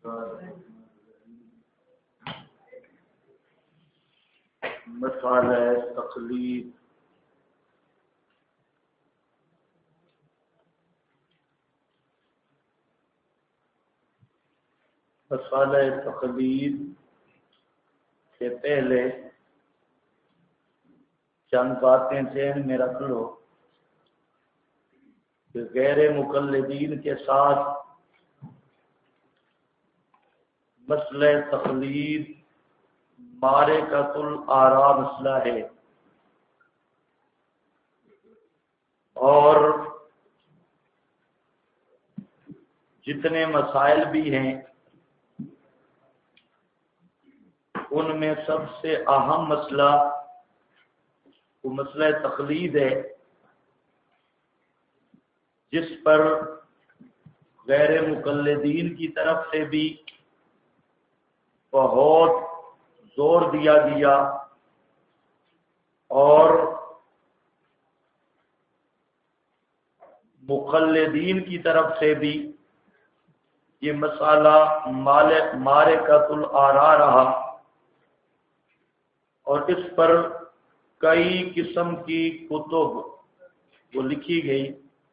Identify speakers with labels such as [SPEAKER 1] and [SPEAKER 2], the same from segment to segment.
[SPEAKER 1] مسئلہ تقلید سے پہلے چند باتیں ذہن میں رکھ لو کہ غیر مقلدین کے ساتھ مسئلہ تقلید معرکۃ الآراء مسئلہ ہے، اور جتنے مسائل بھی ہیں ان میں سب سے اہم مسئلہ وہ مسئلہ تقلید ہے، جس پر غیر مقلدین کی طرف سے بھی بہت زور دیا گیا اور مقلدین کی طرف سے بھی یہ مسئلہ معرکۃ الآراء رہا، اور اس پر کئی قسم کی کتب وہ لکھی گئی۔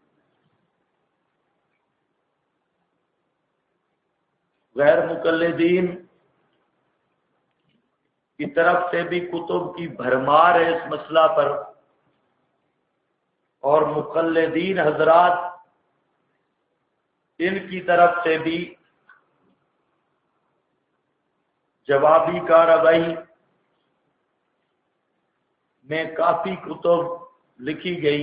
[SPEAKER 1] غیر مقلدین کی طرف سے بھی کتب کی بھرمار ہے اس مسئلہ پر، اور مقلدین حضرات ان کی طرف سے بھی جوابی کارروائی میں کافی کتب لکھی گئی۔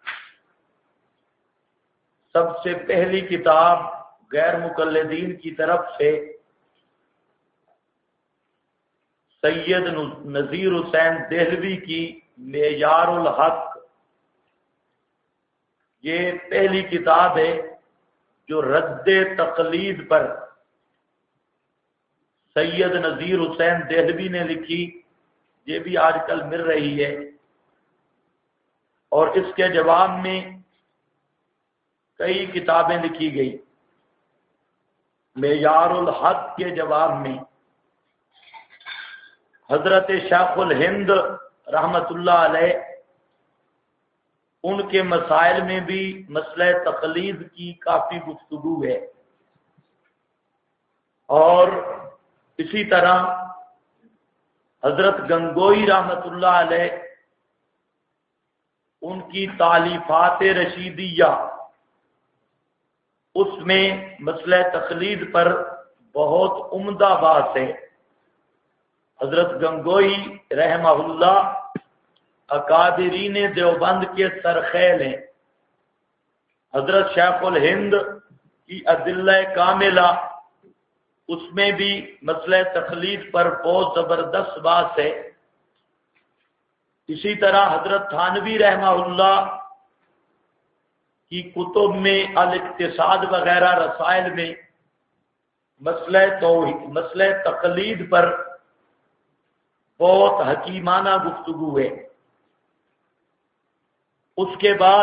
[SPEAKER 1] سب سے پہلی کتاب غیر مقلدین کی طرف سے سید نذیر حسین دہلوی کی معیار الحق، یہ پہلی کتاب ہے جو رد تقلید پر سید نذیر حسین دہلوی نے لکھی، یہ بھی آج کل مل رہی ہے، اور اس کے جواب میں کئی کتابیں لکھی گئی۔ معیار الحق کے جواب میں حضرت شیخ الہند رحمت اللہ علیہ ان کے مسائل میں بھی مسئلہ تقلید کی کافی گفتگو ہے، اور اسی طرح حضرت گنگوئی رحمت اللہ علیہ ان کی تالیفات رشیدیہ، اس میں مسئلہ تقلید پر بہت عمدہ بات ہے۔ حضرت گنگوئی رحمہ اللہ اکابرین دیوبند کے سرخیل ہیں۔ حضرت شیخ الہند کی ادلہ کاملہ، اس میں بھی مسئلہ تقلید پر بہت زبردست بات ہے۔ اسی طرح حضرت تھانوی رحمہ اللہ کی کتب میں الاقتصاد وغیرہ رسائل میں مسئلہ تقلید پر بہت حکیمانہ گفتگو ہے۔ اس کے بعد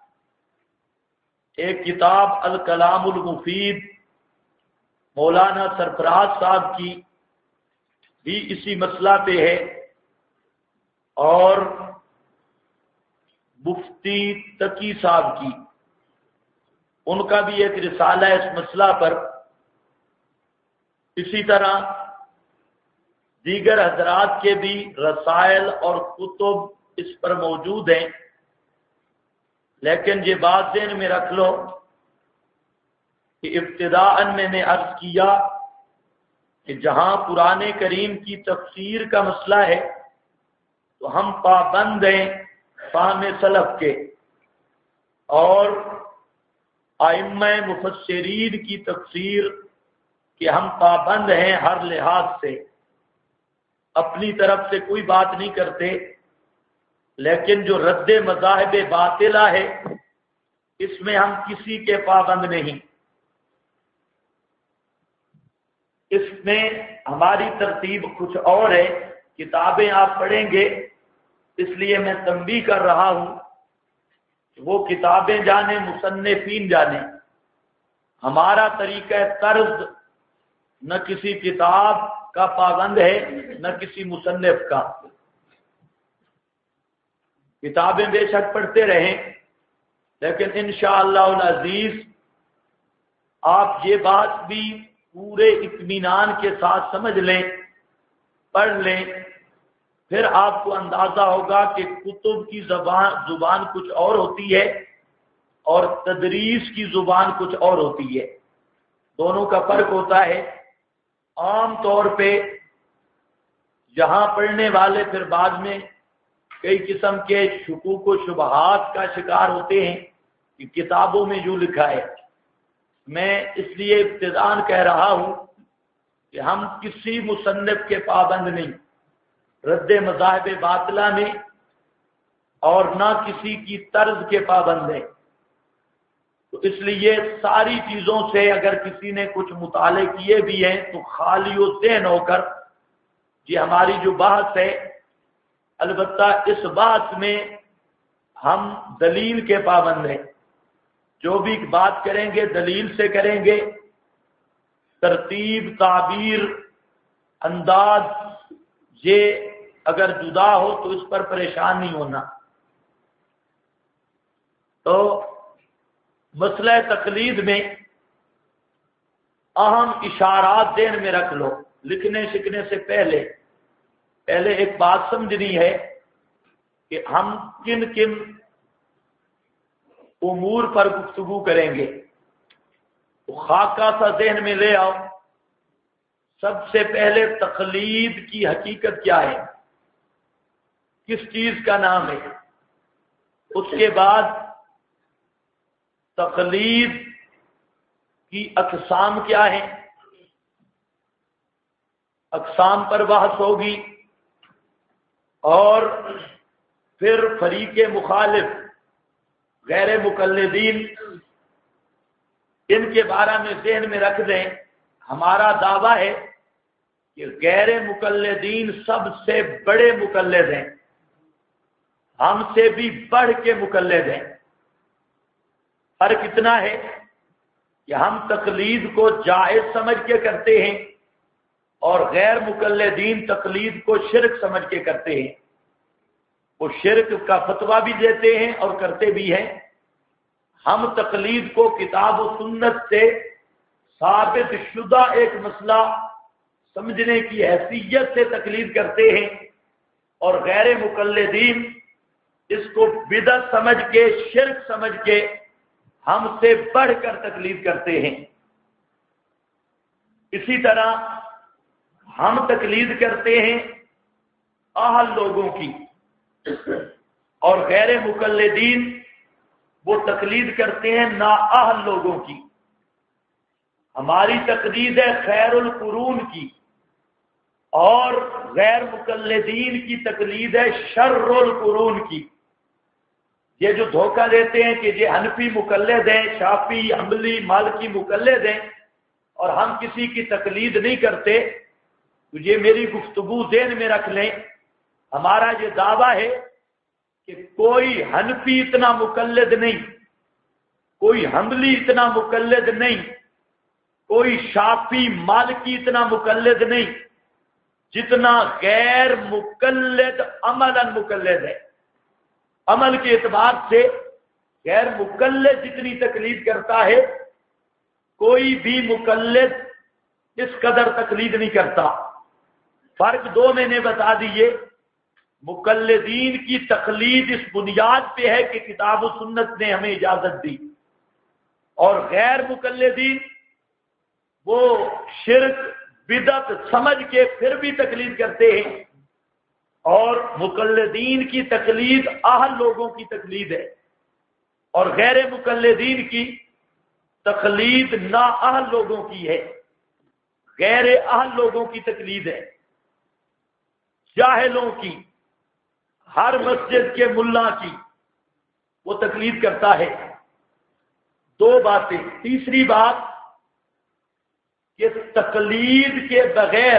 [SPEAKER 1] ایک کتاب الکلام المفید مولانا سرفراز صاحب کی بھی اسی مسئلہ پہ ہے، اور مفتی تقی صاحب کی ان کا بھی ایک رسالہ ہے اس مسئلہ پر۔ اسی طرح دیگر حضرات کے بھی رسائل اور کتب اس پر موجود ہیں، لیکن یہ بات ذہن میں رکھ لو کہ ابتداءً میں نے عرض کیا کہ جہاں قرآن کریم کی تفسیر کا مسئلہ ہے تو ہم پابند ہیں فہم سلف کے، اور ائمہ مفسرین کی تفسیر کہ ہم پابند ہیں ہر لحاظ سے، اپنی طرف سے کوئی بات نہیں کرتے، لیکن جو رد مذاہب باطلہ ہے اس میں ہم کسی کے پابند نہیں۔ اس میں ہماری ترتیب کچھ اور ہے، کتابیں آپ پڑھیں گے، اس لیے میں تنبیہ کر رہا ہوں، وہ کتابیں جانیں، مصنفین جانیں، ہمارا طریقہ طرز نہ کسی کتاب کا پابند ہے نہ کسی مصنف کا. کتابیں بے شک پڑھتے رہیں، لیکن انشاءاللہ العزیز آپ یہ بات بھی پورے اطمینان کے ساتھ سمجھ لیں، پڑھ لیں، پھر آپ کو اندازہ ہوگا کہ کتب کی زبان کچھ اور ہوتی ہے اور تدریس کی زبان کچھ اور ہوتی ہے. دونوں کا فرق ہوتا ہے. عام طور پہ یہاں پڑھنے والے پھر بعد میں کئی قسم کے شکوک و شبہات کا شکار ہوتے ہیں کہ کتابوں میں جو لکھا ہے. میں اس لیے ابتداءً کہہ رہا ہوں کہ ہم کسی مصنف کے پابند نہیں، رد مذاہب باطلہ میں، اور نہ کسی کی طرز کے پابند ہیں. تو اس لیے ساری چیزوں سے اگر کسی نے کچھ مطالعے کیے بھی ہیں تو خالی و ذہن ہو کر یہ ہماری جو بحث ہے، البتہ اس بحث میں ہم دلیل کے پابند ہیں. جو بھی بات کریں گے دلیل سے کریں گے. ترتیب، تعبیر، انداز یہ اگر جدا ہو تو اس پر پریشان نہیں ہونا. تو مسئلہ تقلید میں اہم اشارات ذہن میں رکھ لو. لکھنے شکنے سے پہلے ایک بات سمجھنی ہے کہ ہم کن کن امور پر گفتگو کریں گے. تو خاکہ سا ذہن میں لے آؤ. سب سے پہلے تقلید کی حقیقت کیا ہے، کس چیز کا نام ہے. اس کے بعد تقلید کی اقسام کیا ہیں، اقسام پر بحث ہوگی. اور پھر فریق مخالف، غیر مقلدین، ان کے بارے میں ذہن میں رکھ دیں. ہمارا دعویٰ ہے کہ غیر مقلدین سب سے بڑے مقلد ہیں، ہم سے بھی بڑھ کے مقلد ہیں. فرق اتنا ہے کہ ہم تقلید کو جائز سمجھ کے کرتے ہیں اور غیر مقلدین تقلید کو شرک سمجھ کے کرتے ہیں. وہ شرک کا فتویٰ بھی دیتے ہیں اور کرتے بھی ہیں. ہم تقلید کو کتاب و سنت سے ثابت شدہ ایک مسئلہ سمجھنے کی حیثیت سے تقلید کرتے ہیں، اور غیر مقلدین اس کو بدعت سمجھ کے، شرک سمجھ کے ہم سے بڑھ کر تقلید کرتے ہیں. اسی طرح ہم تقلید کرتے ہیں اہل لوگوں کی، اور غیر مقلدین وہ تقلید کرتے ہیں نااہل لوگوں کی. ہماری تقلید ہے خیر القرون کی، اور غیر مقلدین کی تقلید ہے شر القرون کی. یہ جو دھوکہ دیتے ہیں کہ یہ حنفی مقلد ہیں، شافعی، حنبلی، مالکی مقلد ہیں اور ہم کسی کی تقلید نہیں کرتے، تو یہ میری گفتگو ذہن میں رکھ لیں. ہمارا یہ دعویٰ ہے کہ کوئی حنفی اتنا مقلد نہیں، کوئی حنبلی اتنا مقلد نہیں، کوئی شافعی مالکی اتنا مقلد نہیں جتنا غیر مقلد عملاً مقلد ہے. عمل کے اعتبار سے غیر مقلد جتنی تقلید کرتا ہے کوئی بھی مقلد اس قدر تقلید نہیں کرتا. فرق دو میں نے بتا دیے. مقلدین کی تقلید اس بنیاد پہ ہے کہ کتاب و سنت نے ہمیں اجازت دی، اور غیر مقلدین وہ شرک بدعت سمجھ کے پھر بھی تقلید کرتے ہیں. اور مقلدین کی تقلید اہل لوگوں کی تقلید ہے، اور غیر مقلدین کی تقلید نااہل لوگوں کی ہے، غیر اہل لوگوں کی تقلید ہے، جاہلوں کی، ہر مسجد کے ملا کی وہ تقلید کرتا ہے. دو باتیں. تیسری بات کہ تقلید کے بغیر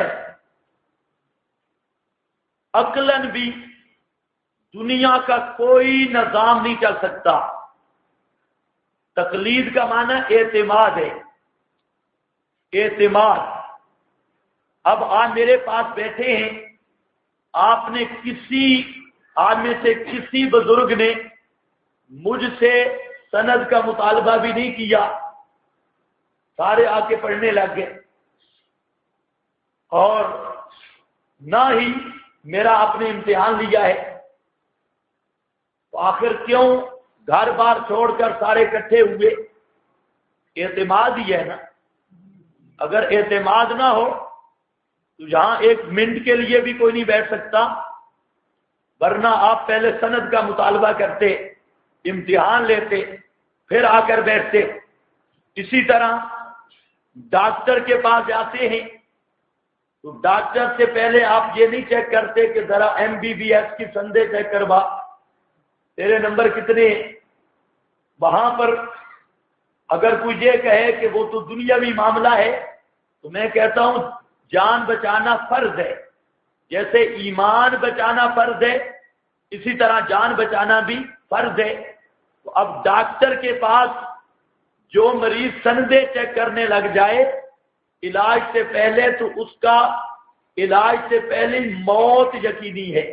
[SPEAKER 1] عقلاً بھی دنیا کا کوئی نظام نہیں چل سکتا. تقلید کا معنی اعتماد ہے. اعتماد اب آپ میرے پاس بیٹھے ہیں، آپ نے آپ میں سے کسی بزرگ نے مجھ سے سند کا مطالبہ بھی نہیں کیا، سارے آ کے پڑھنے لگ گئے، اور نہ ہی میرا اپنے امتحان لیا ہے، تو آخر کیوں گھر بار چھوڑ کر سارے اکٹھے ہوئے؟ اعتماد ہی ہے نا۔ اگر اعتماد نہ ہو تو یہاں ایک منٹ کے لیے بھی کوئی نہیں بیٹھ سکتا، ورنہ آپ پہلے سند کا مطالبہ کرتے، امتحان لیتے، پھر آ کر بیٹھتے۔ اسی طرح ڈاکٹر کے پاس جاتے ہیں تو ڈاکٹر سے پہلے آپ یہ نہیں چیک کرتے کہ ذرا MBBS کی سندے چیک کروا، تیرے نمبر کتنے ہیں۔ وہاں پر اگر کوئی یہ کہے کہ وہ تو دنیاوی معاملہ ہے، تو میں کہتا ہوں جان بچانا فرض ہے، جیسے ایمان بچانا فرض ہے اسی طرح جان بچانا بھی فرض ہے۔ تو اب ڈاکٹر کے پاس جو مریض سندے چیک کرنے لگ جائے علاج سے پہلے، تو اس کا علاج سے پہلے موت یقینی ہے،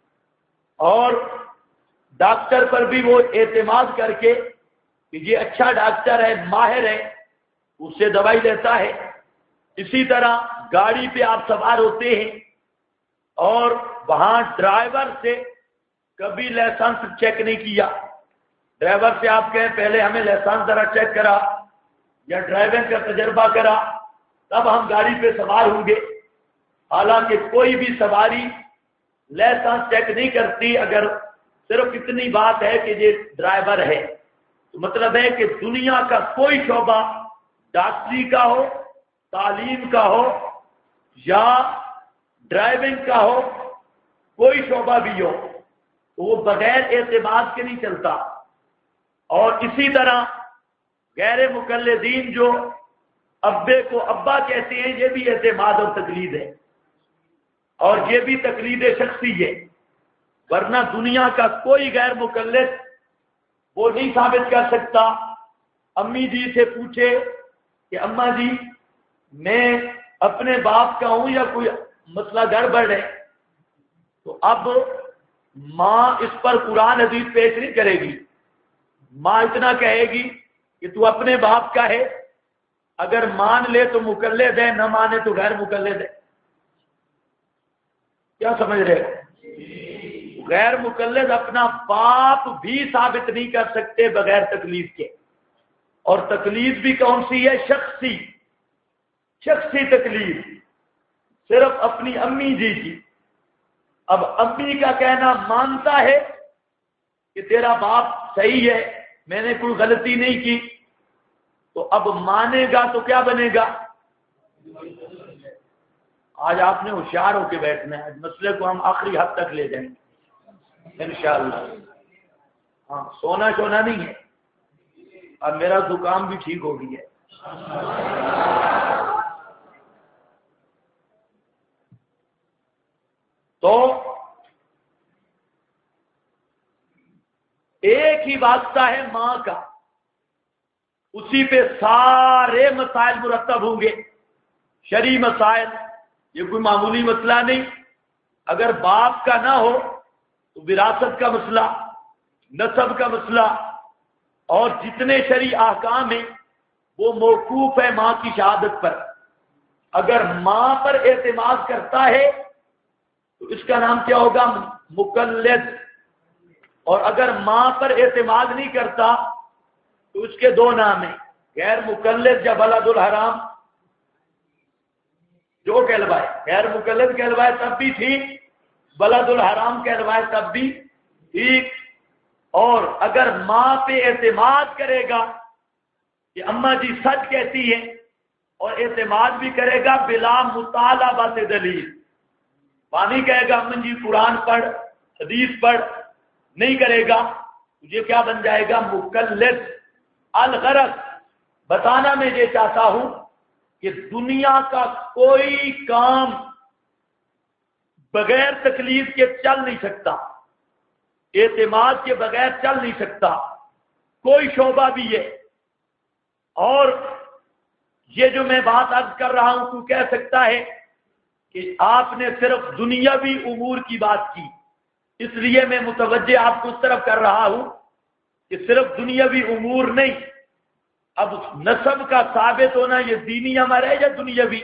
[SPEAKER 1] اور ڈاکٹر پر بھی وہ اعتماد کر کے کہ یہ اچھا ڈاکٹر ہے، ماہر ہے، اس سے دوائی لیتا ہے۔ اسی طرح گاڑی پہ آپ سوار ہوتے ہیں اور وہاں ڈرائیور سے کبھی لائسنس چیک نہیں کیا، ڈرائیور سے آپ کہیں پہلے ہمیں لائسنس ذرا چیک کرا یا ڈرائیونگ کا تجربہ کرا تب ہم گاڑی پہ سوار ہوں گے، حالانکہ کوئی بھی سواری لائسنس چیک نہیں کرتی اگر صرف اتنی بات ہے کہ یہ ڈرائیور ہے۔ تو مطلب ہے کہ دنیا کا کوئی شعبہ ڈاکٹری کا ہو، تعلیم کا ہو یا ڈرائیونگ کا ہو، کوئی شعبہ بھی ہو تو وہ بغیر اعتماد کے نہیں چلتا۔ اور اسی طرح غیر مقلدین جو ابے کو ابا کہتے ہیں، یہ بھی اعتماد اور تقلید ہے، اور یہ بھی تقلید شخصی ہے، ورنہ دنیا کا کوئی غیر مقلد وہ نہیں ثابت کر سکتا۔ امی جی سے پوچھے کہ اماں جی میں اپنے باپ کا ہوں یا کوئی مسئلہ گڑبڑ ہے، تو اب ماں اس پر قرآن حدیث پیش نہیں کرے گی، ماں اتنا کہے گی کہ تو اپنے باپ کا ہے، اگر مان لے تو مقلد ہے، نہ مانے تو غیر مقلد ہے۔ کیا سمجھ رہے ہو؟ غیر مقلد اپنا باپ بھی ثابت نہیں کر سکتے بغیر تقلید کے، اور تقلید بھی کون سی ہے؟ شخصی تقلید، صرف اپنی امی جی کی۔ اب امی کا کہنا مانتا ہے کہ تیرا باپ صحیح ہے، میں نے کوئی غلطی نہیں کی، تو اب مانے گا تو کیا بنے گا؟ آج آپ نے ہوشیار ہو کے بیٹھنا ہے، آج مسئلے کو ہم آخری حد تک لے جائیں گے انشاءاللہ۔ ہاں، سونا شونا نہیں ہے، اب میرا زکام بھی ٹھیک ہو گئی ہے۔ تو ایک ہی واسطہ ہے ماں کا، اسی پہ سارے مسائل مرتب ہوں گے، شرعی مسائل، یہ کوئی معمولی مسئلہ نہیں۔ اگر باپ کا نہ ہو تو وراثت کا مسئلہ، نسب کا مسئلہ، اور جتنے شرعی احکام ہیں وہ موقوف ہے ماں کی شہادت پر۔ اگر ماں پر اعتماد کرتا ہے تو اس کا نام کیا ہوگا؟ مقلد۔ اور اگر ماں پر اعتماد نہیں کرتا تو اس کے دو نام ہیں، غیر مقلد یا بلد الحرام، جو کہلوائے غیر مقلد کہلوائے تب بھی ٹھیک، بلد الحرام کہلوائے تب بھی ٹھیک۔ اور اگر ماں پہ اعتماد کرے گا کہ اماں جی سچ کہتی ہے، اور اعتماد بھی کرے گا بلا مطالبہ سے دلیل، پانی کہے گا اماں جی قرآن پڑھ، حدیث پڑھ، نہیں کرے گا، یہ کیا بن جائے گا؟ مقلد۔ الغرض بتانا میں یہ چاہتا ہوں کہ دنیا کا کوئی کام بغیر تکلیف کے چل نہیں سکتا، اعتماد کے بغیر چل نہیں سکتا، کوئی شعبہ بھی ہے۔ اور یہ جو میں بات عرض کر رہا ہوں، تو کہہ سکتا ہے کہ آپ نے صرف دنیاوی امور کی بات کی، اس لیے میں متوجہ آپ کو اس طرف کر رہا ہوں کہ صرف دنیاوی امور نہیں، اب نسب کا ثابت ہونا یہ دینی امر ہے یا دنیاوی؟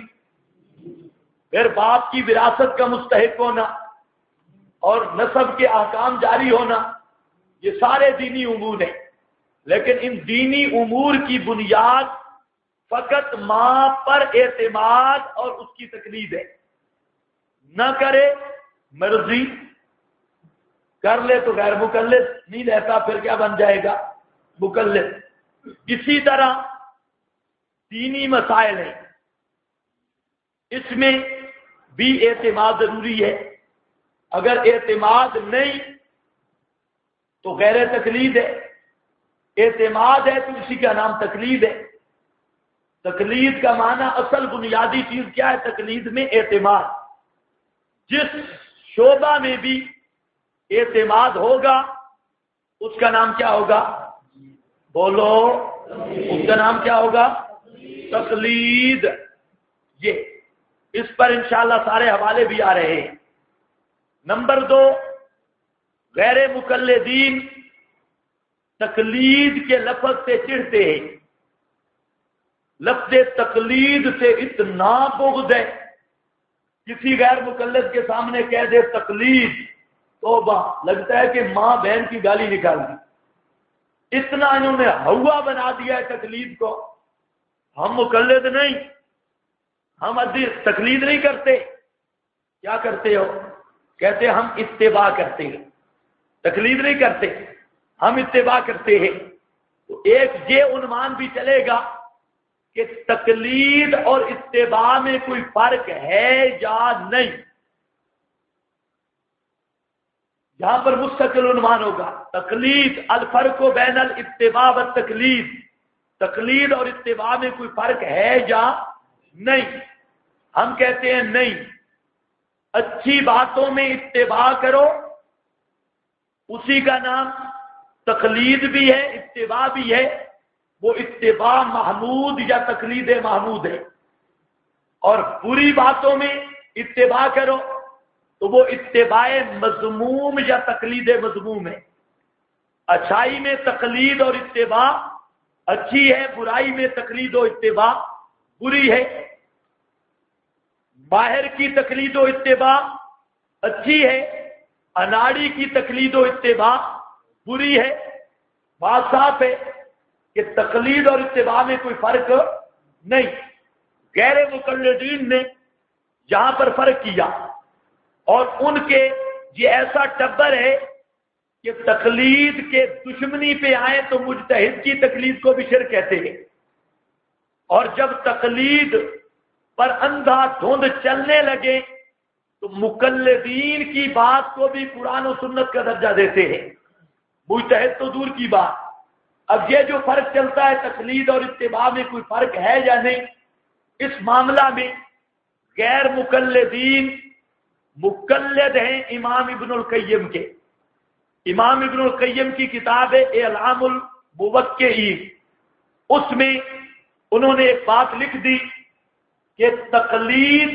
[SPEAKER 1] پھر باپ کی وراثت کا مستحق ہونا اور نسب کے احکام جاری ہونا یہ سارے دینی امور ہیں، لیکن ان دینی امور کی بنیاد فقط ماں پر اعتماد اور اس کی تقلید ہے۔ نہ کرے مرضی، کر لے تو غیر مقلد، نہیں رہتا پھر کیا بن جائے گا؟ مقلد۔ اسی طرح دینی مسائل ہیں، اس میں بھی اعتماد ضروری ہے، اگر اعتماد نہیں تو غیر تقلید ہے، اعتماد ہے تو اسی کا نام تقلید ہے۔ تقلید کا معنی اصل بنیادی چیز کیا ہے؟ تقلید میں اعتماد۔ جس شعبہ میں بھی اعتماد ہوگا اس کا نام کیا ہوگا؟ بولو، اس کا نام کیا ہوگا؟ تقلید۔ یہ اس پر انشاءاللہ سارے حوالے بھی آ رہے ہیں۔ نمبر 2، غیر مقلدین تقلید کے لفظ سے چڑھتے ہیں، لفظ تقلید سے اتنا بغض ہے، کسی غیر مقلد کے سامنے کہہ دے تقلید، توبہ، لگتا ہے کہ ماں بہن کی گالی نکال دی، اتنا انہوں نے ہوا بنا دیا ہے تقلید کو۔ ہم مقلد نہیں، ہم تقلید نہیں کرتے، کیا کرتے ہو؟ کہتے ہم اتباع کرتے ہیں، تقلید نہیں کرتے، ہم اتباع کرتے ہیں۔ تو ایک یہ عنوان بھی چلے گا کہ تقلید اور اتباع میں کوئی فرق ہے یا نہیں، یہاں پر مستقل عنوان ہوگا تقلید، الفرق بین الاتباع والتقلید، تقلید اور اتباع میں کوئی فرق ہے یا نہیں۔ ہم کہتے ہیں نہیں، اچھی باتوں میں اتباع کرو، اسی کا نام تقلید بھی ہے، اتباع بھی ہے، وہ اتباع محمود یا تقلید محمود ہے۔ اور بری باتوں میں اتباع کرو تو وہ اتباع مذموم یا تقلید مذموم ہے۔ اچھائی میں تقلید اور اتباع اچھی ہے، برائی میں تقلید و اتباع بری ہے۔ باہر کی تقلید و اتباع اچھی ہے، اناڑی کی تقلید و اتباع بری ہے۔ بات صاف ہے کہ تقلید اور اتباع میں کوئی فرق نہیں۔ غیر مقلدین نے جہاں پر فرق کیا، اور ان کے یہ ایسا ٹبر ہے کہ تقلید کے دشمنی پہ آئے تو مجتہد کی تقلید کو بھی شرک کہتے ہیں، اور جب تقلید پر اندھا دھند چلنے لگے تو مقلدین کی بات کو بھی قرآن و سنت کا درجہ دیتے ہیں، مجتہد تو دور کی بات۔ اب یہ جو فرق چلتا ہے تقلید اور اتباع میں کوئی فرق ہے یا نہیں، اس معاملہ میں غیر مقلدین مقلد ہیں امام ابن القیم کے۔ امام ابن القیم کی کتاب ہے اعلام الموقعین، اس میں انہوں نے ایک بات لکھ دی کہ تقلید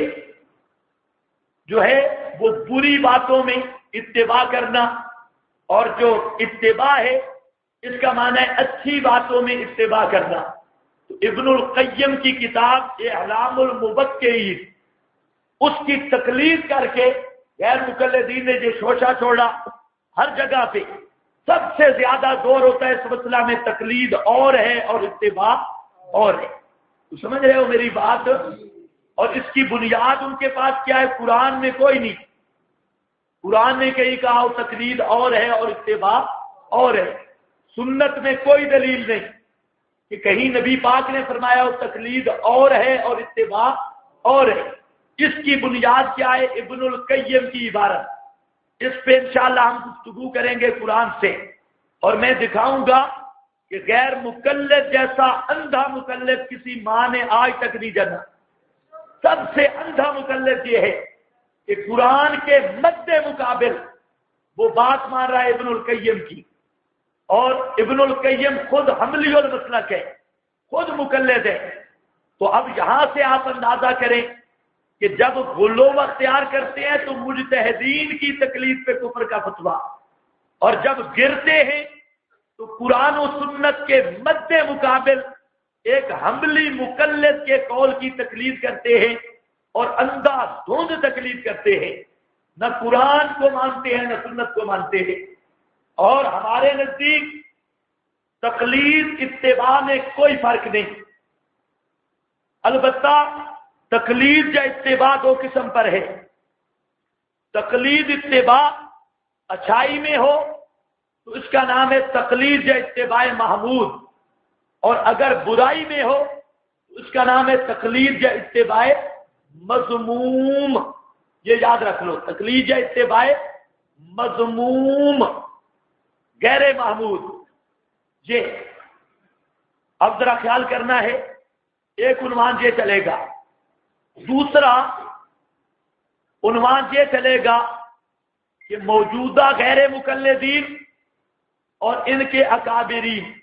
[SPEAKER 1] جو ہے وہ بری باتوں میں اتباع کرنا، اور جو اتباع ہے اس کا معنی ہے اچھی باتوں میں اتباع کرنا۔ تو ابن القیم کی کتاب اعلام الموقعین، اس کی تقلید کر کے غیر مقلدین نے جو شوشہ چھوڑا، ہر جگہ پہ سب سے زیادہ زور ہوتا ہے اس مسئلہ میں تقلید اور ہے اور اتباع اور ہے۔ تو سمجھ رہے ہو میری بات؟ اور اس کی بنیاد ان کے پاس کیا ہے؟ قرآن میں کوئی نہیں، قرآن نے کہیں کہا ہو تقلید اور ہے اور اتباع اور ہے، سنت میں کوئی دلیل نہیں کہ کہیں نبی پاک نے فرمایا ہو تقلید اور ہے اور اتباع اور ہے۔ اس کی بنیاد کیا ہے؟ ابن القیم کی عبارت۔ اس پہ انشاءاللہ ہم گفتگو کریں گے قرآن سے، اور میں دکھاؤں گا کہ غیر مقلد جیسا اندھا مقلد کسی ماں نے آج تک نہیں جنا۔ سب سے اندھا مقلد یہ ہے کہ قرآن کے مد مقابل وہ بات مان رہا ہے ابن القیم کی، اور ابن القیم خود حملی المسلک ہے، خود مقلد ہے۔ تو اب یہاں سے آپ اندازہ کریں کہ جب غلو اختیار کرتے ہیں تو مجتہدین کی تقلید پہ کفر کا فتویٰ، اور جب گرتے ہیں تو قرآن و سنت کے مد مقابل ایک حملی مقلد کے قول کی تقلید کرتے ہیں اور اندھا دھند تقلید کرتے ہیں، نہ قرآن کو مانتے ہیں نہ سنت کو مانتے ہیں۔ اور ہمارے نزدیک تقلید اتباع میں کوئی فرق نہیں، البتہ تقلید یا اتباع دو قسم پر ہے۔ تقلید اتباع اچھائی میں ہو تو اس کا نام ہے تقلید یا اتباع محمود، اور اگر برائی میں ہو تو اس کا نام ہے تقلید یا اتباع مذموم۔ یہ یاد رکھ لو، تقلید یا اتباع مذموم، غیر محمود۔ یہ اب ذرا خیال کرنا ہے، ایک عنوان یہ چلے گا، دوسرا عنوان یہ چلے گا کہ موجودہ غیر مقلدین اور ان کے اکابرین،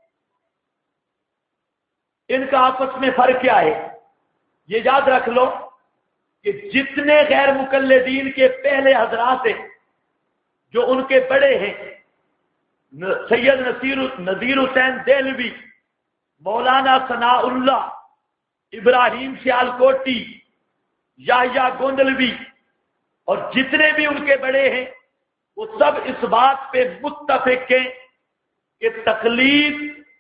[SPEAKER 1] ان کا آپس میں فرق کیا ہے۔ یہ یاد رکھ لو کہ جتنے غیر مقلدین کے پہلے حضرات ہیں جو ان کے بڑے ہیں، سید نذیر حسین دہلوی، مولانا ثناء اللہ، ابراہیم سیالکوٹی، یحییٰ گوندلوی، اور جتنے بھی ان کے بڑے ہیں وہ سب اس بات پہ متفق ہیں کہ تقلید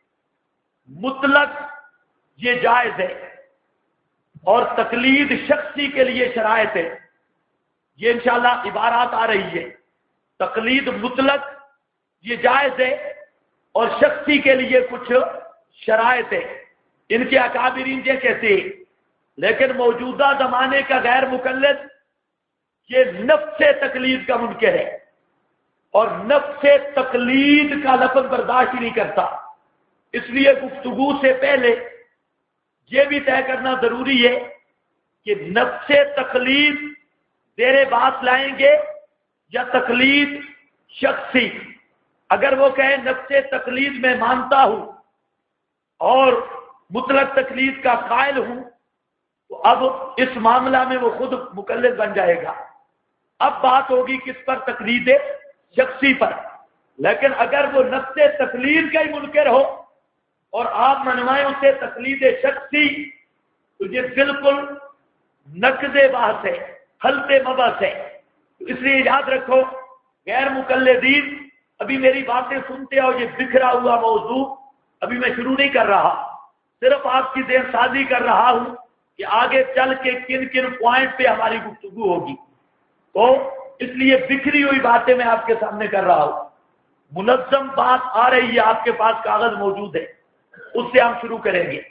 [SPEAKER 1] مطلق یہ جائز ہے، اور تقلید شخصی کے لیے شرائط ہے۔ یہ انشاءاللہ عبارات آ رہی ہے، تقلید مطلق یہ جائز ہے اور شخصی کے لیے کچھ شرائط ہے۔ ان کے اکابرین یہ کہتے ہیں، لیکن موجودہ زمانے کا غیر مقلد یہ نفس تقلید کا منکر ہے، اور نفس تقلید کا لفظ برداشت ہی نہیں کرتا۔ اس لیے گفتگو سے پہلے یہ بھی طے کرنا ضروری ہے کہ نفس تقلید زیر بات لائیں گے یا تقلید شخصی۔ اگر وہ کہیں نفس تقلید میں مانتا ہوں اور مطلق تقلید کا قائل ہوں تو اب اس معاملہ میں وہ خود مقلد بن جائے گا۔ اب بات ہوگی کس پر؟ تقلید شخصی پر۔ لیکن اگر وہ نفس تقلید کا ہی منکر ہو اور آپ منوائیں اسے تقلید شخصی تو یہ بالکل نقض بحث ہے، خلط مبحث ہے۔ اس لیے یاد رکھو، غیر مقلدین، ابھی میری باتیں سنتے ہو، یہ بکھرا ہوا موضوع ابھی میں شروع نہیں کر رہا، صرف آپ کی ذہن سازی کر رہا ہوں کہ آگے چل کے کن کن پوائنٹ پہ ہماری گفتگو ہوگی۔ تو اس لیے بکھری ہوئی باتیں میں آپ کے سامنے کر رہا ہوں، منظم بات آ رہی ہے، آپ کے پاس کاغذ موجود ہے، اس سے ہم شروع کریں گے۔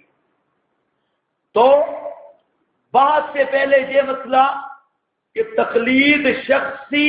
[SPEAKER 1] تو بات سے پہلے یہ مسئلہ کہ تقلید شخصی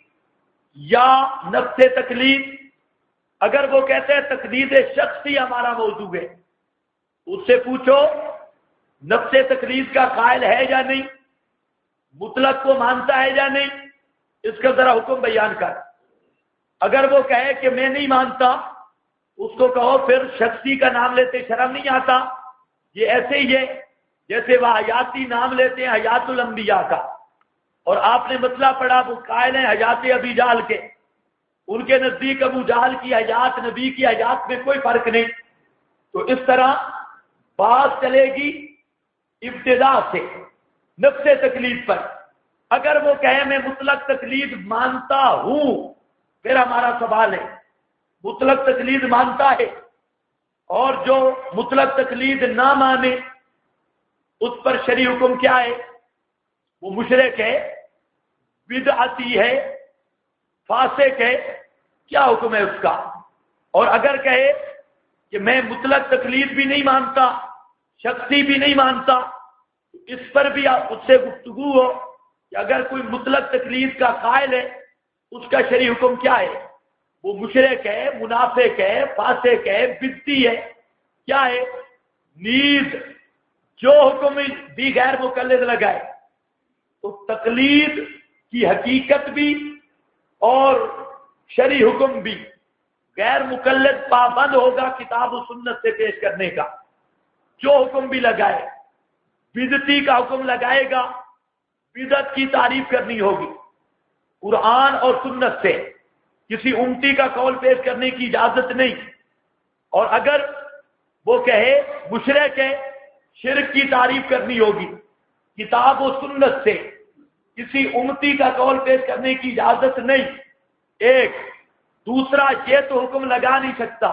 [SPEAKER 1] یا نفس تقلید، اگر وہ کہتے ہیں تقلید شخصی ہمارا موضوع ہے، اس سے پوچھو نفس تقلید کا قائل ہے یا نہیں، مطلق کو مانتا ہے یا نہیں، اس کا ذرا حکم بیان کر۔ اگر وہ کہے کہ میں نہیں مانتا، اس کو کہو پھر شخصی کا نام لیتے شرم نہیں آتا؟ یہ ایسے ہی ہے جیسے وہ حیاتی نام لیتے ہیں حیات الانبیاء کا، اور آپ نے مسئلہ پڑھا، وہ قائل ہیں حیات ابی جہل کے، ان کے نزدیک ابو جہل کی حیات نبی کی حیات میں کوئی فرق نہیں۔ تو اس طرح بات چلے گی ابتدا سے نفس تقلید پر۔ اگر وہ کہیں میں مطلق تقلید مانتا ہوں، پھر ہمارا سوال ہے مطلق تقلید مانتا ہے، اور جو مطلق تقلید نہ مانے اس پر شرعی حکم کیا ہے؟ وہ مشرک ہے، بدعتی ہے، فاسق ہے، کیا حکم ہے اس کا؟ اور اگر کہے کہ میں مطلق تقلید بھی نہیں مانتا، شخصی بھی نہیں مانتا، اس پر بھی اس سے گفتگو ہو کہ اگر کوئی مطلق تقلید کا قائل ہے اس کا شرعی حکم کیا ہے؟ وہ مشرک ہے، منافق ہے، فاسق ہے، بدعتی ہے، کیا ہے؟ نیز جو حکم بھی غیر مقلد لگائے تو تقلید کی حقیقت بھی اور شرعی حکم بھی غیر مقلد پابند ہوگا کتاب و سنت سے پیش کرنے کا۔ جو حکم بھی لگائے، بدعتی کا حکم لگائے گا بدعت کی تعریف کرنی ہوگی، قرآن اور سنت سے کسی امتی کا قول پیش کرنے کی اجازت نہیں، اور اگر وہ کہے مشرک ہے، شرک کی تعریف کرنی ہوگی، کتاب و سنت سے کسی امتی کا قول پیش کرنے کی اجازت نہیں۔ ایک دوسرا، یہ تو حکم لگا نہیں سکتا،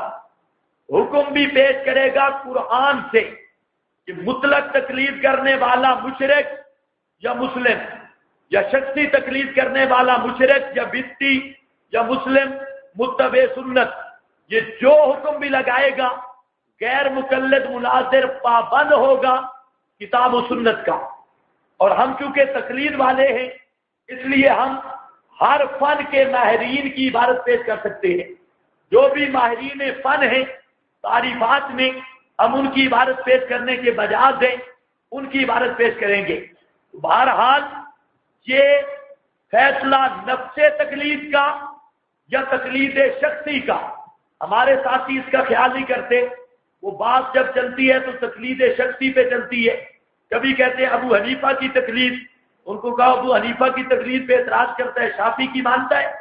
[SPEAKER 1] حکم بھی پیش کرے گا قرآن سے کہ مطلق تقلید کرنے والا مشرک یا مسلم، یا شخصی تقلید کرنے والا مشرک یا بدعتی یا مسلم متبع سنت، یہ جو حکم بھی لگائے گا غیر مقلد مناظر پابند ہوگا کتاب و سنت کا۔ اور ہم چونکہ تقلید والے ہیں، اس لیے ہم ہر فن کے ماہرین کی عبارت پیش کر سکتے ہیں، جو بھی ماہرین فن ہیں تعریفات میں، ہم ان کی عبارت پیش کرنے کے بجاز ہیں ان کی عبارت پیش کریں گے۔ بہرحال یہ فیصلہ نفس تقلید کا یا تقلید شخصی کا، ہمارے ساتھی اس کا خیال نہیں کرتے، وہ بات جب چلتی ہے تو تقلید شخصی پہ چلتی ہے، کبھی کہتے ہیں ابو حنیفہ کی تقلید، ان کو کہا ابو حنیفہ کی تقلید پہ اعتراض کرتا ہے، شافعی کی مانتا ہے،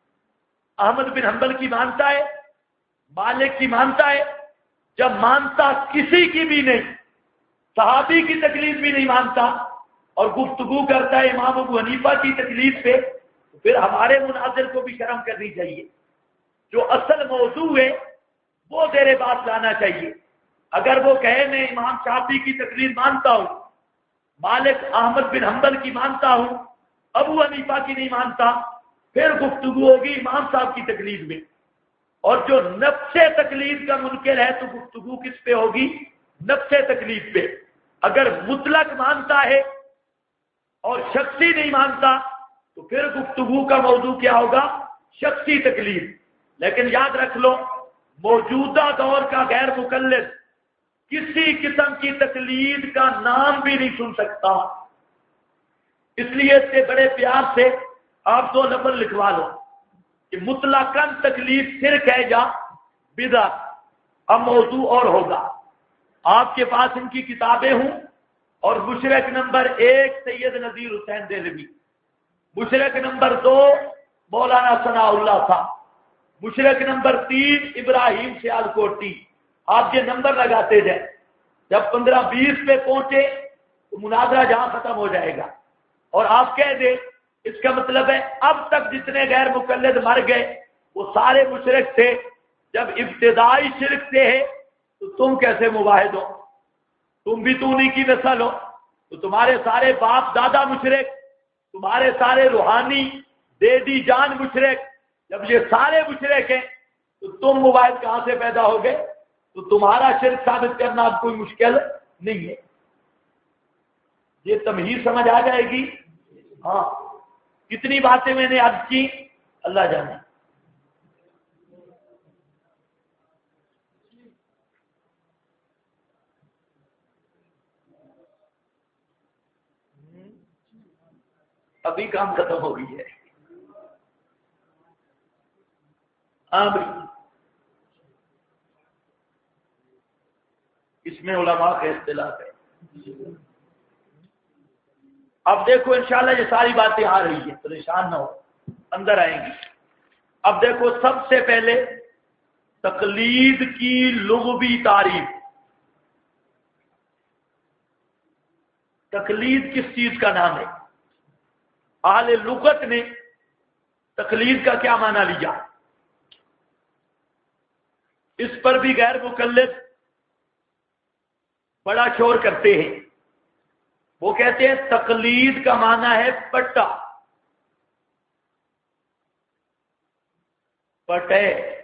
[SPEAKER 1] احمد بن حنبل کی مانتا ہے، مالک کی مانتا ہے، جب مانتا کسی کی بھی نہیں، صحابی کی تقلید بھی نہیں مانتا اور گفتگو کرتا ہے امام ابو حنیفہ کی تقلید پہ، تو پھر ہمارے مناظر کو بھی شرم کرنی چاہیے، جو اصل موضوع ہے وہ زیر بات لانا چاہیے۔ اگر وہ کہے میں امام شافعی کی تقلید مانتا ہوں، مالک احمد بن حنبل کی مانتا ہوں، ابو حنیفہ کی نہیں مانتا، پھر گفتگو ہوگی امام صاحب کی تقلید میں۔ اور جو نفس تقلید کا منکر ہے تو گفتگو کس پہ ہوگی؟ نفس تقلید پہ۔ اگر مطلق مانتا ہے اور شخصی نہیں مانتا تو پھر گفتگو کا موضوع کیا ہوگا؟ شخصی تقلید۔ لیکن یاد رکھ لو، موجودہ دور کا غیر مقلد کسی قسم کی تقلید کا نام بھی نہیں سن سکتا، اس لیے اس سے بڑے پیار سے آپ 2 لفظ لکھوا لو کہ مطلقاً تقلید شرک ہے یا بدعت۔ اب موضوع اور ہوگا، آپ کے پاس ان کی کتابیں ہوں، اور مشرک نمبر 1 سید نذیر حسین دہلوی، مشرک نمبر 2 مولانا ثناء اللہ تھا، مشرک نمبر 3 ابراہیم سیالکوٹی۔ آپ یہ نمبر لگاتے جائیں، جب 15-20 پہ پہنچے تو مناظرہ جہاں ختم ہو جائے گا، اور آپ کہہ دیں اس کا مطلب ہے اب تک جتنے غیر مقلد مر گئے وہ سارے مشرک تھے، جب ابتدائی شرک سے ہے تو تم کیسے موحد ہو؟ تم بھی تو انہی کی نسل ہو، تو تمہارے سارے باپ دادا مشرک، تمہارے سارے روحانی دیدی جان مشرک، جب یہ سارے مشرک ہیں تو تم موحد کہاں سے پیدا ہو گئے؟ تو تمہارا شرک ثابت کرنا اب کوئی مشکل نہیں ہے۔ یہ تمہید سمجھ آ جائے گی؟ ہاں، کتنی باتیں میں نے عرض کی اللہ جانے۔ ابھی کام ختم ہو گئی ہے۔ ہاں بھائی، اس میں علماء کا اختلاف ہے۔ اب دیکھو انشاءاللہ یہ ساری باتیں آ رہی ہیں، پریشان نہ ہو، اندر آئیں گی۔ اب دیکھو، سب سے پہلے تقلید کی لغوی تعریف۔ تقلید کس چیز کا نام ہے؟ اہل لغت نے تقلید کا کیا معنی لیا؟ اس پر بھی غیر مقلد بڑا شور کرتے ہیں۔ وہ کہتے ہیں تقلید کا معنی ہے پٹا، پٹے۔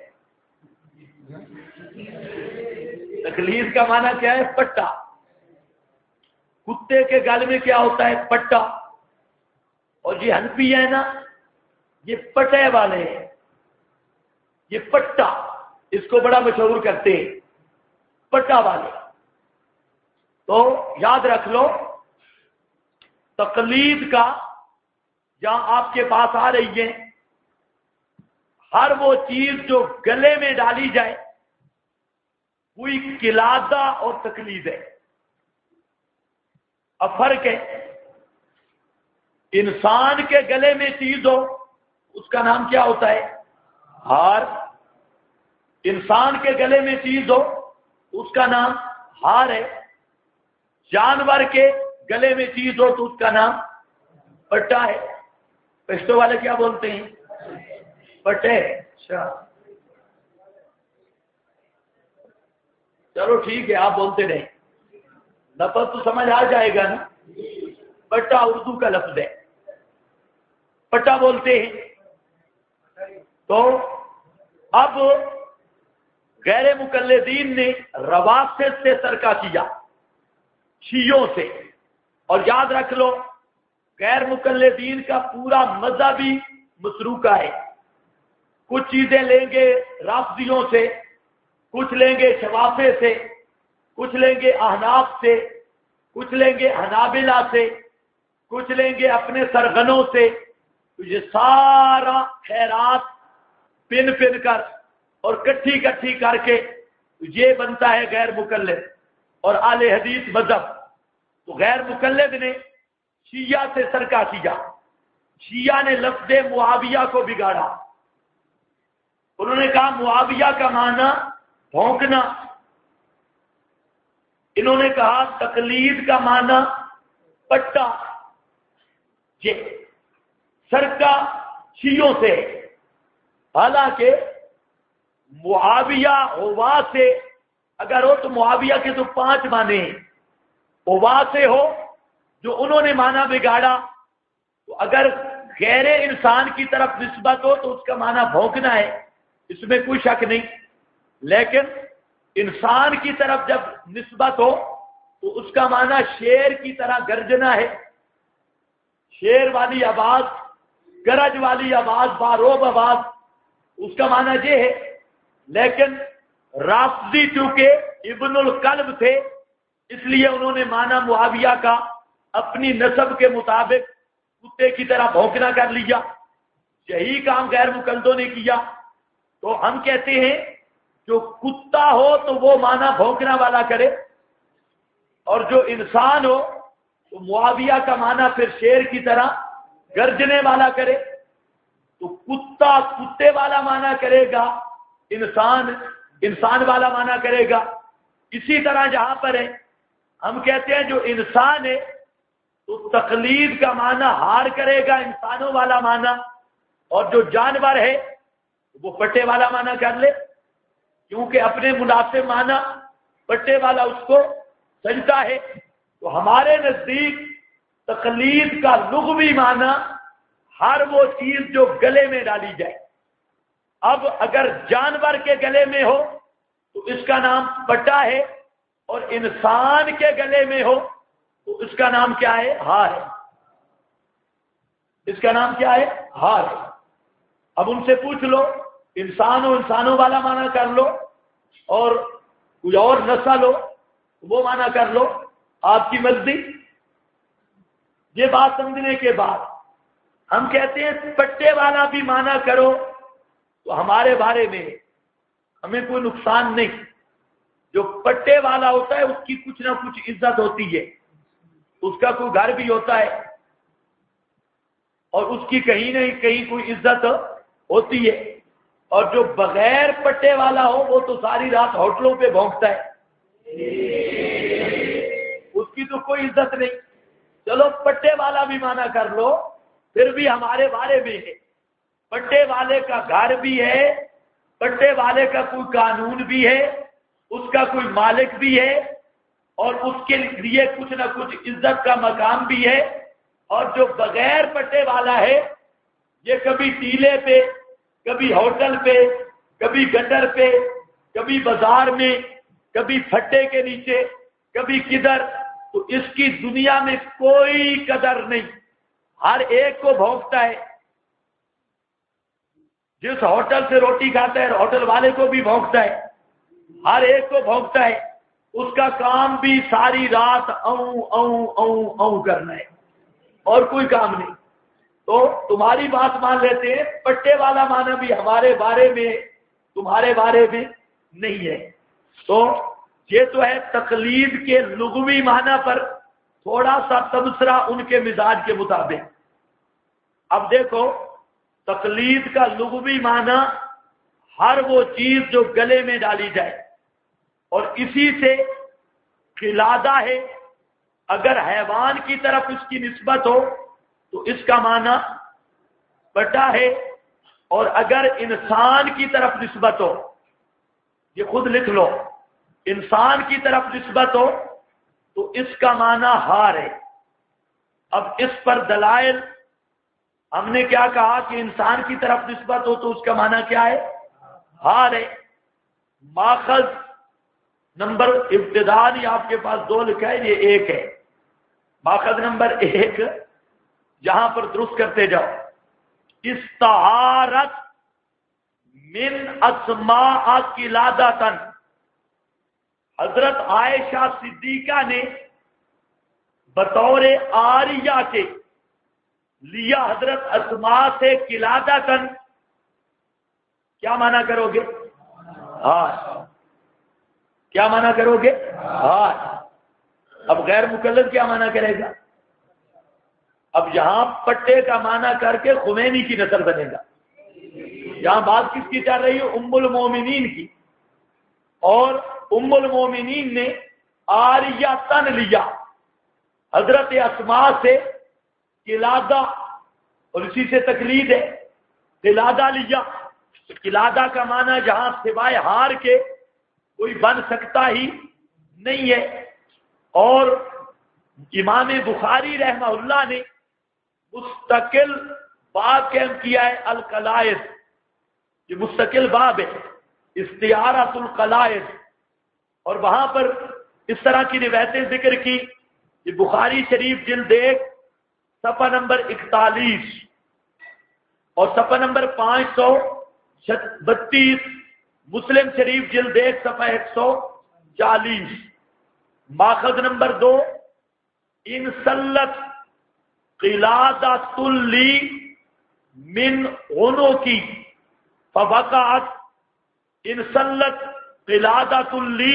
[SPEAKER 1] تقلید کا معنی کیا ہے؟ پٹا۔ کتے کے گل میں کیا ہوتا ہے؟ پٹا۔ اور یہ حنفی ہے نا، یہ پٹے والے ہیں، یہ پٹا، اس کو بڑا مشہور کرتے ہیں، پٹا والے۔ تو یاد رکھ لو، تقلید کا جہاں آپ کے پاس آ رہی ہے، ہر وہ چیز جو گلے میں ڈالی جائے وہی قلادہ اور تقلید ہے۔ اب فرق ہے، انسان کے گلے میں چیز ہو اس کا نام کیا ہوتا ہے؟ ہار۔ انسان کے گلے میں چیز ہو اس کا نام ہار ہے۔ جانور کے گلے میں چیز ہو تو اس کا نام پٹا ہے۔ پشتو والے کیا بولتے ہیں؟ پٹے۔ اچھا چلو ٹھیک ہے، آپ بولتے رہیں، لفظ تو سمجھ آ جائے گا نا۔ پٹا اردو کا لفظ ہے، پٹا بولتے ہیں۔ تو اب غیر مقلدین نے روافض سے سرکہ کیا، شیعوں سے، اور یاد رکھ لو غیر مقلدین کا پورا مذہبی مسروقہ ہے۔ کچھ چیزیں لیں گے رافضیوں سے، کچھ لیں گے شوافع سے، کچھ لیں گے احناف سے، کچھ لیں گے حنابلہ سے، کچھ لیں گے اپنے سرغنوں سے۔ تو یہ سارا خیرات پن پن کر اور کٹھی کٹھی کر کے یہ بنتا ہے غیر مقلد اور اہل حدیث مذہب۔ تو غیر مقلد نے شیعہ سے سرکہ کیا، شیعہ نے لفظ معاویہ کو بگاڑا۔ انہوں نے کہا معاویہ کا معنی بھونکنا، انہوں نے کہا تقلید کا معنی پٹا۔ یہ سرکہ شیعوں سے، حالانکہ معاویہ ہوا سے اگر ہو تو معاویہ کے تو 5 معنی ہیں۔ ہوا سے ہو جو انہوں نے معنی بگاڑا، تو اگر غیر انسان کی طرف نسبت ہو تو اس کا معنی بھونکنا ہے، اس میں کوئی شک نہیں۔ لیکن انسان کی طرف جب نسبت ہو تو اس کا معنی شیر کی طرح گرجنا ہے، شیر والی آواز، گرج والی آواز، باروب آواز، اس کا معنی یہ ہے۔ لیکن رافضی چونکہ ابن القلب تھے اس لیے انہوں نے معنی معاویہ کا اپنی نسب کے مطابق کتے کی طرح بھونکنا کر لیا۔ یہی کام غیر مقلدوں نے کیا۔ تو ہم کہتے ہیں جو کتا ہو تو وہ معنی بھونکنا والا کرے، اور جو انسان ہو تو معاویہ کا معنی پھر شیر کی طرح گرجنے والا کرے۔ تو کتا کتے والا معنی کرے گا، انسان والا معنی کرے گا۔ اسی طرح جہاں پر ہے ہم کہتے ہیں جو انسان ہے تو تقلید کا معنی ہار کرے گا، انسانوں والا معنی، اور جو جانور ہے وہ پٹے والا معنی کر لے، کیونکہ اپنے مناسب معنی پٹے والا اس کو سجتا ہے۔ تو ہمارے نزدیک تقلید کا لغوی معنی ہر وہ چیز جو گلے میں ڈالی جائے۔ اب اگر جانور کے گلے میں ہو تو اس کا نام پٹا ہے، اور انسان کے گلے میں ہو تو اس کا نام کیا ہے؟ ہار ہے۔ اس کا نام کیا ہے؟ ہار ہے۔ اب ان سے پوچھ لو انسانوں والا معنی کر لو، اور کوئی اور نسل ہو وہ معنی کر لو، آپ کی مرضی۔ یہ بات سمجھنے کے بعد ہم کہتے ہیں پٹے والا بھی معنی کرو تو ہمارے بارے میں ہمیں کوئی نقصان نہیں۔ جو پٹے والا ہوتا ہے اس کی کچھ نہ کچھ عزت ہوتی ہے، اس کا کوئی گھر بھی ہوتا ہے اور اس کی کہیں نہ کہیں کوئی عزت ہوتی ہے، اور جو بغیر پٹے والا ہو وہ تو ساری رات ہوٹلوں پہ بھونکتا ہے، اس کی تو کوئی عزت نہیں۔ چلو پٹے والا بھی مانا کر لو، پھر بھی ہمارے بارے میں ہے، پٹے والے کا گھر بھی ہے، پٹے والے کا کوئی قانون بھی ہے، اس کا کوئی مالک بھی ہے، اور اس کے لیے کچھ نہ کچھ عزت کا مقام بھی ہے۔ اور جو بغیر پٹے والا ہے یہ کبھی ٹیلے پہ، کبھی ہوٹل پہ، کبھی گٹر پہ، کبھی بازار میں، کبھی پھٹے کے نیچے، کبھی کدھر، تو اس کی دنیا میں کوئی قدر نہیں، ہر ایک کو بھونکتا ہے۔ جس ہوٹل سے روٹی کھاتا ہے ہوٹل والے کو بھی بھونکتا ہے، ہر ایک کو بھونکتا ہے۔ اس کا کام بھی ساری رات اوں اوں اوں اوں کرنا ہے اور کوئی کام نہیں۔ تو تمہاری بات مان لیتے ہیں، پٹے والا معنی بھی ہمارے بارے میں تمہارے بارے میں نہیں ہے۔ تو یہ تو ہے تقلید کے لغوی معنی پر تھوڑا سا تبصرہ ان کے مزاج کے مطابق۔ اب دیکھو تقلید کا لغوی معنی ہر وہ چیز جو گلے میں ڈالی جائے، اور اسی سے قلادہ ہے، اگر حیوان کی طرف اس کی نسبت ہو تو اس کا معنی پٹا ہے، اور اگر انسان کی طرف نسبت ہو، یہ خود لکھ لو، انسان کی طرف نسبت ہو تو اس کا معنی ہار ہے۔ اب اس پر دلائل ہم نے کیا کہا کہ انسان کی طرف نسبت ہو تو اس کا معنی کیا ہے؟ ہار ہے۔ ماخذ نمبر ابتدائی آپ کے پاس 2 لکھا ہے، یہ 1 ہے۔ ماخذ نمبر 1 جہاں پر درست کرتے جاؤ، استعارت من اسماء قلادۃ، حضرت عائشہ صدیقہ نے بطور عاریہ کے لیا حضرت اسماء سے قلادۃ، کیا معنی کرو گے؟ ہار۔ کیا معنی کرو گے؟ ہار۔ اب غیر مقلد کیا معنی کرے گا؟ اب یہاں پٹے کا معنی کر کے خمینی کی نسل بنے گا۔ یہاں بات کس کی چل رہی ہے؟ ام المومنین کی، اور ام المومنین نے آریہ تن لیا حضرت اسماء سے قلادہ، اور اسی سے تقلید ہے، قلادہ لیا۔ قلادہ کا معنی جہاں سوائے ہار کے کوئی بن سکتا ہی نہیں ہے۔ اور امام بخاری رحمہ اللہ نے مستقل باب قائم کیا ہے، القلائد، یہ مستقل باب ہے، استعارۃ القلائد، اور وہاں پر اس طرح کی روایتیں ذکر کی۔ یہ بخاری شریف جلد 1 صفحہ نمبر 41 اور صفحہ نمبر 532، مسلم شریف جلد 1 صفحہ 140۔ ماخذ نمبر 2، ان سلت قلادۃ لی من عنقی فوقعت، ان سلت قلادۃ لی،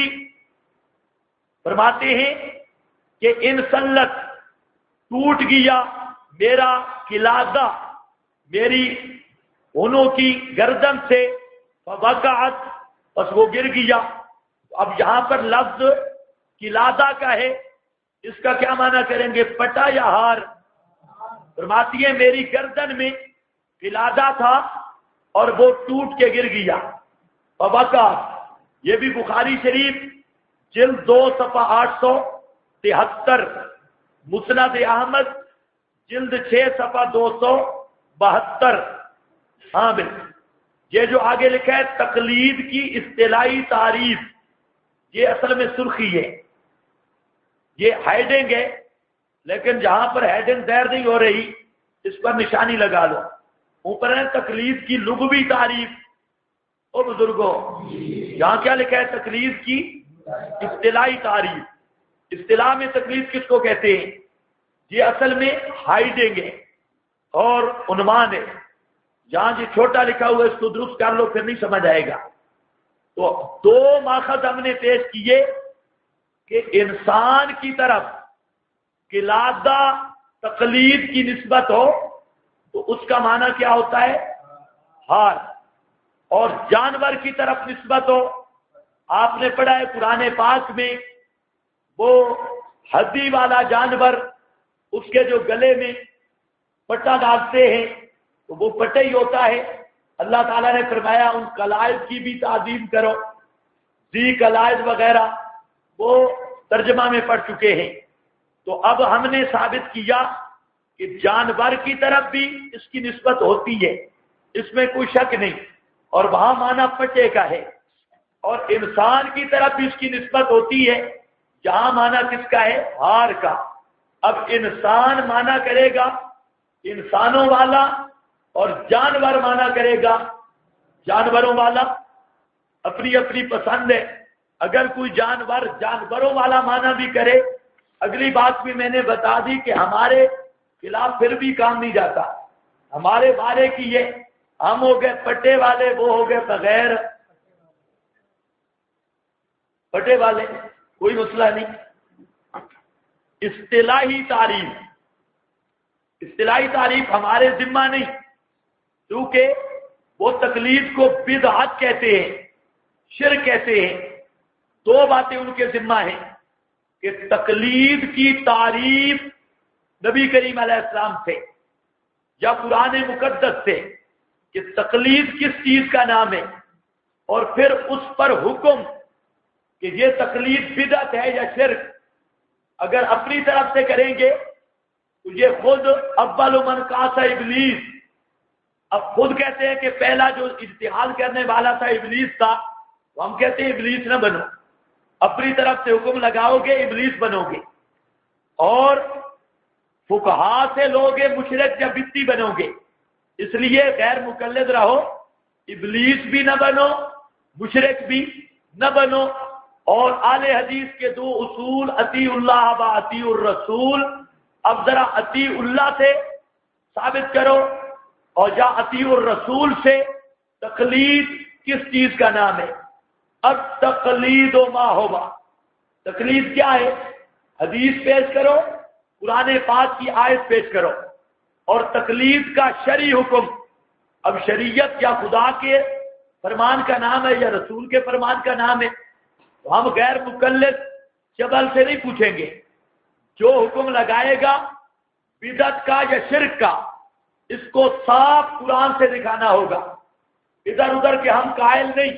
[SPEAKER 1] فرماتے ہیں کہ ان سلت ٹوٹ گیا میرا قلادہ میری عنق کی گردن سے، فوقعت، بس وہ گر گیا۔ اب یہاں پر لفظ قلادہ کا ہے، اس کا کیا معنی کریں گے؟ پٹا یا ہار؟ فرماتی ہے میری گردن میں قلادہ تھا اور وہ ٹوٹ کے گر گیا۔ فوقعت، یہ بھی بخاری شریف جلد 2 صفحہ 873، مسند احمد جلد 6 صفحہ 272۔ ہاں بالکل، یہ جو آگے لکھا ہے تقلید کی اصطلاحی تعریف، یہ اصل میں سرخی ہے، یہ ہیڈنگ ہے، لیکن جہاں پر ہیڈنگ ظاہر نہیں ہو رہی اس پر نشانی لگا لو۔ اوپر ہے تقلید کی لغوی تعریف۔ او بزرگوں، یہاں کیا لکھا ہے؟ تقلید کی اصطلاحی تعریف۔ اصطلاح میں تقلید کس کو کہتے ہیں؟ یہ اصل میں ہائڈنگ ہے اور عنوان ہے۔ جہاں یہ چھوٹا لکھا ہوا ہے اس کو درست کر لو، پھر نہیں سمجھ آئے گا۔ تو 2 ماخذ ہم نے پیش کیے کہ انسان کی طرف قلادہ تقلید کی نسبت ہو تو اس کا معنی کیا ہوتا ہے؟ ہار۔ اور جانور کی طرف نسبت ہو، آپ نے پڑھا ہے قرآن پاک میں، وہ ہڈی والا جانور، اس کے جو گلے میں پٹا ڈالتے ہیں تو وہ پٹا ہی ہوتا ہے۔ اللہ تعالیٰ نے فرمایا ان قلائد کی بھی تعظیم کرو، ذی قلائد وغیرہ وہ ترجمہ میں پڑھ چکے ہیں۔ تو اب ہم نے ثابت کیا کہ جانور کی طرف بھی اس کی نسبت ہوتی ہے، اس میں کوئی شک نہیں، اور وہاں معنی پٹے کا ہے، اور انسان کی طرف بھی اس کی نسبت ہوتی ہے، جہاں معنی کس کا ہے؟ ہار کا۔ اب انسان معنی کرے گا انسانوں والا، اور جانور معنی کرے گا جانوروں والا، اپنی اپنی پسند ہے۔ اگر کوئی جانور جانوروں والا معنی بھی کرے، اگلی بات بھی میں نے بتا دی کہ ہمارے خلاف پھر بھی کام نہیں جاتا، ہمارے بارے کی یہ، ہم ہو گئے پٹے والے، وہ ہو گئے بغیر پٹے والے، کوئی مسئلہ نہیں۔ اصطلاحی تعریف، اصطلاحی تعریف ہمارے ذمہ نہیں، کیونکہ وہ تقلید کو بدعت کہتے ہیں، شرک کہتے ہیں۔ دو باتیں ان کے ذمہ ہیں کہ تقلید کی تعریف نبی کریم علیہ السلام سے یا قرآن مقدس سے کہ تقلید کس چیز کا نام ہے، اور پھر اس پر حکم کہ یہ تقلید بدعت ہے یا شرک۔ اگر اپنی طرف سے کریں گے تو یہ خود اول من قاس ابلیس، اب خود کہتے ہیں کہ پہلا جو اجتہاد کرنے والا تھا ابلیس تھا، تو ہم کہتے ہیں ابلیس نہ بنو، اپنی طرف سے حکم لگاؤ گے ابلیس بنو گے، اور فقہا سے لوگے مشرک یا بدعتی بنو گے، اس لیے غیر مقلد رہو، ابلیس بھی نہ بنو مشرک بھی نہ بنو۔ اور اہل حدیث کے دو اصول اطیع اللہ و اطیع الرسول، اب ذرا اطیع اللہ سے ثابت کرو اور یا اطیع الرسول سے تقلید کس چیز کا نام ہے۔ اب تقلید و ما ہوا، تقلید کیا ہے؟ حدیث پیش کرو، قرآن پاک کی آیت پیش کرو، اور تقلید کا شرعی حکم، اب شریعت یا خدا کے فرمان کا نام ہے یا رسول کے فرمان کا نام ہے، تو ہم غیر مقلد جبل سے نہیں پوچھیں گے، جو حکم لگائے گا بدعت کا یا شرک کا، اس کو صاف قرآن سے دکھانا ہوگا، ادھر ادھر کے ہم قائل نہیں۔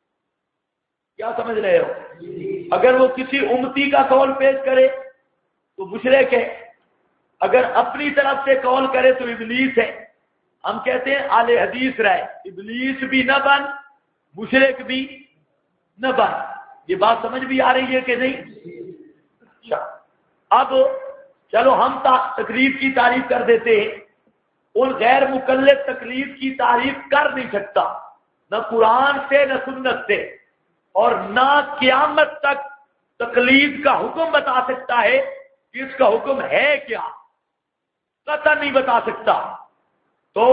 [SPEAKER 1] کیا سمجھ رہے ہو؟ اگر وہ کسی امتی کا قول پیش کرے تو مشرک ہے، اگر اپنی طرف سے قول کرے تو ابلیس ہے۔ ہم کہتے ہیں اہل حدیث رائے، ابلیس بھی نہ بن مشرک بھی نہ بن۔ یہ بات سمجھ بھی آ رہی ہے کہ نہیں؟ اچھا، اب چلو ہم تقلید کی تعریف کر دیتے ہیں، ان غیر مقلد تقلید کی تعریف کر نہیں سکتا، نہ قرآن سے نہ سنت سے، اور نہ قیامت تک تقلید کا حکم بتا سکتا ہے کہ اس کا حکم ہے کیا، قطع نہیں بتا سکتا۔ تو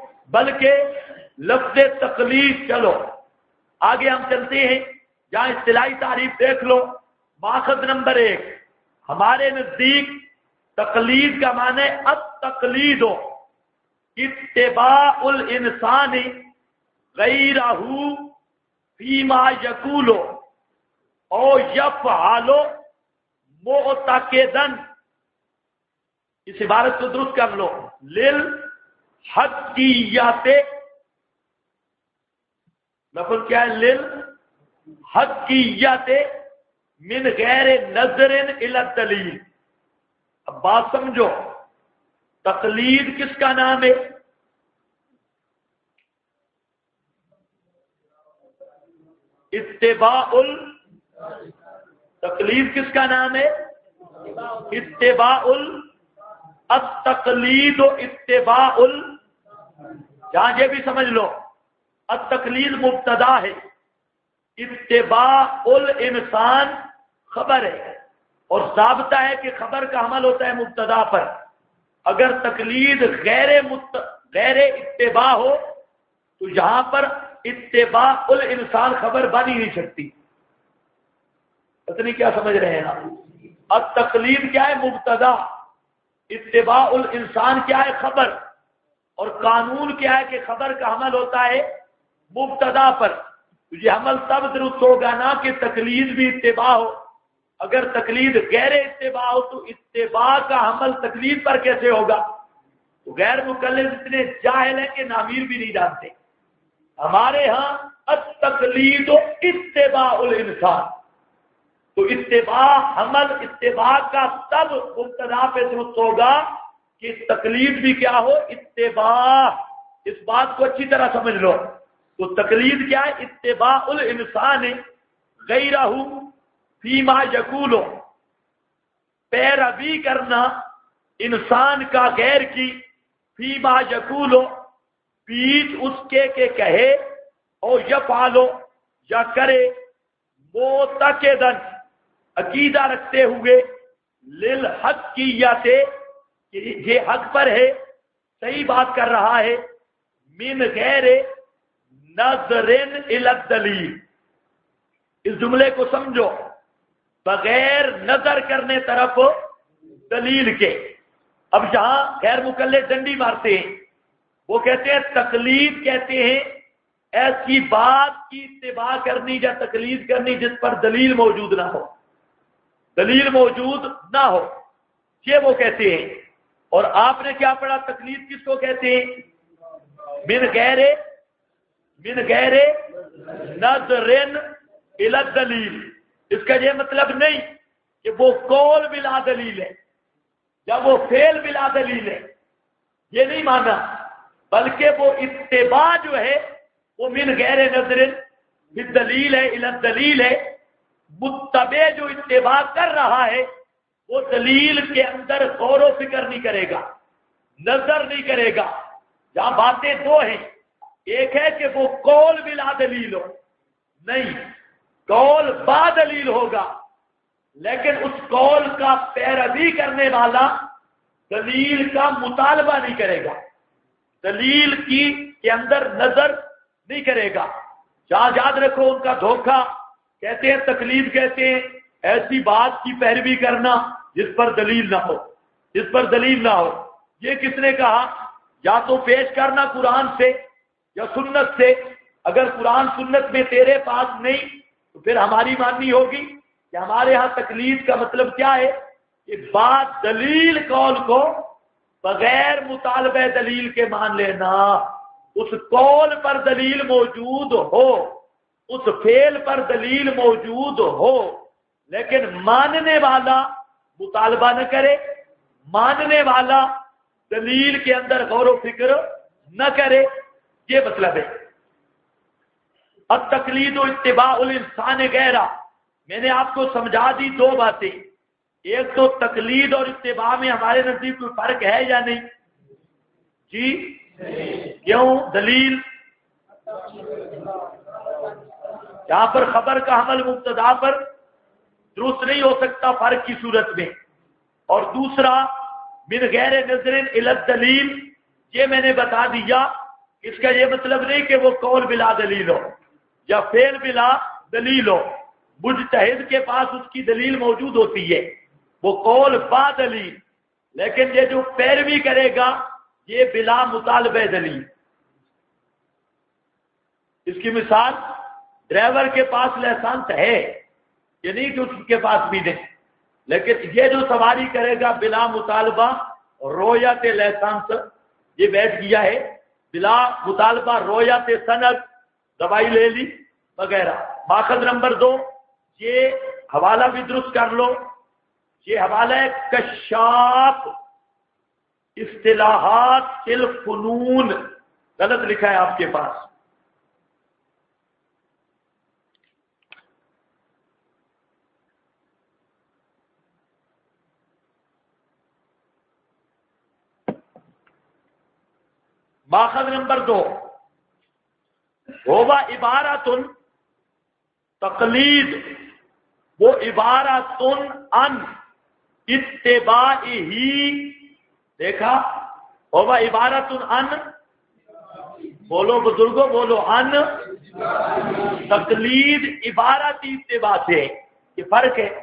[SPEAKER 1] بلکہ لفظ تقلید، چلو آگے ہم چلتے ہیں، جہاں اصطلاحی تعریف دیکھ لو، ماخذ نمبر 1 ہمارے نزدیک تقلید کا معنی التقلید اتباع الانسان غیرہ فیما یقول او یفعل معتقدا۔ اس عبارت کو درست کر لو، للحقیات، لفظ کیا ہے؟ للحقیات من غیر نظر الی الدلیل۔ اب بات سمجھو، تقلید کس کا نام ہے؟ اتباع تقلید کس کا نام ہے؟ اتباع التقلید و اتباع جہاں یہ بھی سمجھ لو، التقلید مبتدا ہے، اتباع الانسان خبر ہے، اور ضابطہ ہے کہ خبر کا عمل ہوتا ہے مبتدا پر۔ اگر تقلید غیر اتباع ہو تو یہاں پر اتباع الانسان خبر بن ہی نہیں سکتی۔ پتہ نہیں کیا سمجھ رہے ہیں آپ؟ اب تقلید کیا ہے؟ مبتدا، اتباع الانسان کیا ہے؟ خبر، اور قانون کیا ہے کہ خبر کا عمل ہوتا ہے مبتدا پر۔ یہ عمل تب درست ہوگا نا کہ تقلید بھی اتباع ہو۔ اگر تقلید غیر اتباع ہو تو اتباع کا عمل تقلید پر کیسے ہوگا؟ تو غیر مقلد اتنے جاہل ہیں کہ نامیر بھی نہیں جانتے۔ ہمارے ہاں التقلید و اتباع الانسان، تو اتباع عمل اتباع کا تب مبتدا پہ درست ہوگا کہ تقلید بھی کیا ہو؟ اتباع۔ اس بات کو اچھی طرح سمجھ لو، تو تقلید کیا ہے؟ اتباع الانسان غیرہ فیما یقول، پیروی کرنا انسان کا غیر کی، فیما یقول بیچ اس کے کہے، اور یفعلو یا کرے، معتقداً عقیدہ رکھتے ہوئے، للحقیات کہ یہ حق پر ہے، صحیح بات کر رہا ہے، من غیر نظر الی الدلیل۔ اس جملے کو سمجھو، بغیر نظر کرنے طرف دلیل کے۔ اب جہاں غیر مقلد ڈنڈی مارتے ہیں وہ کہتے ہیں تقلید کہتے ہیں ایسی بات کی اتباع کرنی یا تقلید کرنی جس پر دلیل موجود نہ ہو، دلیل موجود نہ ہو، یہ وہ کہتے ہیں۔ اور آپ نے کیا پڑھا؟ تقلید کس کو کہتے ہیں؟ من غیر نظر الی الدلیل۔ اس کا یہ مطلب نہیں کہ وہ قول بلا دلیل ہے یا وہ فعل بلا دلیل ہے، یہ نہیں مانا، بلکہ وہ اتباع جو ہے وہ من غیر نظر بالدلیل ہے، الی الدلیل ہے۔ متبع جو اتباع کر رہا ہے وہ دلیل کے اندر غور و فکر نہیں کرے گا، نظر نہیں کرے گا۔ جہاں باتیں دو ہیں، ایک ہے کہ وہ قول بلا دلیل ہو، نہیں، قول با دلیل ہوگا، لیکن اس قول کا پیروی کرنے والا دلیل کا مطالبہ نہیں کرے گا، دلیل کے اندر نظر نہیں کرے گا۔ جہاں یاد رکھو ان کا دھوکہ، کہتے ہیں تقلید، کہتے ہیں ایسی بات کی پیروی کرنا جس پر دلیل نہ ہو، جس پر دلیل نہ ہو۔ یہ کس نے کہا؟ یا تو پیش کرنا قرآن سے یا سنت سے۔ اگر قرآن سنت میں تیرے پاس نہیں تو پھر ہماری ماننی ہوگی کہ ہمارے ہاں تقلید کا مطلب کیا ہے کہ بات دلیل قول کو بغیر مطالبہ دلیل کے مان لینا، اس قول پر دلیل موجود ہو، اس فعل پر دلیل موجود ہو، لیکن ماننے والا مطالبہ نہ کرے، ماننے والا دلیل کے اندر غور و فکر نہ کرے، یہ مطلب ہے۔ التقلید و اتباع الانسان غیرہ، میں نے آپ کو سمجھا دی دو باتیں، ایک تو تقلید اور اتباع میں ہمارے نزدیک کوئی فرق ہے یا نہیں؟ جی کیوں؟ دلیل جہاں پر خبر کا حمل مبتدا پر درست نہیں ہو سکتا فرق کی صورت میں، اور دوسرا من غیر نظر الی الدلیل، یہ میں نے بتا دیا، اس کا یہ مطلب نہیں کہ وہ قول بلا دلیل ہو یا فعل بلا دلیل ہو، مجتہد کے پاس اس کی دلیل موجود ہوتی ہے، وہ قول با دلیل، لیکن یہ جو پیروی کرے گا یہ بلا مطالبہ دلیل۔ اس کی مثال، ڈرائیور کے پاس لائسنس ہے، یہ نہیں کہ اس کے پاس بھی نہیں، لیکن یہ جو سواری کرے گا بلا مطالبہ رویت لائسنس، یہ بیٹھ گیا ہے بلا مطالبہ رویت سند، دوائی لے لی وغیرہ۔ ماخذ نمبر 2، یہ حوالہ بھی درست کر لو، یہ حوالہ ہے کشاف اصطلاحات الفنون، غلط لکھا ہے آپ کے پاس، ماخذ نمبر 2، ہووا عبارت تقلید، وہ عبارت ان اتباع ہی، دیکھا، ہووا عبارت ان، بولو بزرگوں بولو، ان تقلید عبارت اتباع سے، یہ فرق ہے،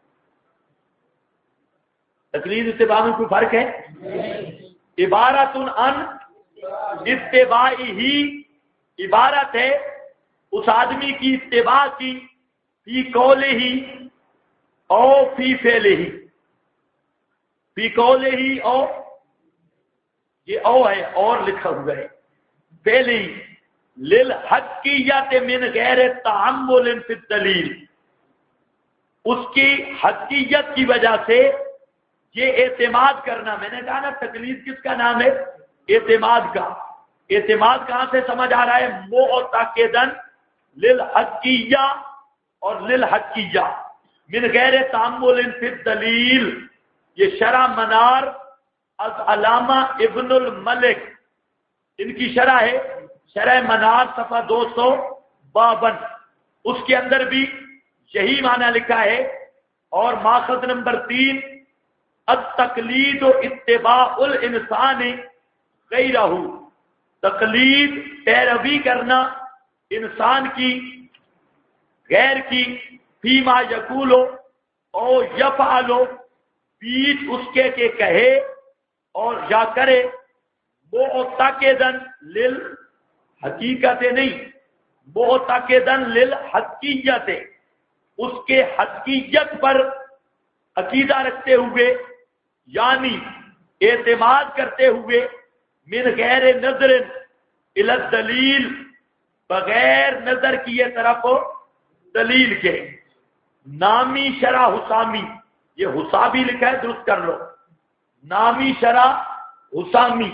[SPEAKER 1] تقلید اتباع میں کوئی فرق ہے؟ عبارت ان اتباع ہی عبارت ہے اس آدمی کی اتباع کی، فی قول ہی او فی فعل ہی، فی قول ہی او، یہ او ہے اور لکھا ہوا ہے، فعل ہی، للحقیت من غیر تعمل فی الدلیل، اس کی حقیقت کی وجہ سے یہ اعتماد کرنا، میں نے کہا نا تقلید کس کا نام ہے؟ اعتماد کا۔ اعتماد کہاں سے سمجھ آ رہا ہے؟ معتقدن للحقیہ اور للحقیہ من غیر تعمل فی الدلیل، یہ شرح منار از علامہ ابن الملک، ان کی شرح ہے، شرح منار صفحہ 252، اس کے اندر بھی یہی معنی لکھا ہے۔ اور ماخذ نمبر 3، التقلید و اتباع الانسان غیرہ، تقلید پیروی کرنا انسان کی غیر کی، فیما یقولو او یفعلو، بیچ اس کے کہ کہے اور یا کرے معتقدن للحقیقت نہیں، معتقدن للحقیقت، اس کے حقیقت پر عقیدہ رکھتے ہوئے، یعنی اعتماد کرتے ہوئے، من غیر نظر الی الدلیل، بغیر نظر کیے طرف دلیل کے۔ نامی شرح حسامی، یہ حسابی لکھا ہے، درست کر لو، نامی شرح حسامی،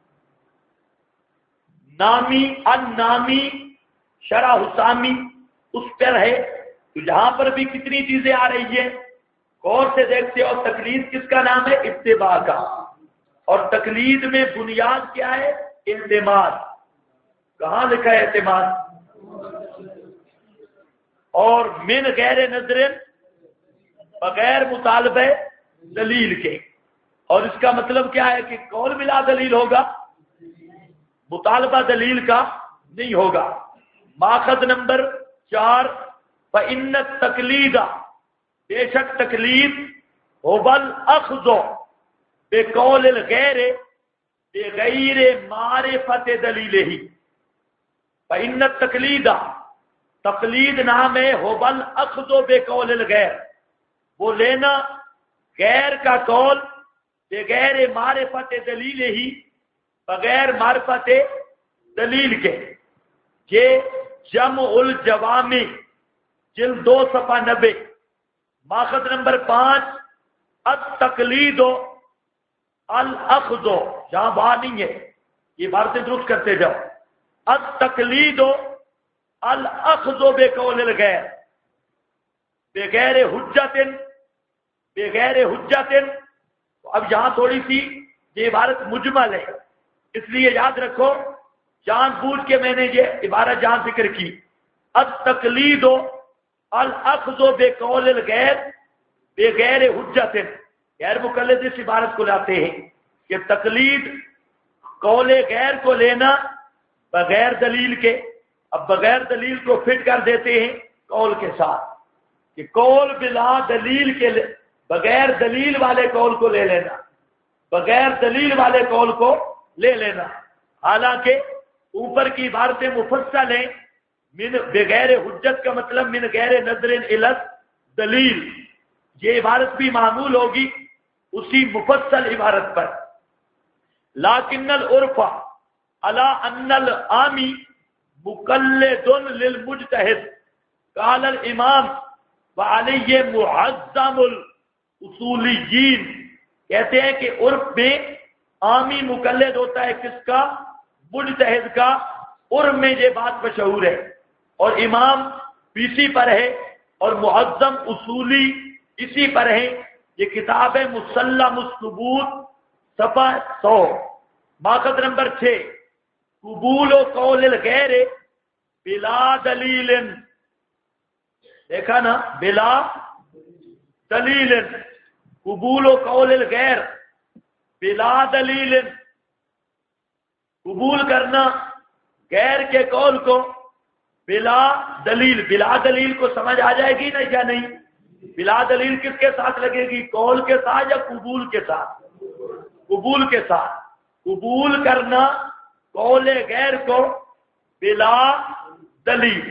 [SPEAKER 1] نامی النامی شرح حسامی اس پر ہے۔ تو جہاں پر بھی کتنی چیزیں آ رہی ہیں غور سے دیکھتے ہو۔ تقلید کس کا نام ہے؟ اتباع کا۔ اور تقلید میں بنیاد کیا ہے؟ اعتماد۔ کہاں لکھا ہے اعتماد؟ اور من غیر نظر، بغیر مطالبہ دلیل کے۔ اور اس کا مطلب کیا ہے کہ قول بلا دلیل ہوگا، مطالبہ دلیل کا نہیں ہوگا۔ ماخذ نمبر 4، فإن التقلید، بے شک تقلید، هو الأخذ بقول الغیر بغیر معرفت دلیلہ۔ فإن التقلید، تقلید نام ہے هو الأخذ بقول الغیر، وہ لینا غیر کا قول بغیر معرفت دلیلہ، بغیر معرفت دلیل کے۔ یہ جمع الجوامع جلد 2 صفحہ 90۔ ماخذ نمبر 5، التقلید الاخذ، جہاں وہاں نہیں ہے، یہ باتیں درست کرتے جاؤ۔ التقلید الاخذ بقول الغیر بغیر حجت، بغیر حجت۔ اب یہاں تھوڑی سی یہ عبارت مجمل ہے، اس لیے یاد رکھو، جان بوجھ کے میں نے یہ عبارت جہاں ذکر کی، التقلید الاخذ بقول الغیر بغیر حجت۔ غیر مقلد اس عبارت کو لاتے ہیں کہ تقلید قول غیر کو لینا بغیر دلیل کے۔ اب بغیر دلیل کو فٹ کر دیتے ہیں قول کے ساتھ، کہ قول بلا دلیل کے، بغیر دلیل والے قول کو لے لینا، بغیر دلیل والے قول کو لے لینا۔ حالانکہ اوپر کی عبارتیں مفصل ہیں، من بغیر حجت کا مطلب من غیر نظر الی دلیل، یہ عبارت بھی معمول ہوگی اسی مفصل عبارت پر۔ لیکن العرف علی ان العامی مقلد للمجتہد، قال الامام وعلی معظم الاصولیین، کہتے ہیں کہ عرف میں عامی مقلد ہوتا ہے کس کا؟ مجتہد کا۔ عرف میں یہ بات مشہور ہے، اور امام اسی پر ہے، اور معظم اصولی اسی پر ہے۔ یہ کتاب ہے مسلم الثبوت، صفحہ 100۔ ماخذ نمبر 6، قبول و قول الغیر بلا دلیل، دیکھا نا، بلا دلیل، قبول و قول الغیر بلا دلیل، قبول کرنا غیر کے قول کو بلا دلیل۔ بلا دلیل کو سمجھ آ جائے گی نا یا نہیں؟ بلا دلیل کس کے ساتھ لگے گی؟ قول کے ساتھ یا قبول کے ساتھ؟ قبول کے ساتھ۔ قبول کرنا قول غیر کو بلا دلیل۔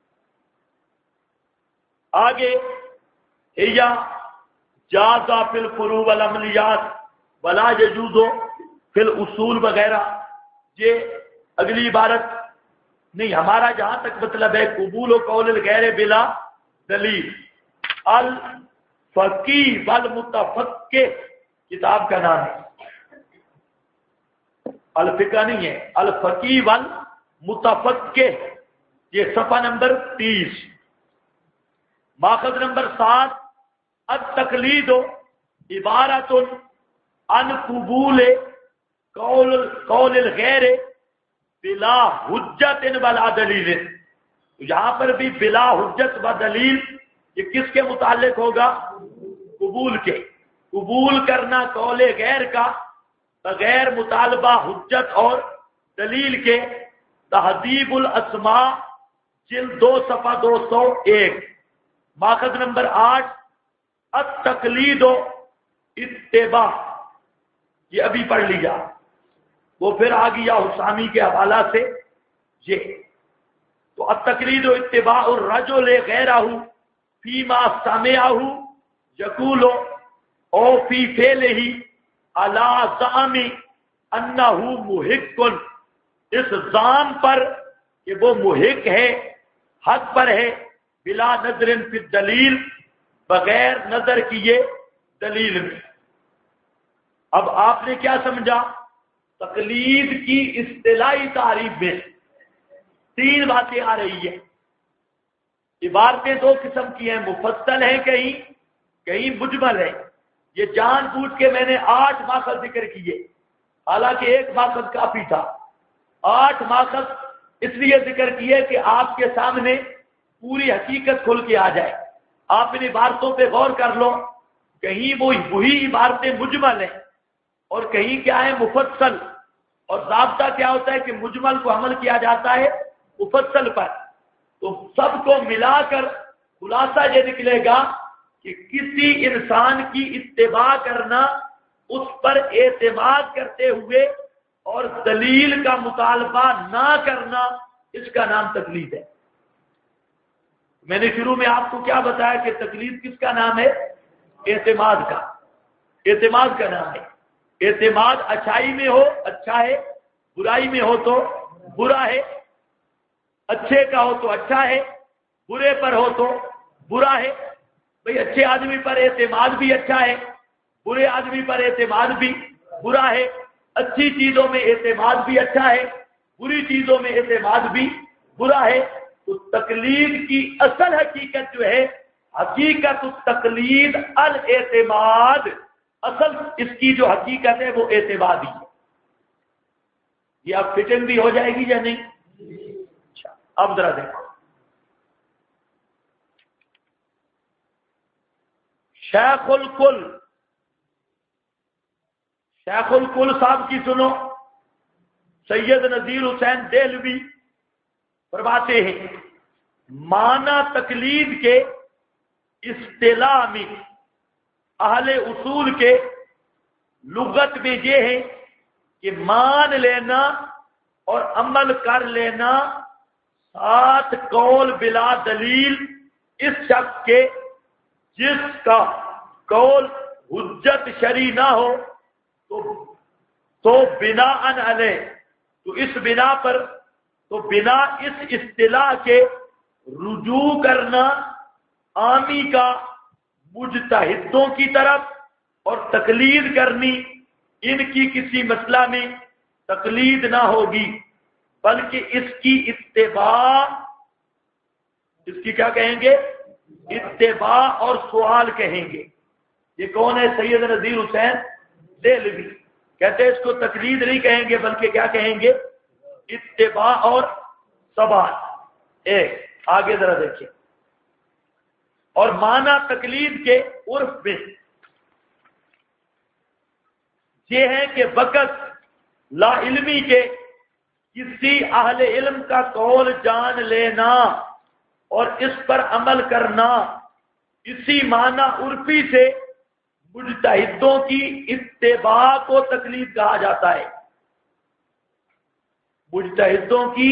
[SPEAKER 1] آگے یا جازا فی الفروع والعملیات ولا یجوز فی الاصول وغیرہ، یہ اگلی عبارت نہیں، ہمارا جہاں تک مطلب ہے قبول و قول الغیر بلا دلیل۔ الفقی والمتفقہ کتاب کا نام ہے، الفقہ نہیں ہے، الفقی والمتفقہ، یہ صفحہ نمبر 30۔ ماخذ نمبر 7، التقلید عبارت عن قبول قول الغیر بلا حجت ولا دلیل۔ یہاں پر بھی بلا حجت و دلیل، یہ کس کے متعلق ہوگا؟ قبول کے۔ قبول کرنا قول غیر کا بغیر مطالبہ حجت اور دلیل کے۔ تہذیب الاسماء جلد 2 صفحہ 201۔ ماخذ نمبر 8، التقلید اتباع، یہ ابھی پڑھ لیا. وہ پھر آ گیا حسامی کے حوالہ سے یہ. تو التقلید اتباع الرجل غیرہ فیما سمعہ یقول او فی فعلہ علی زعم انہ محق، اس زعم پر کہ وہ محق ہے، حق پر ہے، بلا نظر فی الدلیل، بغیر نظر کیے دلیل میں. اب آپ نے کیا سمجھا؟ تقلید کی اصطلاحی تعریف میں 3 باتیں آ رہی ہیں. عبارتیں 2 قسم کی ہیں، مفصل ہیں کہیں مجمل ہے. یہ جان بوجھ کے میں نے 8 ماخذ ذکر کیے، حالانکہ 1 ماخذ کافی تھا. 8 ماخذ اس لیے ذکر کیے کہ آپ کے سامنے پوری حقیقت کھل کے آ جائے. آپ ان عبارتوں پہ غور کر لو، کہیں وہی عبارتیں مجمل ہیں اور کہیں کیا ہے مفصل. اور ضابطہ کیا ہوتا ہے کہ مجمل کو عمل کیا جاتا ہے مفصل پر. تو سب کو ملا کر خلاصہ یہ نکلے گا کہ کسی انسان کی اتباع کرنا، اس پر اعتماد کرتے ہوئے اور دلیل کا مطالبہ نہ کرنا، اس کا نام تقلید ہے. میں نے شروع میں آپ کو کیا بتایا کہ تقلید کس کا نام ہے؟ اعتماد کا. اعتماد کا نام ہے. اعتماد اچھائی میں ہو اچھا ہے، برائی میں ہو تو برا ہے. اچھے کا ہو تو اچھا ہے، برے پر ہو تو برا ہے. بھئی اچھے آدمی پر اعتماد بھی اچھا ہے، برے آدمی پر اعتماد بھی برا ہے. اچھی چیزوں میں اعتماد بھی اچھا ہے، بری چیزوں میں اعتماد بھی برا ہے. تو تقلید کی اصل حقیقت جو ہے، حقیقت التقلید الاعتماد، اصل اس کی جو حقیقت ہے وہ اعتماد ہی ہے. یہ اب فٹنگ بھی ہو جائے گی یا نہیں؟ اچھا، اب ذرا دیکھو. شیخ الکل صاحب کی سنو. سید نذیر حسین دہلوی فرماتے ہیں معنی تقلید کے اصطلاح میں اہل اصول کے لغت میں یہ ہے کہ مان لینا اور عمل کر لینا ساتھ قول بلا دلیل اس شخص کے جس کا قول حجت شرعی نہ ہو تو بنا علیہ، تو اس بنا پر، تو بنا اس اصطلاح کے رجوع کرنا عامی کا مجتہدوں کی طرف اور تقلید کرنی ان کی کسی مسئلہ میں تقلید نہ ہوگی، بلکہ اس کی اتباع، اس کی کیا کہیں گے؟ اتباع اور سوال کہیں گے. یہ کون ہے؟ سید نذیر حسین دہلوی. کہتے ہیں اس کو تقلید نہیں کہیں گے بلکہ کیا کہیں گے؟ اتباع اور سوال. ایک آگے ذرا دیکھیں. اور معنی تقلید کے عرف میں یہ ہے کہ وقت لا علمی کے کسی اہل علم کا قول جان لینا اور اس پر عمل کرنا، اسی معنی عرفی سے مجتہدوں کی اتباع کو تقلید کہا جاتا ہے. مجتہدوں کی،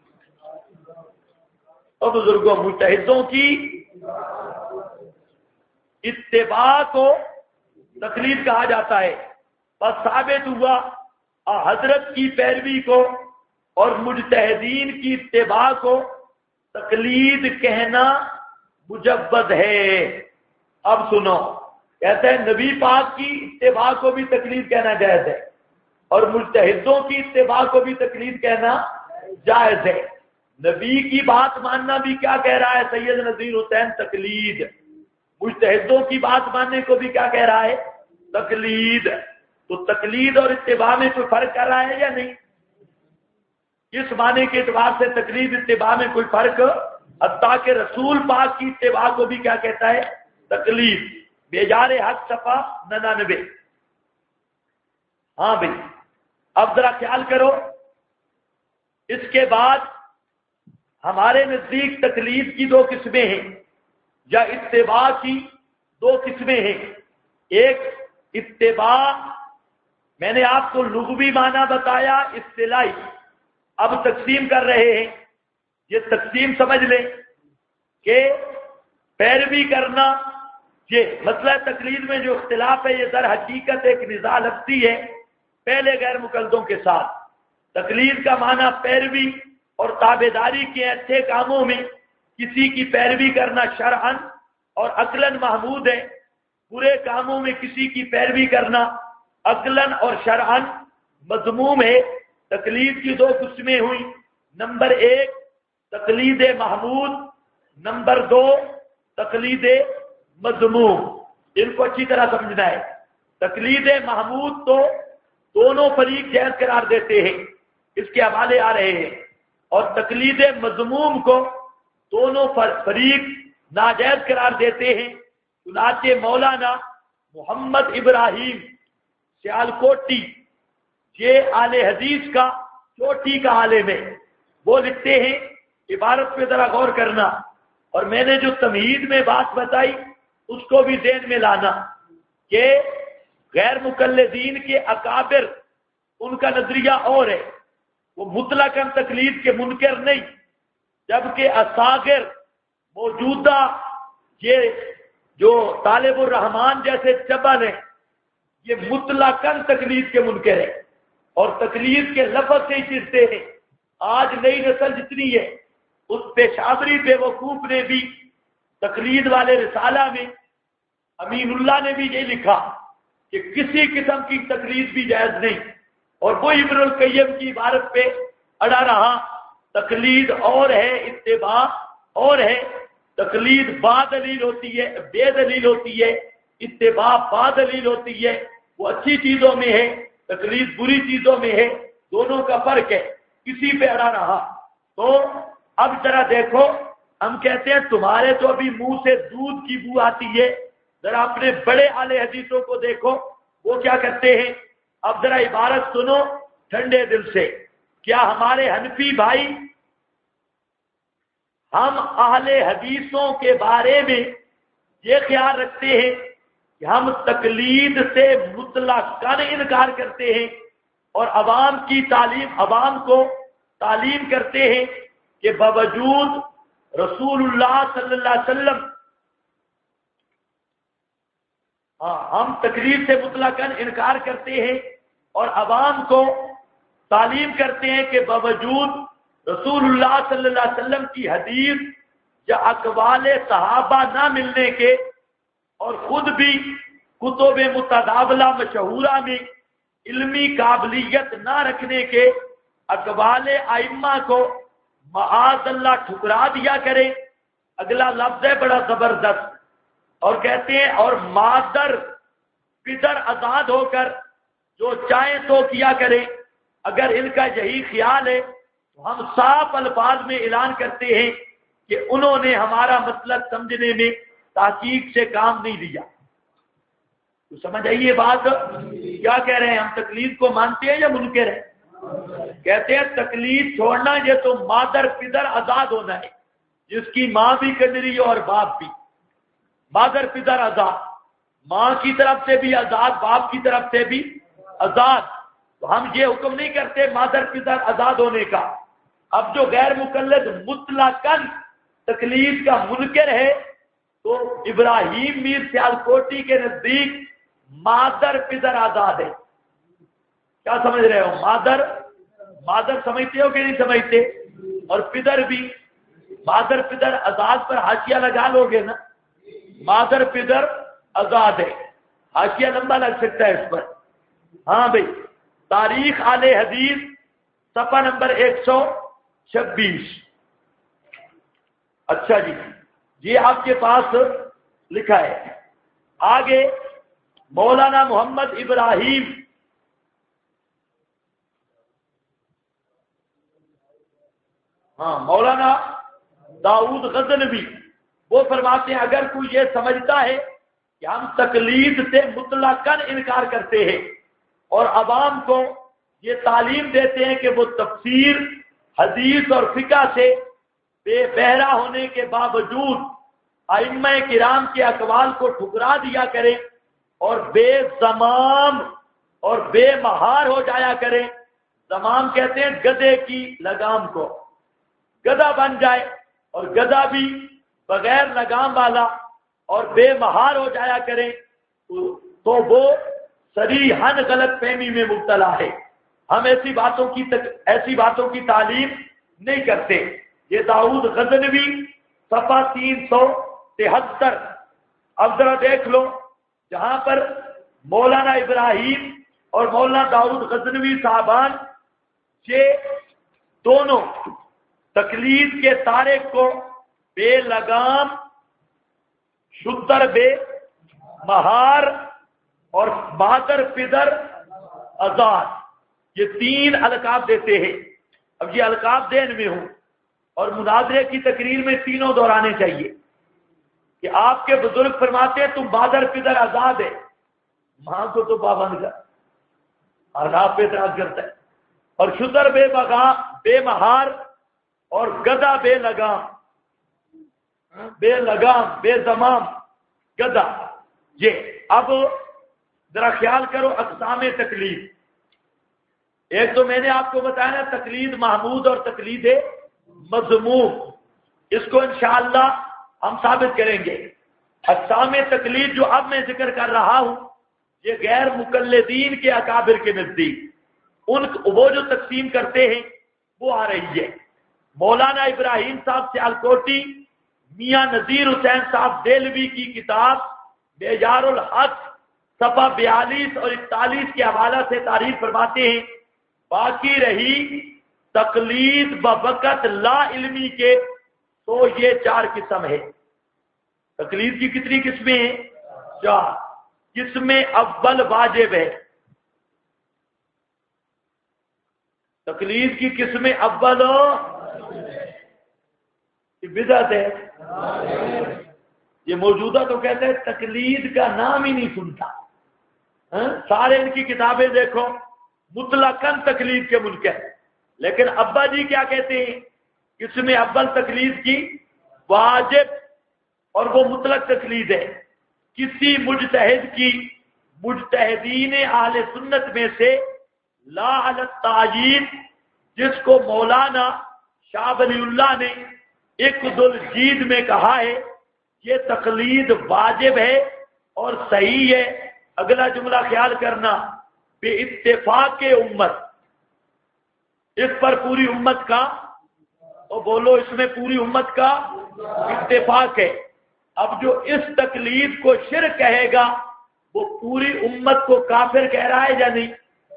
[SPEAKER 1] اور بزرگوں مجتہدوں کی اتباع کو تقلید کہا جاتا ہے. بس ثابت ہوا حضرت کی پیروی کو اور مجتہدین کی اتباع کو تقلید کہنا مجوز ہے. اب سنو، کہتے ہیں نبی پاک کی اتباع کو بھی تقلید کہنا جائز ہے اور مجتہدوں کی اتباع کو بھی تقلید کہنا جائز ہے. نبی کی بات ماننا بھی کیا کہہ رہا ہے سید نذیر حسین؟ تقلید. مجتہدوں کی بات ماننے کو بھی کیا کہہ رہا ہے؟ تقلید. تو تقلید اور اتباع میں کوئی فرق کر رہا ہے یا نہیں؟ اس معنی کے اعتبار سے تقلید اتباع میں کوئی فرق، حتیٰ کہ رسول پاک کی اتباع کو بھی کیا کہتا ہے؟ تقلید. بیجار حق صفحہ 99. ہاں بھائی، اب ذرا خیال کرو. اس کے بعد ہمارے نزدیک تقلید کی 2 قسمیں ہیں، یا اتباع کی 2 قسمیں ہیں. ایک اتباع میں نے آپ کو لغوی معنی بتایا، اصطلاحی اب تقسیم کر رہے ہیں۔ یہ تقسیم سمجھ لیں کہ پیروی کرنا، یہ مسئلہ تقلید میں جو اختلاف ہے یہ در حقیقت ایک نزاع لفظی ہے پہلے غیر مقلدوں کے ساتھ۔ تقلید کا معنی پیروی اور تابعداری کے اچھے کاموں میں کسی کی پیروی کرنا شرعاً اور عقلاً محمود ہے، برے کاموں میں کسی کی پیروی کرنا عقلاً اور شرعاً مذموم ہے۔ تقلید کی دو قسمیں ہوئیں، نمبر 1 تقلید محمود، نمبر 2 تقلید مذموم۔ ان کو اچھی طرح سمجھنا ہے۔ تقلید محمود تو دونوں فریق جائز قرار دیتے ہیں، اس کے حوالے آ رہے ہیں، اور تقلید مذموم کو دونوں فریق ناجائز قرار دیتے ہیں۔ چنانچہ مولانا محمد ابراہیم سیالکوٹی، یہ اہل حدیث کا چوٹی کا عالم ہے، وہ لکھتے ہیں، عبارت پہ ذرا غور کرنا، اور میں نے جو تمہید میں بات بتائی اس کو بھی ذہن میں لانا کہ غیر مقلدین کے اکابر ان کا نظریہ اور ہے، وہ مطلقاً تقلید کے منکر نہیں، جبکہ اصاغر موجودہ یہ جو طالب الرحمان جیسے چبل ہیں یہ مطلقاً تقلید کے منکر ہے اور تقلید کے لفظ سے ہی چرتے ہیں۔ آج نئی نسل جتنی ہے اس پیشابری بے وقوف نے بھی تقلید والے رسالہ میں امین اللہ نے بھی یہ لکھا کہ کسی قسم کی تقلید بھی جائز نہیں، اور وہ ابن القیم کی عبارت پہ اڑا رہا، تقلید اور ہے اتباع اور ہے، تقلید با دلیل ہوتی ہے بے دلیل ہوتی ہے، اتباع با دلیل ہوتی ہے، وہ اچھی چیزوں میں ہے، تقلید بری چیزوں میں ہے، دونوں کا فرق ہے، کسی پہ اڑا رہا۔ تو اب ذرا دیکھو، ہم کہتے ہیں تمہارے تو ابھی منہ سے دودھ کی بو آتی ہے، ذرا اپنے بڑے اہل حدیثوں کو دیکھو وہ کیا کرتے ہیں۔ اب ذرا عبارت سنو ٹھنڈے دل سے، کیا ہمارے حنفی بھائی ہم اہل حدیثوں کے بارے میں یہ خیال رکھتے ہیں کہ ہم تقلید سے مطلقاً انکار کرتے ہیں اور عوام کی تعلیم، عوام کو تعلیم کرتے ہیں کہ باوجود رسول اللہ صلی اللہ علیہ وسلم، ہم تقلید سے مطلقاً انکار کرتے ہیں اور عوام کو تعلیم کرتے ہیں کہ باوجود رسول اللہ صلی اللہ علیہ وسلم کی حدیث یا اقوال صحابہ نہ ملنے کے اور خود بھی کتب متداولہ مشہورہ میں علمی قابلیت نہ رکھنے کے اقوال ائمہ کو معاذ اللہ ٹھکرا دیا کرے۔ اگلا لفظ ہے بڑا زبردست، اور کہتے ہیں اور مادر پدر آزاد ہو کر جو چاہیں تو کیا کرے۔ اگر ان کا یہی خیال ہے تو ہم صاف الفاظ میں اعلان کرتے ہیں کہ انہوں نے ہمارا مطلب سمجھنے میں تحقیق سے کام نہیں لیا۔ تو سمجھ آئیے بات کیا کہہ رہے ہیں، ہم تقلید کو مانتے ہیں یا منکر ہیں؟ کہتے ہیں تقلید چھوڑنا یہ تو مادر پدر آزاد ہونا ہے، جس کی ماں بھی کنجری اور باپ بھی، مادر پدر آزاد، ماں کی طرف سے بھی آزاد باپ کی طرف سے بھی آزاد۔ تو ہم یہ حکم نہیں کرتے مادر پدر آزاد ہونے کا۔ اب جو غیر مقلد مطلقاً تقلید کا منکر ہے تو ابراہیم میر سیالکوٹی کے نزدیک مادر پدر آزاد ہے۔ کیا سمجھ رہے ہو؟ مادر سمجھتے ہو کہ نہیں سمجھتے؟ اور پدر بھی، مادر پدر آزاد پر حاشیہ لگا لو گے نا، مادر پدر آزاد ہے، حاشیہ لمبا لگ سکتا ہے اس پر۔ ہاں بھائی، تاریخ اہل حدیث صفحہ نمبر 126۔ اچھا جی، یہ آپ کے پاس لکھا ہے۔ آگے مولانا محمد ابراہیم، مولانا داؤد غزنوی، وہ فرماتے ہیں اگر کوئی یہ سمجھتا ہے کہ ہم تقلید سے مطلقاً انکار کرتے ہیں اور عوام کو یہ تعلیم دیتے ہیں کہ وہ تفسیر، حدیث اور فقہ سے بے بہرا ہونے کے باوجود ائمہ کرام کے اقوال کو ٹھکرا دیا کرے اور بے زمام اور بے مہار ہو جایا کریں. زمام کہتے ہیں گدے کی لگام کو. گدھا بن جائے اور گدھا بھی بغیر لگام والا اور بے مہار ہو جایا کریں تو وہ صریحاً غلط فہمی میں مبتلا ہے. ہم ایسی باتوں کی تعلیم نہیں کرتے. یہ داؤد غزنوی صفحہ 373. اب ذرا دیکھ لو جہاں پر مولانا ابراہیم اور مولانا داؤد غزنوی صاحبان یہ دونوں تقلید کے تارک کو بے لگام، شتر بے مہار اور بہادر پدر آزاد، یہ 3 القاب دیتے ہیں. اب یہ القاب ذہن میں ہوں اور مناظرے کی تقریر میں تینوں دہرانے چاہیے کہ آپ کے بزرگ فرماتے ہیں تم بہادر پدر آزاد ہے، ماں کو تو پابند کر، آزاد پہ اعتراض کرتا ہے. اور شتر بے مہار اور گدھا بے لگام بے زمام گدھا. یہ اب ذرا خیال کرو اقسام تقلید. ایک تو میں نے آپ کو بتایا نا تقلید محمود اور تقلید مذموم، اس کو انشاءاللہ ہم ثابت کریں گے. اقسام تقلید جو اب میں ذکر کر رہا ہوں یہ غیر مقلدین کے اکابر کے نزدیک وہ جو تقسیم کرتے ہیں وہ آ رہی ہے. مولانا ابراہیم صاحب سیالکوٹی، میاں نذیر حسین صاحب دہلوی کی کتاب بیجار الحق صفحہ 42 اور 41 کے حوالہ سے تعریف فرماتے ہیں باقی رہی تقلید بوقت لا علمی کے تو یہ 4 قسم ہے. تقلید کی کتنی قسمیں ہیں؟ 4. قسم اول واجب ہے. تقلید کی قسم اول بدعت ہے. یہ موجودہ تو کہتے ہیں تقلید کا نام ہی نہیں سنتا. سارے ان کی کتابیں دیکھو مطلقاً تقلید کے ملک ہے. لیکن ابا جی کیا کہتے ہیں؟ قسم اول تقلید کی واجب اور وہ مطلق تقلید ہے. کسی مجتہد کی مجتہدین اہل سنت میں سے لا علی التعیین جس کو مولانا شاہ ولی اللہ نے اقد الجید میں کہا ہے یہ تقلید واجب ہے اور صحیح ہے. اگلا جملہ خیال کرنا، بے اتفاق امت، اس پر پوری امت کا، تو بولو اس میں پوری امت کا اتفاق ہے. اب جو اس تقلید کو شرک کہے گا وہ پوری امت کو کافر کہہ رہا ہے یا نہیں؟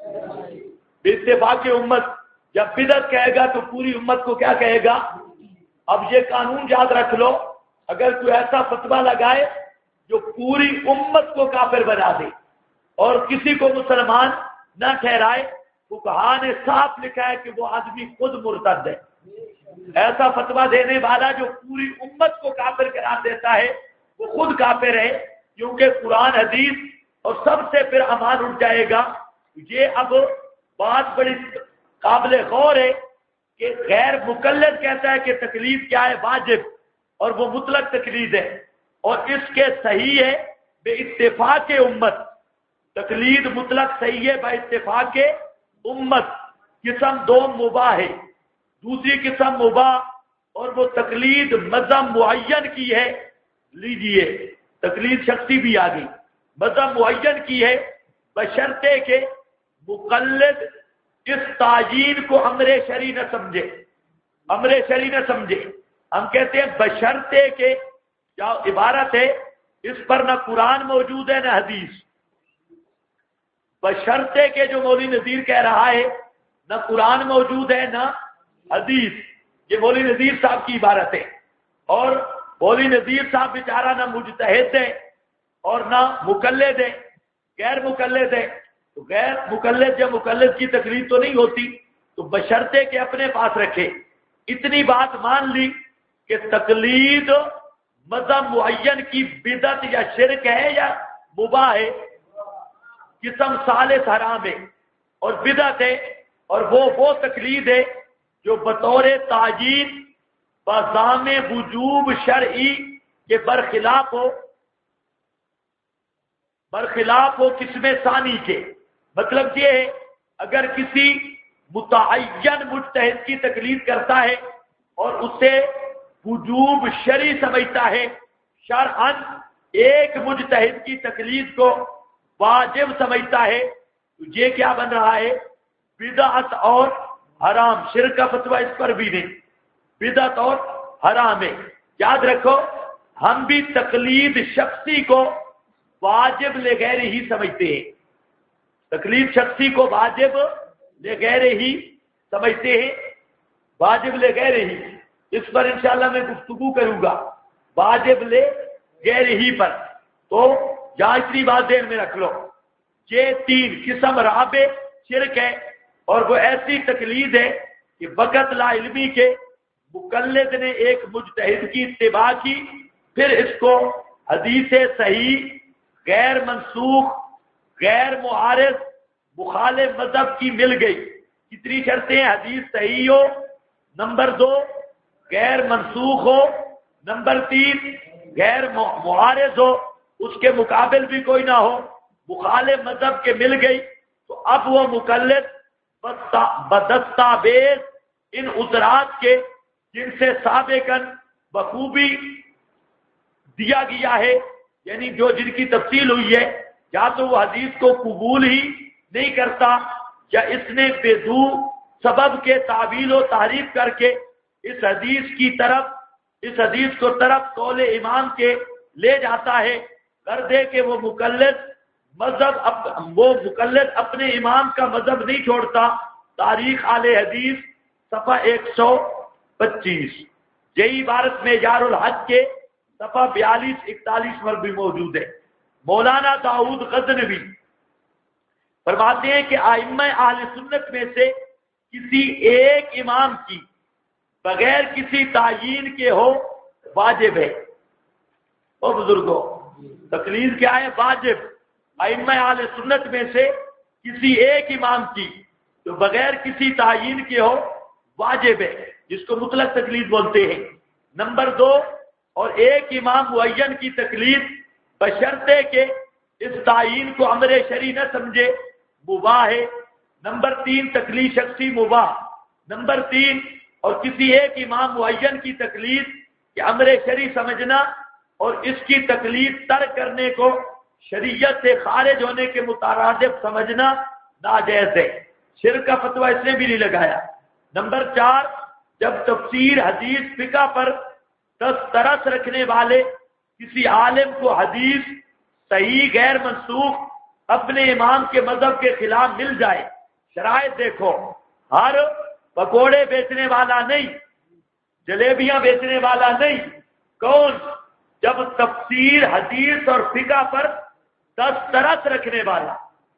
[SPEAKER 1] بے اتفاق امت. جب بدعت کہے گا تو پوری امت کو کیا کہے گا؟ اب یہ قانون یاد رکھ لو، اگر کوئی ایسا فتویٰ لگائے جو پوری امت کو کافر بنا دے اور کسی کو مسلمان نہ ٹھہرائے، فقہا نے صاف لکھا ہے کہ وہ آدمی خود مرتد ہے. ایسا فتویٰ دینے والا جو پوری امت کو کافر قرار دیتا ہے وہ خود کافر ہے، کیونکہ قرآن حدیث اور سب سے پھر امان اٹھ جائے گا. یہ اب بات بڑی قابل غور ہے کہ غیر مقلد کہتا ہے کہ تقلید کیا ہے؟ واجب، اور وہ مطلق تقلید ہے اور اس کے صحیح ہے بے اتفاق امت. تقلید مطلق صحیح ہے بے اتفاق امت. قسم 2 مباح ہے، دوسری قسم مباح اور وہ تقلید مذہب معین کی ہے. لیجئے تقلید شخصی بھی آ گئی، مذہب معین کی ہے بشرطے کہ مقلد اس تعیین کو امر شرعی نہ سمجھے. امر شرعی نہ سمجھے. ہم کہتے ہیں بشرطے کہ کیا عبارت ہے اس پر نہ قرآن موجود ہے نہ حدیث. بشرطے کہ جو مولوی نذیر کہہ رہا ہے نہ قرآن موجود ہے نہ حدیث. یہ مولوی نذیر صاحب کی عبارت ہے، اور مولوی نذیر صاحب بیچارہ نہ مجتہد ہے اور نہ مقلد ہے، غیر مقلد ہے. تو غیر مقلد یا مقلد کی تقلید تو نہیں ہوتی، تو بشرطے کہ اپنے پاس رکھے. اتنی بات مان لی کہ تقلید مذہب معین کی بدعت یا شرک ہے یا مباح ہے. قسم ثالث حرام ہے اور بدعت ہے، اور وہ تقلید ہے جو بطور تعیین بضام وجوب شرعی کے برخلاف ہو قسم ثانی کے. مطلب یہ ہے اگر کسی متعین مجتہد کی تقلید کرتا ہے اور اسے وجوب شرعی سمجھتا ہے، شرعاً ایک مجتہد کی تقلید کو واجب سمجھتا ہے، تو یہ کیا بن رہا ہے؟ بدعت اور حرام۔ شرک کا فتویٰ اس پر بھی نہیں، بدعت اور حرام ہے۔ یاد رکھو ہم بھی تقلید شخصی کو واجب لغیر ہی سمجھتے ہیں، تقلید شخصی کو واجب لغیر ہی سمجھتے ہیں، واجب لغیر ہی۔ اس پر انشاءاللہ میں گفتگو کروں گا، واجب لغیر ہی پر۔ تو یہاں اتنی بات ذہن میں رکھ لو، یہ تین قسم رابع شرک ہے، اور وہ ایسی تقلید ہے کہ وقت لا علمی کے مقلد نے ایک مجتہد کی اتباع کی، پھر اس کو حدیث صحیح غیر منسوخ غیر معارض مخالف مذہب کی مل گئی۔ کتنی شرطیں ہیں؟ حدیث صحیح ہو، نمبر 2 غیر منسوخ ہو، نمبر 3 غیر معارض ہو، اس کے مقابل بھی کوئی نہ ہو، مخالف مذہب کے مل گئی، تو اب وہ مقلد بدستاویز ان عذرات کے جن سے سابقاً بخوبی دیا گیا ہے، یعنی جو جن کی تفصیل ہوئی ہے، یا تو وہ حدیث کو قبول ہی نہیں کرتا، یا اس نے بےدو سبب کے تعویل و تحریف کر کے اس حدیث کو طرف قول امام کے لے جاتا ہے، کر دے کہ وہ مقلد اپنے امام کا مذہب نہیں چھوڑتا۔ تاریخ آل حدیث صفحہ 125، یہی عبارت میں یار الحج کے صفحہ 42-41 پر بھی موجود ہے۔ مولانا داؤد غزنوی فرماتے ہیں کہ ائمہ اہل سنت میں سے کسی ایک امام کی بغیر کسی تعیین کے ہو واجب ہے۔ او بزرگوں، تقلید کیا ہے؟ واجب۔ ائمہ اہل سنت میں سے کسی ایک امام کی جو بغیر کسی تعیین کے ہو واجب ہے، جس کو مطلق تقلید بولتے ہیں۔ نمبر 2، اور ایک امام معین کی تقلید بشرطے کہ اس تعیین کو امر شرعی نہ سمجھے مباح ہے۔ نمبر 3 تقلید شخصی مباح۔ نمبر 3، اور کسی ایک امام معین کی تقلید کہ امر شرعی سمجھنا اور اس کی تقلید ترک کرنے کو شریعت سے خارج ہونے کے مترادف سمجھنا ناجائز ہے۔ شرک کا فتویٰ اس نے بھی نہیں لگایا۔ نمبر 4، جب تفسیر حدیث فقہ پر دسترس رکھنے والے کسی عالم کو حدیث صحیح غیر منسوخ اپنے امام کے مذہب کے خلاف مل جائے، شرائط دیکھو، ہر پکوڑے بیچنے والا نہیں، جلیبیاں بیچنے والا نہیں، کون؟ جب تفسیر حدیث اور فقہ پر دسترس رکھنے والا،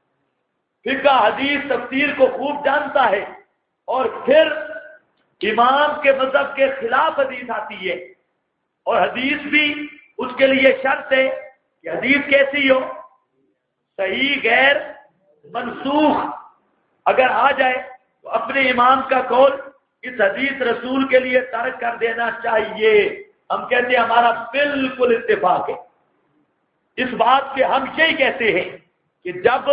[SPEAKER 1] فقہ حدیث تفسیر کو خوب جانتا ہے، اور پھر امام کے مذہب کے خلاف حدیث آتی ہے، اور حدیث بھی اس کے لیے شرط ہے کہ حدیث کیسی ہو؟ صحیح غیر منسوخ اگر آ جائے تو اپنے امام کا قول اس حدیث رسول کے لیے ترک کر دینا چاہیے۔ ہم کہتے ہیں ہمارا بالکل اتفاق ہے اس بات کے، ہم یہی کہتے ہیں کہ جب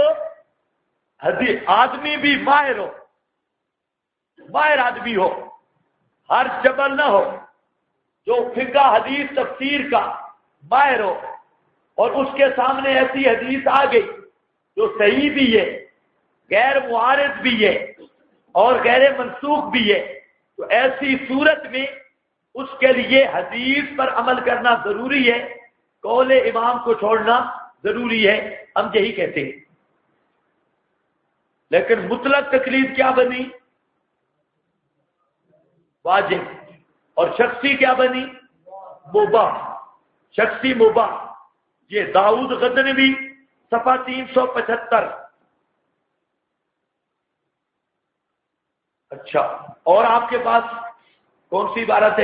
[SPEAKER 1] آدمی بھی ماہر ہو، ماہر آدمی ہو، ہر جبل نہ ہو، جو فقہ حدیث تفسیر کا ماہر ہو، اور اس کے سامنے ایسی حدیث آ گئی جو صحیح بھی ہے، غیر معارض بھی ہے اور غیر منسوخ بھی ہے، تو ایسی صورت میں اس کے لیے حدیث پر عمل کرنا ضروری ہے، قول امام کو چھوڑنا ضروری ہے۔ ہم یہی کہتے ہیں۔ لیکن مطلق تقلید کیا بنی؟ واجب۔ اور شخصی کیا بنی؟ مباح۔ شخصی مباح۔ یہ داؤد غزنوی صفحہ 375۔ اچھا، اور آپ کے پاس کون سی عبارت ہے؟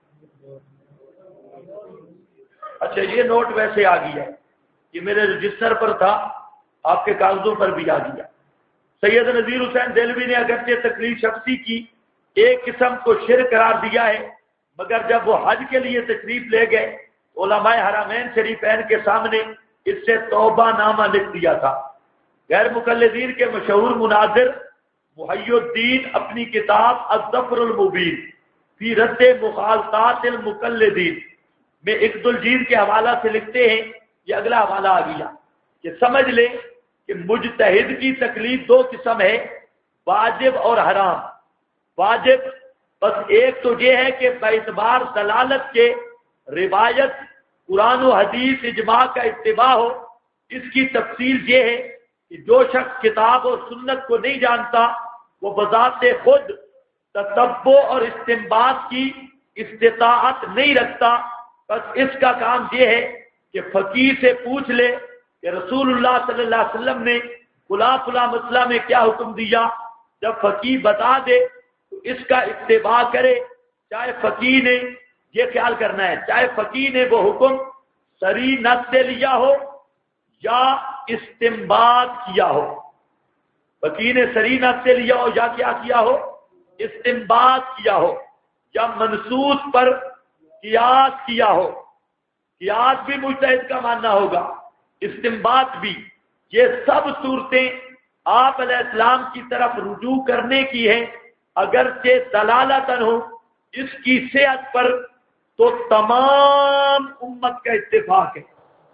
[SPEAKER 1] اچھا، یہ نوٹ ویسے آ گیا ہے، یہ میرے رجسٹر پر تھا، آپ کے کاغذوں پر بھی آ گیا۔ سید نذیر حسین دہلوی نے اگرچہ تقلید شخصی کی ایک قسم کو شرک قرار دیا ہے، مگر جب وہ حج کے لیے تشریف لے گئے، علماء حرمین شریفین کے سامنے اس سے توبہ نامہ لکھ دیا تھا۔ غیر مقلدین کے مشہور مناظر محی الدین اپنی کتاب الظفر المبین فی رد مخالطات المقلدین میں اقد الجید کے حوالہ سے لکھتے ہیں، یہ اگلا حوالہ آ گیا کہ سمجھ لیں کہ مجتہد کی تکلیف دو قسم ہے، واجب اور حرام۔ واجب بس ایک تو یہ ہے کہ باعتبار دلالت کے روایت قرآن و حدیث اجماع کا اتباع ہو۔ اس کی تفصیل یہ ہے کہ جو شخص کتاب اور سنت کو نہیں جانتا وہ بذات خود تتبع اور استنباط کی استطاعت نہیں رکھتا، بس اس کا کام یہ ہے کہ فقیہ سے پوچھ لے کہ رسول اللہ صلی اللہ علیہ وسلم نے فلاں مسئلہ میں کیا حکم دیا۔ جب فقیہ بتا دے تو اس کا اتباع کرے، چاہے فقیہ نے یہ خیال کرنا ہے، چاہے فقیہ نے وہ حکم صریح نص سے لیا ہو یا استنباط کیا ہو۔ فقیہ نے صریح نص سے لیا ہو یا کیا کیا ہو، استنباط کیا ہو، یا منصوص پر قیاس کیا ہو۔ قیاس بھی مجتہد کا ماننا ہوگا، استنباط بھی۔ یہ سب صورتیں آپ علیہ السلام کی طرف رجوع کرنے کی ہیں، اگرچہ دلالتاً ہو اس کی صحت پر تو تمام امت کا اتفاق ہے۔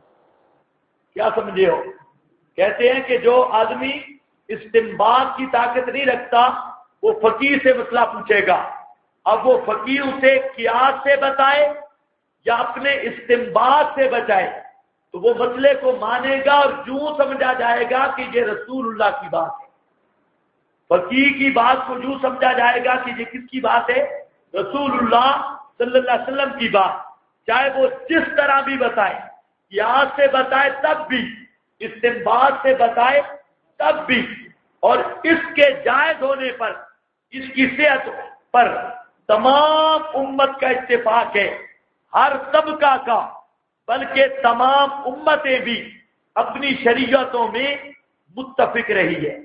[SPEAKER 1] کیا سمجھے ہو؟ کہتے ہیں کہ جو آدمی استنباط کی طاقت نہیں رکھتا وہ فقیہ سے مسئلہ پوچھے گا، اب وہ فقیہ اسے قیاس سے بتائے یا اپنے استنباط سے بچائے تو وہ مسئلے کو مانے گا اور یوں سمجھا جائے گا کہ یہ رسول اللہ کی بات ہے۔ فقیہ کی بات کو یوں سمجھا جائے گا کہ یہ کس کی بات ہے، رسول اللہ صلی اللہ علیہ وسلم کی بات، چاہے وہ جس طرح بھی بتائے، قیاس سے بتائے تب بھی، استنباط سے بتائے تب بھی، اور اس کے جائز ہونے پر، اس کی صحت پر تمام امت کا اتفاق ہے، ہر طبقہ کا، بلکہ تمام امتیں بھی اپنی شریعتوں میں متفق رہی ہے،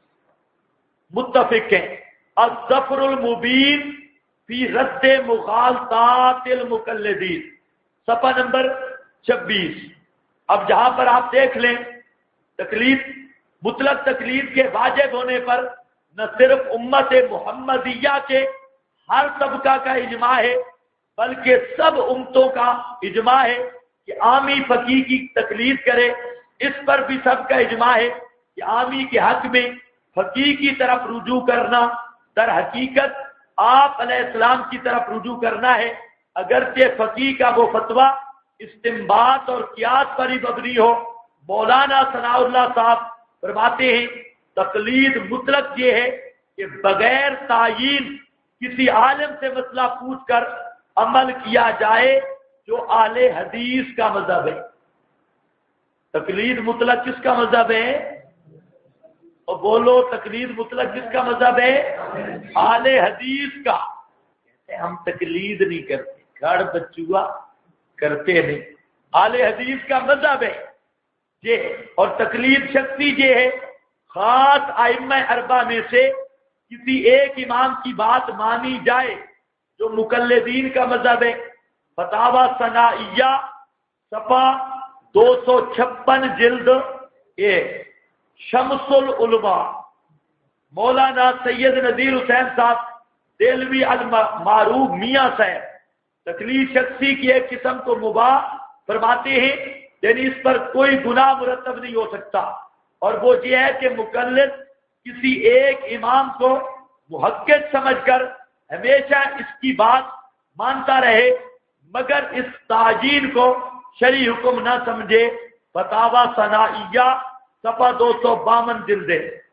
[SPEAKER 1] متفق ہیں۔ الظفر المبین فی رد مخالطات المقلدین، صفحہ نمبر 26۔ اب جہاں پر آپ دیکھ لیں تقلید، مطلق تقلید کے واجب ہونے پر نہ صرف امت محمدیہ کے ہر طبقہ کا اجماع ہے بلکہ سب امتوں کا اجماع ہے کہ عامی فقیہ کی تقلید کرے۔ اس پر بھی سب کا اجماع ہے کہ عامی کے حق میں فقیہ کی طرف رجوع کرنا در حقیقت آپ علیہ السلام کی طرف رجوع کرنا ہے، اگرچہ فقیہ کا وہ فتویٰ استنباط اور قیاس پر ہی مبنی ہو۔ مولانا ثناء اللہ صاحب فرماتے ہیں تقلید مطلق یہ ہے کہ بغیر تعیین کسی عالم سے مسئلہ پوچھ کر عمل کیا جائے جو اہل حدیث کا مذہب ہے۔ تقلید مطلق کس کا مذہب ہے؟ اور بولو، تقلید مطلق کس کا مذہب ہے؟ اہل حدیث کا۔ کہتے ہیں ہم تقلید نہیں کرتے، گھڑ بچوا کرتے نہیں، اہل حدیث کا مذہب ہے یہ۔ اور تقلید شخصی یہ ہے، خاص ائمہ اربعہ میں سے کسی ایک امام کی بات مانی جائے جو مقلدین کا مذہب ہے۔ فتاوی ثنائیہ صفحہ 256 جلد 1، شمس العلماء مولانا سید نذیر حسین صاحب دہلوی المعروف میاں صاحب تقلید شخصی کی ایک قسم کو مباح فرماتے ہیں، یعنی اس پر کوئی گناہ مرتب نہیں ہو سکتا، اور وہ یہ ہے کہ مقلد کسی ایک امام کو محقق سمجھ کر ہمیشہ اس کی بات مانتا رہے مگر اس تعیین کو شرعی حکم نہ سمجھے۔ فتاوی ثنائیہ صفحہ 252 جلد۔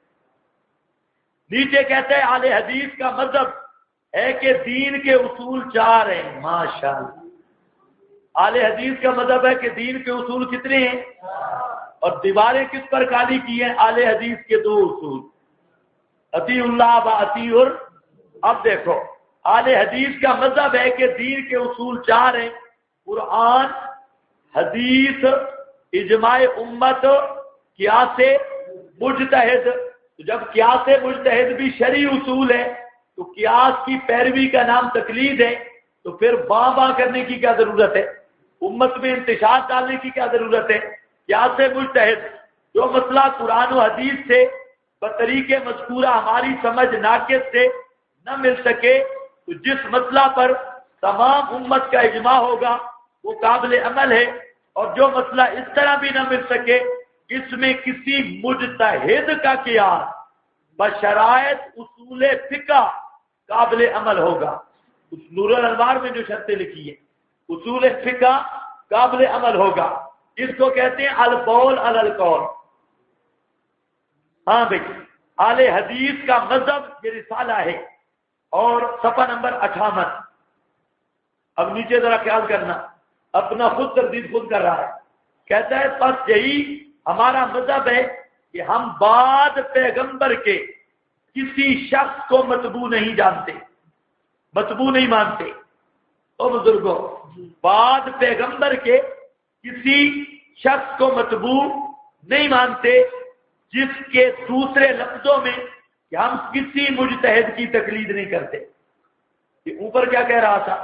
[SPEAKER 1] نیچے کہتے ہیں اہل حدیث کا مذہب ہے کہ دین کے اصول 4 ہیں۔ ماشاءاللہ، اہل حدیث کا مذہب ہے کہ دین کے اصول کتنے ہیں؟ اور دیواریں کس پر خالی کی ہیں؟ اہل حدیث کے 2 اصول، اطیع اللہ و اطیع۔ اب دیکھو، اہل حدیث کا مذہب ہے کہ دین کے اصول 4 ہیں، قرآن، حدیث، اجماع امت، قیاس مجتہد۔ تو جب قیاس مجتہد بھی شرعی اصول ہے تو قیاس کی پیروی کا نام تقلید ہے، تو پھر باں کرنے کی کیا ضرورت ہے؟ امت میں انتشار ڈالنے کی کیا ضرورت ہے؟ قیاس مجتہد جو مسئلہ قرآن و حدیث سے بطریق مذکورہ ہماری سمجھ ناقص سے نہ مل سکے، تو جس مسئلہ پر تمام امت کا اجماع ہوگا وہ قابل عمل ہے، اور جو مسئلہ اس طرح بھی نہ مل سکے اس میں کسی مجتہد کا قیاس بشرائط اصول فقہ قابل عمل ہوگا۔ نور الانوار میں جو شرطیں لکھی ہے اصول فقہ قابل عمل ہوگا، اس کو کہتے ہیں القول علی القول۔ ہاں بھائی، اہل حدیث کا مذہب یہ رسالہ ہے، اور صفحہ نمبر 58۔ اب نیچے ذرا خیال کرنا، اپنا خود تردید خود کر رہا ہے، کہتا ہے پس یہی ہمارا مذہب ہے کہ ہم بعد پیغمبر کے کسی شخص کو متبوع نہیں جانتے، متبوع نہیں مانتے۔ او بزرگوں، بعد پیغمبر کے کسی شخص کو متبوع نہیں مانتے جس کے دوسرے لفظوں میں کہ ہم کسی مجتہد کی تقلید نہیں کرتے۔ یہ اوپر کیا کہہ رہا تھا؟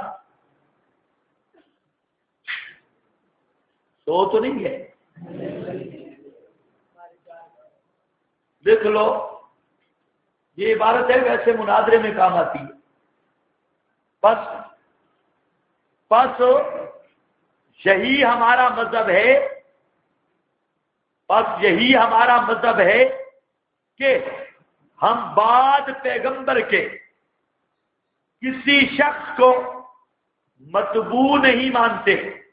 [SPEAKER 1] تو نہیں ہے، دیکھ لو یہ عبارت ہے، ویسے مناظرے میں کام آتی ہے۔ پس یہی ہمارا مذہب ہے، پس یہی ہمارا مذہب ہے کہ ہم بعد پیغمبر کے کسی شخص کو متبوع نہیں مانتے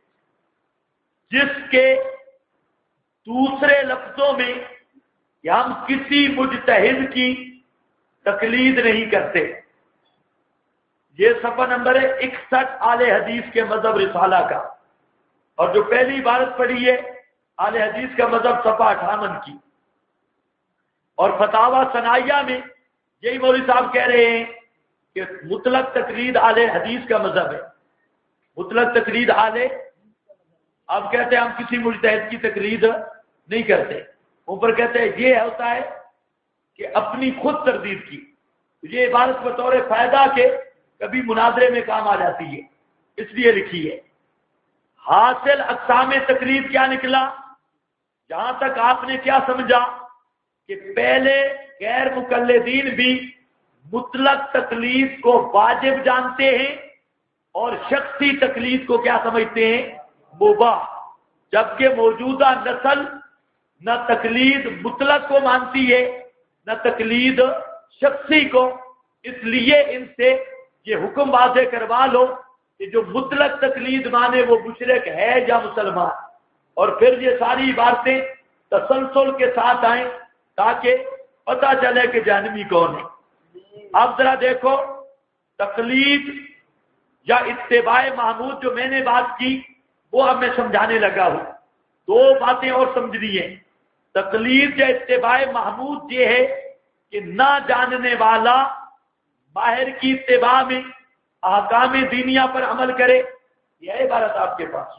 [SPEAKER 1] جس کے دوسرے لفظوں میں کہ ہم کسی مجتہد کی تقلید نہیں کرتے۔ یہ صفحہ نمبر ہے 61 اہل حدیث کے مذہب رسالہ کا، اور جو پہلی عبارت پڑھی ہے اہل حدیث کا مذہب صفحہ 58 کی۔ اور فتاوی ثنائیہ میں یہی مولوی صاحب کہہ رہے ہیں کہ مطلق تقلید اہل حدیث کا مذہب ہے، مطلق تقلید اہل، اب کہتے ہیں ہم کسی مجتہد کی تقلید نہیں کرتے۔ اوپر کہتے ہیں یہ ہوتا ہے کہ اپنی خود تردید کی، یہ عبارت بطور فائدہ کے کبھی مناظرے میں کام آ جاتی ہے، اس لیے لکھی ہے۔ حاصل اقسام تقلید کیا نکلا؟ جہاں تک آپ نے کیا سمجھا کہ پہلے غیر مقلدین بھی مطلق تقلید کو واجب جانتے ہیں اور شخصی تقلید کو کیا سمجھتے ہیں؟ مباح، جبکہ موجودہ نسل نہ تقلید مطلق کو مانتی ہے نہ تقلید شخصی کو، اس لیے ان سے یہ حکم واضح کروا لو کہ جو مطلق تقلید مانے وہ مشرک ہے یا مسلمان، اور پھر یہ ساری عبارتیں تسلسل کے ساتھ آئیں تاکہ پتہ چلے کہ جہنمی کون ہے۔ اب ذرا دیکھو، تقلید یا اتباع محمود جو میں نے بات کی وہ اب میں سمجھانے لگا ہوں۔ دو باتیں اور سمجھنی ہیں۔ تقلید یا اتباع محمود یہ ہے کہ نہ جاننے والا باہر کی اتباع میں احکام دینیہ پر عمل کرے، یہ عبارت آپ کے پاس،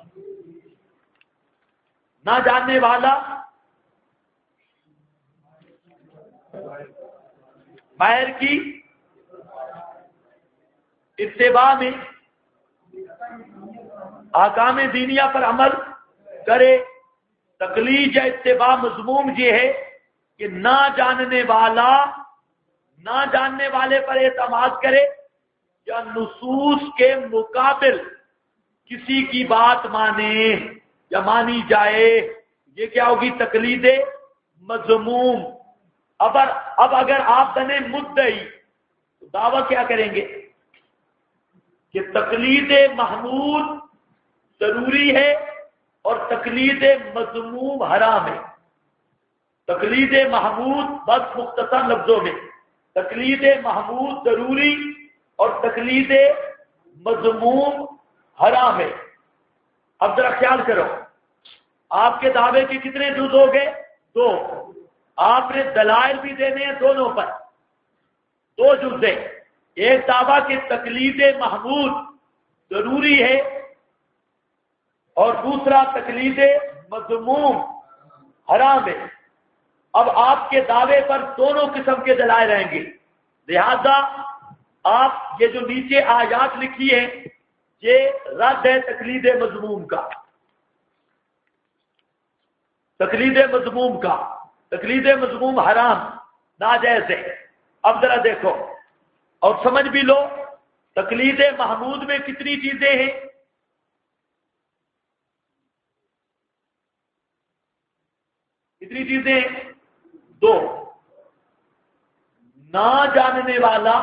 [SPEAKER 1] نہ جاننے والا باہر کی اتباع میں احکام دینیہ پر عمل کرے۔ تقلید یا اتباع مضموم یہ ہے کہ نہ جاننے والا نہ جاننے والے پر اعتماد کرے یا نصوص کے مقابل کسی کی بات مانے یا مانی جائے، یہ کیا ہوگی؟ تقلید مذموم۔ اب اگر آپ بنے مدعی تو دعویٰ کیا کریں گے کہ تقلید محمود ضروری ہے اور تقلید مذموم حرام ہے۔ تقلید محمود بس مختصر لفظوں میں، تقلید محمود ضروری اور تقلید مذموم حرام ہے۔ اب ذرا خیال کرو، آپ کے دعوے کے کتنے جز ہو گئے؟ 2۔ آپ نے دلائل بھی دینے ہیں دونوں پر، 2 جز ہیں۔ ایک دعویٰ کہ تقلید محمود ضروری ہے اور دوسرا تقلید مذموم حرام ہے۔ اب آپ کے دعوے پر دونوں قسم کے دلائل رہیں گے، لہذا آپ یہ جو نیچے آیات لکھی ہیں یہ رد ہے تقلید مذموم کا۔ تقلید مذموم کا، تقلید مذموم حرام ناجائز ہے۔ اب ذرا دیکھو اور سمجھ بھی لو، تقلید محمود میں کتنی چیزیں ہیں؟ کتنی چیزیں ہیں؟ دو۔ نہ جاننے والا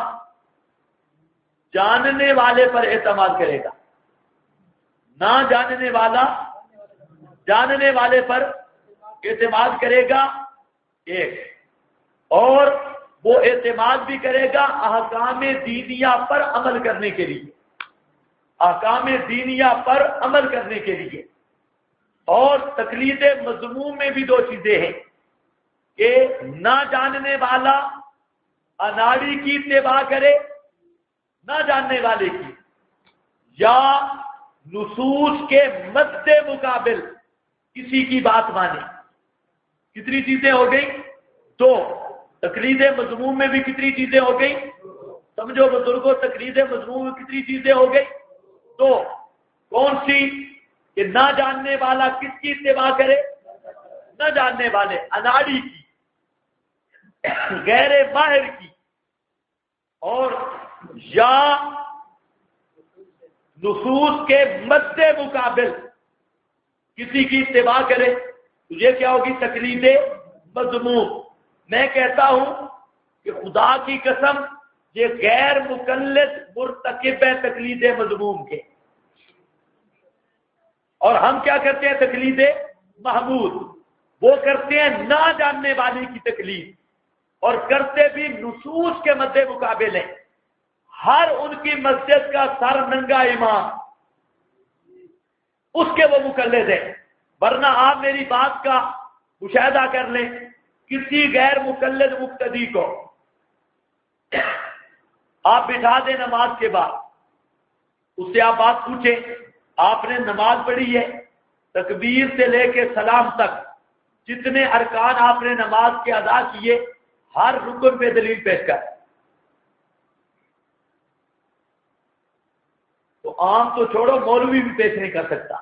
[SPEAKER 1] جاننے والے پر اعتماد کرے گا، نہ جاننے والا جاننے والے پر اعتماد کرے گا ایک، اور وہ اعتماد بھی کرے گا احکام دینیہ پر عمل کرنے کے لیے، احکام دینیہ پر عمل کرنے کے لیے۔ اور تقلید مذموم میں بھی دو چیزیں ہیں کہ نہ جاننے والا اناڑی کی اتباع کرے، نہ جاننے والے کی، یا نصوص کے مد مقابل کسی کی بات مانے۔ کتنی چیزیں ہو گئی؟ دو۔ تقلید مذموم میں بھی کتنی چیزیں ہو گئی؟ سمجھو بزرگوں، تقلید مذموم میں کتنی چیزیں ہو گئی؟ دو۔ کون سی؟ کہ نہ جاننے والا کس کی اتباع کرے؟ نہ جاننے والے اناڑی کی، غیر ماہر کی، اور یا نصوص کے مد مقابل کسی کی اتباع کرے، تو یہ کیا ہوگی؟ تقلید مذموم۔ میں کہتا ہوں کہ خدا کی قسم یہ غیر مقلد مرتکب ہے تقلید مذموم کے، اور ہم کیا کرتے ہیں؟ تقلید محمود۔ وہ کرتے ہیں نہ جاننے والے کی تقلید، اور کرتے بھی نصوص کے مد مقابل ہیں۔ ہر ان کی مسجد کا سر ننگا امام، اس کے وہ مقلد ہیں۔ ورنہ آپ میری بات کا مشاہدہ کر لیں، کسی غیر مقلد مقتدی کو آپ بٹھا دیں نماز کے بعد، اس سے آپ بات پوچھیں، آپ نے نماز پڑھی ہے، تکبیر سے لے کے سلام تک جتنے ارکان آپ نے نماز کے ادا کیے، ہر رکن پہ دلیل پیش کر۔ تو عام تو چھوڑو، مولوی بھی پیش نہیں کر سکتا۔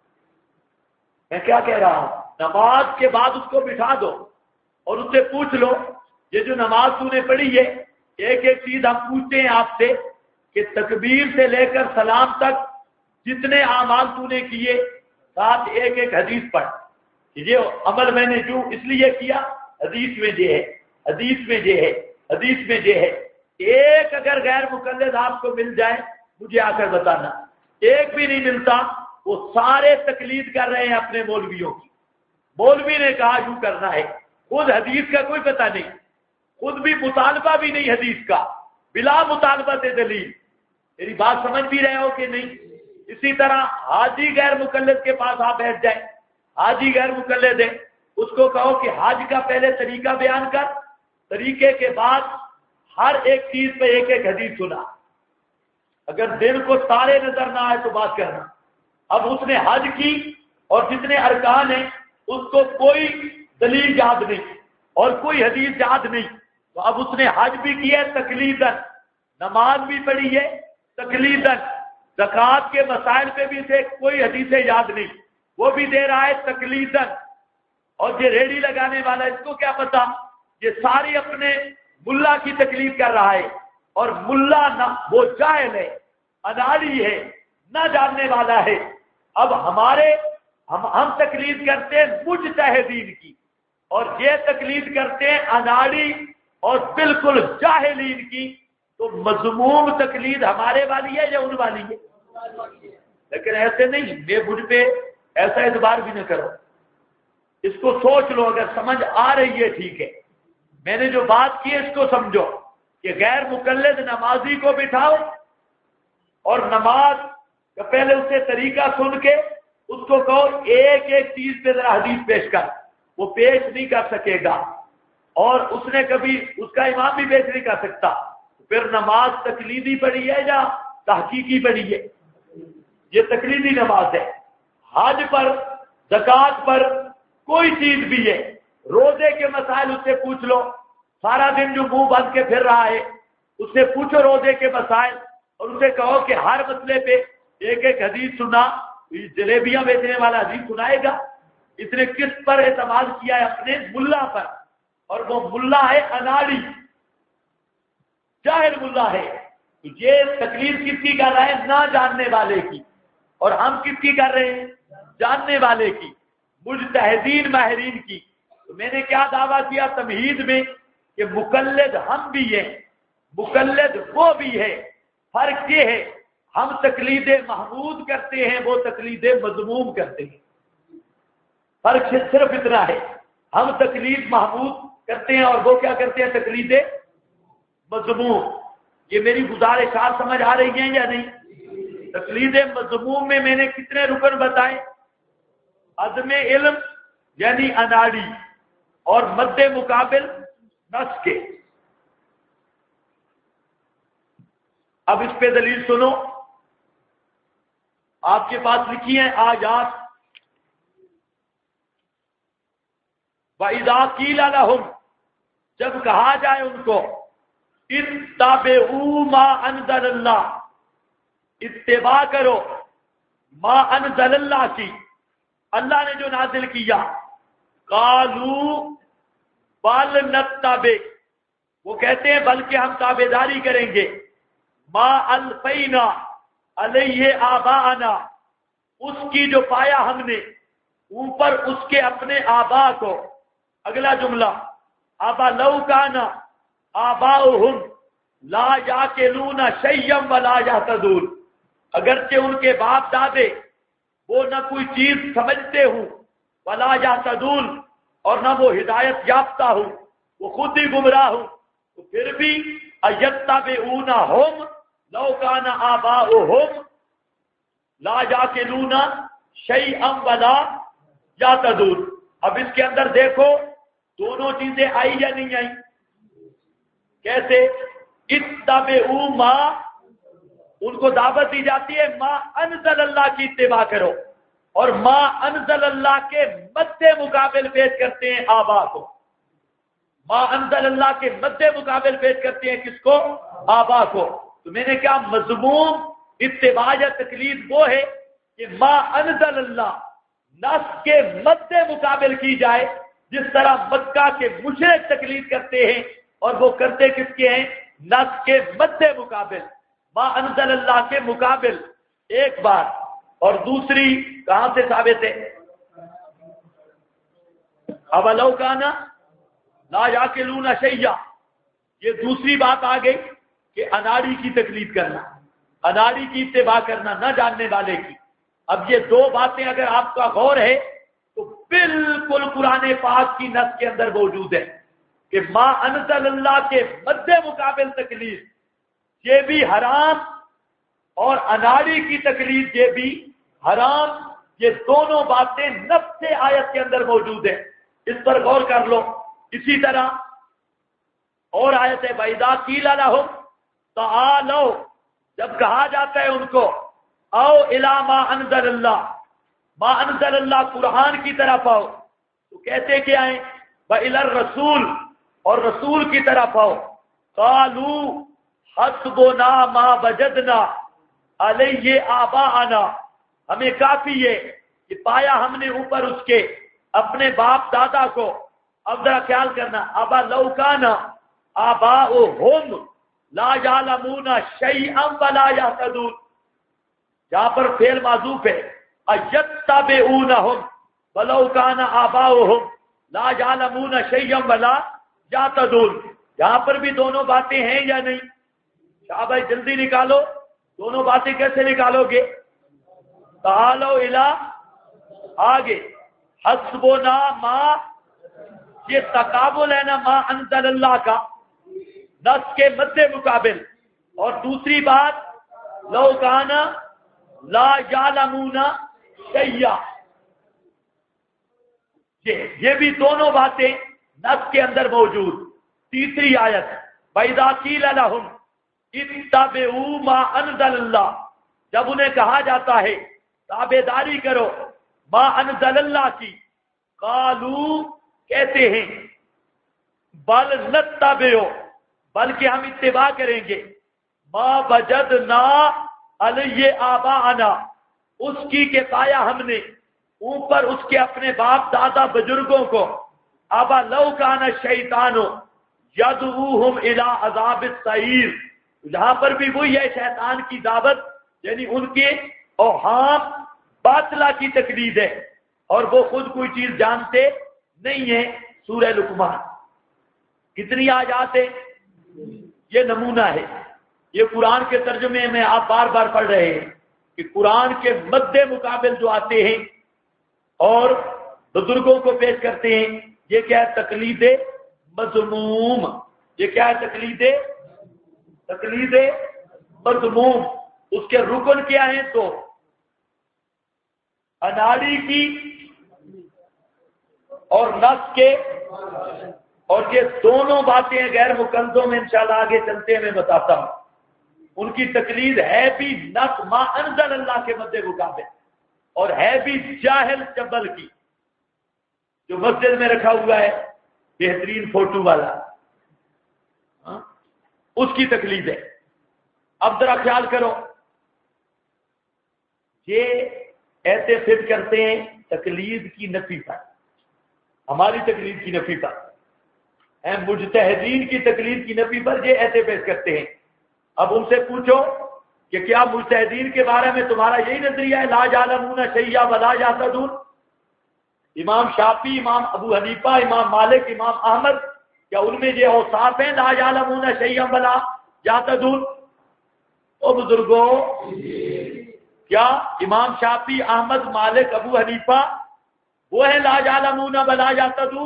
[SPEAKER 1] میں کیا کہہ رہا ہوں؟ نماز کے بعد اس کو بٹھا دو اور اس سے پوچھ لو، یہ جو نماز تو نے پڑھی ہے، ایک ایک چیز ہم پوچھتے ہیں آپ سے کہ تکبیر سے لے کر سلام تک جتنے اعمال تو نے کیے، ساتھ ایک ایک حدیث پڑھ کہ یہ عمل میں نے جو اس لیے کیا، حدیث میں یہ ہے، حدیث میں یہ ہے، حدیث میں یہ ہے۔ ایک اگر غیر مقلد آپ کو مل جائے مجھے آ کر بتانا، ایک بھی نہیں ملتا، وہ سارے تقلید کر رہے ہیں اپنے مولویوں کی۔ مولوی نے کہا یوں کرنا ہے، خود حدیث کا کوئی پتہ نہیں، خود بھی مطالبہ بھی نہیں حدیث کا، بلا مطالبت دلیل۔ میری بات سمجھ بھی رہے ہو کہ نہیں؟ اسی طرح حاجی غیر مقلد کے پاس آپ بیٹھ جائیں، حاجی غیر مقلد ہے، اس کو کہو کہ حج کا پہلے طریقہ بیان کر، طریقے کے بعد ہر ایک چیز پہ ایک ایک حدیث سنا، اگر دل کو تارے نظر نہ آئے تو بات کرنا۔ اب اس نے حج کی اور جتنے ارکان ہیں اس کو کوئی دلیل یاد نہیں اور کوئی حدیث یاد نہیں، تو اب اس نے حج بھی کیا ہے تقلیداً، نماز بھی پڑھی ہے تقلیداً، زکوٰۃ کے مسائل پہ بھی اسے کوئی حدیثیں یاد نہیں، وہ بھی دے رہا ہے تقلیداً۔ اور یہ ریڑھی لگانے والا، اس کو کیا پتا، یہ ساری اپنے ملا کی تقلید کر رہا ہے، اور ملا نہ وہ جاہل ہے، اناڑی ہے، نہ جاننے والا ہے۔ اب ہم تقلید کرتے ہیں مجتہدین کی، اور یہ تقلید کرتے ہیں اناڑی اور بالکل جاہلین کی۔ تو مذموم تقلید ہمارے والی ہے یا ان والی ہے؟ لیکن ایسے نہیں، مجھ پہ ایسا اعتبار بھی نہ کرو، اس کو سوچ لو، اگر سمجھ آ رہی ہے ٹھیک ہے، میں نے جو بات کی ہے اس کو سمجھو کہ غیر مقلد نمازی کو بٹھاؤ اور نماز کا پہلے اسے طریقہ سن کے اس کو کہو ایک ایک چیز پہ ذرا حدیث پیش کر، وہ پیش نہیں کر سکے گا، اور اس نے کبھی اس کا امام بھی پیش نہیں کر سکتا، پھر نماز تقلیدی پڑھی ہے یا تحقیقی پڑھی ہے؟ یہ تقلیدی نماز ہے۔ حج پر، زکوٰۃ پر، کوئی چیز بھی ہے، روزے کے مسائل اس سے پوچھ لو، سارا دن جو منہ بند کے پھر رہا ہے اس سے پوچھو روزے کے مسائل، اور اسے کہو کہ ہر مسئلے پہ ایک ایک حدیث سنا، جلیبیاں بیچنے والا حدیث سنائے گا؟ اس نے کس پر اعتماد کیا ہے؟ اپنے ملا پر، اور وہ ملا ہے اناڑی، جاہل ملا ہے۔ تو یہ تقلید کس کی کر رہا ہے؟ نہ جاننے والے کی، اور ہم کس کی کر رہے ہیں؟ جاننے والے کی، مجتہدین ماہرین کی۔ تو میں نے کیا دعویٰ کیا تمہید میں کہ مقلد ہم بھی ہیں، مقلد وہ بھی ہے، فرق یہ ہے ہم تقلید محمود کرتے ہیں، وہ تقلید مذموم کرتے ہیں۔ فرق صرف اتنا ہے، ہم تقلید محمود کرتے ہیں اور وہ کیا کرتے ہیں؟ تقلید مذموم۔ یہ میری گزارشات سمجھ آ رہی ہیں یا نہیں؟ تقلید مذموم میں نے کتنے رکن بتائے؟ عدم علم یعنی اناڑی، اور مد مقابل نس کے۔ اب اس پہ دلیل سنو، آپ کے پاس لکھی ہیں آیات۔ وَإِذَا قِيلَ لَهُمْ، جب کہا جائے ان کو، اتَّبِعُوا مَا أَنزَلَ اللَّهُ، اتباع کرو ما انزل اللہ کی، اللہ نے جو نازل کیا۔ قالوا بل نتبع، وہ کہتے ہیں بلکہ ہم تابعداری کریں گے، ما الفینا علیہ آباءنا، اس کی جو پایا ہم نے اوپر اس کے اپنے آبا کو۔ اگلا جملہ، آبا لو کانا آباؤہم لا یاکلون شیئا ولا یہتدون، اگرچہ ان کے باپ دادے وہ نہ کوئی چیز سمجھتے ہوں، ولا یہتدون، اور نہ وہ ہدایت یافتہ ہوں، وہ خود ہی گمراہ ہوں، تو پھر بھی ایتبعونہم لو کان آباؤہم لا یاکلون شیئا ولا یہتدون۔ اب اس کے اندر دیکھو دونوں چیزیں آئی یا نہیں آئی؟ کیسے؟ اتبعوا ما، ان کو دعوت دی جاتی ہے ما انزل اللہ کی اتباع کرو، اور ما انزل اللہ کے مد مقابل پیش کرتے ہیں آبا کو۔ ما انزل اللہ کے مد مقابل پیش کرتے ہیں کس کو؟ آبا کو۔ تو میں نے کیا مضمون اتباع یا تقلید وہ ہے کہ ما انزل اللہ نص کے مد مقابل کی جائے، جس طرح مکہ کے مشرک تقلید کرتے ہیں، اور وہ کرتے کس کے ہیں؟ نص کے مد مقابل، ما انزل اللہ کے مقابل، ایک بات۔ اور دوسری کہاں سے ثابت ہے؟ اولو کانا لا یاکلون شیئا، یہ دوسری بات آ گئی کہ اناڑی کی تقلید کرنا، اناڑی کی اتباع کرنا، نہ جاننے والے کی۔ اب یہ دو باتیں اگر آپ کا غور ہے تو بالکل قرآن پاک کی نص کے اندر موجود ہے کہ ما انزل اللہ کے مد مقابل تقلید یہ بھی حرام، اور اناڑی کی تقلید یہ بھی حرام۔ یہ دونوں باتیں نفس آیت کے اندر موجود ہیں، اس پر غور کر لو۔ اسی طرح اور آیت ہے وَإِذَا قِيلَ لَهُمْ تَعَالَوْا، جب کہا جاتا ہے ان کو او الی ما انزل اللہ، ما انزل اللہ قرآن کی طرف آؤ، تو کہتے کیا ہیں؟ وَإِلَى الرَّسُولِ، اور رسول کی طرف آؤ۔ قَالُوا حَسْبُنَا مَا وَجَدْنَا عَلَيْهِ آبَاءَنَا، ہمیں کافی ہے کہ پایا ہم نے اوپر اس کے اپنے باپ دادا کو۔ اب ذرا خیال کرنا، ابا لو کانا آباؤہم لا یعلمون شیئا ولا یہتدون، جہاں پر فعل معذوف ہے، ایتبعونہم ولو کان آباؤہم لا یعلمون شیئا ولا یہتدون، یہاں پر بھی دونوں باتیں ہیں یا نہیں؟ شاہ بھائی جلدی نکالو، دونوں باتیں کیسے نکالو گے؟ تعالو الی، آگے حسبنا ما، یہ تقابل ہے نا ما انزل اللہ کا نص کے مد مقابل، اور دوسری بات لو کانا لا یعلمون شیئا، یہ بھی دونوں باتیں نص کے اندر موجود۔ تیسری آیت وَإِذَا قِيلَ لَهُمْ اتَّبِعُوا مَا أَنزَلَ اللَّهُ، جب انہیں کہا جاتا ہے تابعداری کرو ما انزل اللہ کی، قالوا، کہتے ہیں بل نتبع، بلکہ ہم اتباع کریں گے، ما وجدنا علیہ آباءنا، اس کی کہ پایا ہم نے اوپر اس کے اپنے باپ دادا بزرگوں کو، ابا لو کان الشیطان یدعوہم الی عذاب السعیر، جہاں پر بھی وہی ہے شیطان کی دعوت، یعنی ان کے اوہام باطلہ کی تقلید ہے، اور وہ خود کوئی چیز جانتے نہیں ہیں۔ سورہ لقمان کتنی آیات ہے؟ یہ نمونہ ہے، یہ قرآن کے ترجمے میں آپ بار بار پڑھ رہے ہیں کہ قرآن کے مد مقابل جو آتے ہیں اور بزرگوں کو پیش کرتے ہیں، یہ کیا ہے؟ تقلید مذموم۔ یہ کیا ہے؟ تقلید مذموم۔ اس کے رکن کیا ہیں؟ تو اناڑی کی اور نفس کے، اور یہ دونوں باتیں غیر مقلدوں میں انشاءاللہ آگے چلتے میں بتاتا ہوں۔ ان کی تقلید ہے بھی نفس ما انزل اللہ کے مد مقابل، اور ہے بھی جاہل چبل کی، جو مسجد میں رکھا ہوا ہے بہترین فوٹو والا، اس کی تقلید ہے۔ اب ذرا خیال کرو، یہ ایسے فٹ کرتے ہیں تقلید کی نفی پر، ہماری تقلید کی نفی پر، مجتہدین کی تقلید کی نفی پر یہ ایسے پیش کرتے ہیں۔ اب ان سے پوچھو کہ کیا مجتہدین کے بارے میں تمہارا یہی نظریہ ہے، لا یعلمون شیئا ولا یہتدون؟ امام شافعی، امام ابو حنیفہ، امام مالک، امام احمد، کیا ان میں یہ اوصاف ہیں لا یعلمون شیئا ولا یہتدون؟ او بزرگوں، کیا امام شافعی، احمد، مالک، ابو حنیفہ وہ ہیں لا یعلمون ولا یہتدون؟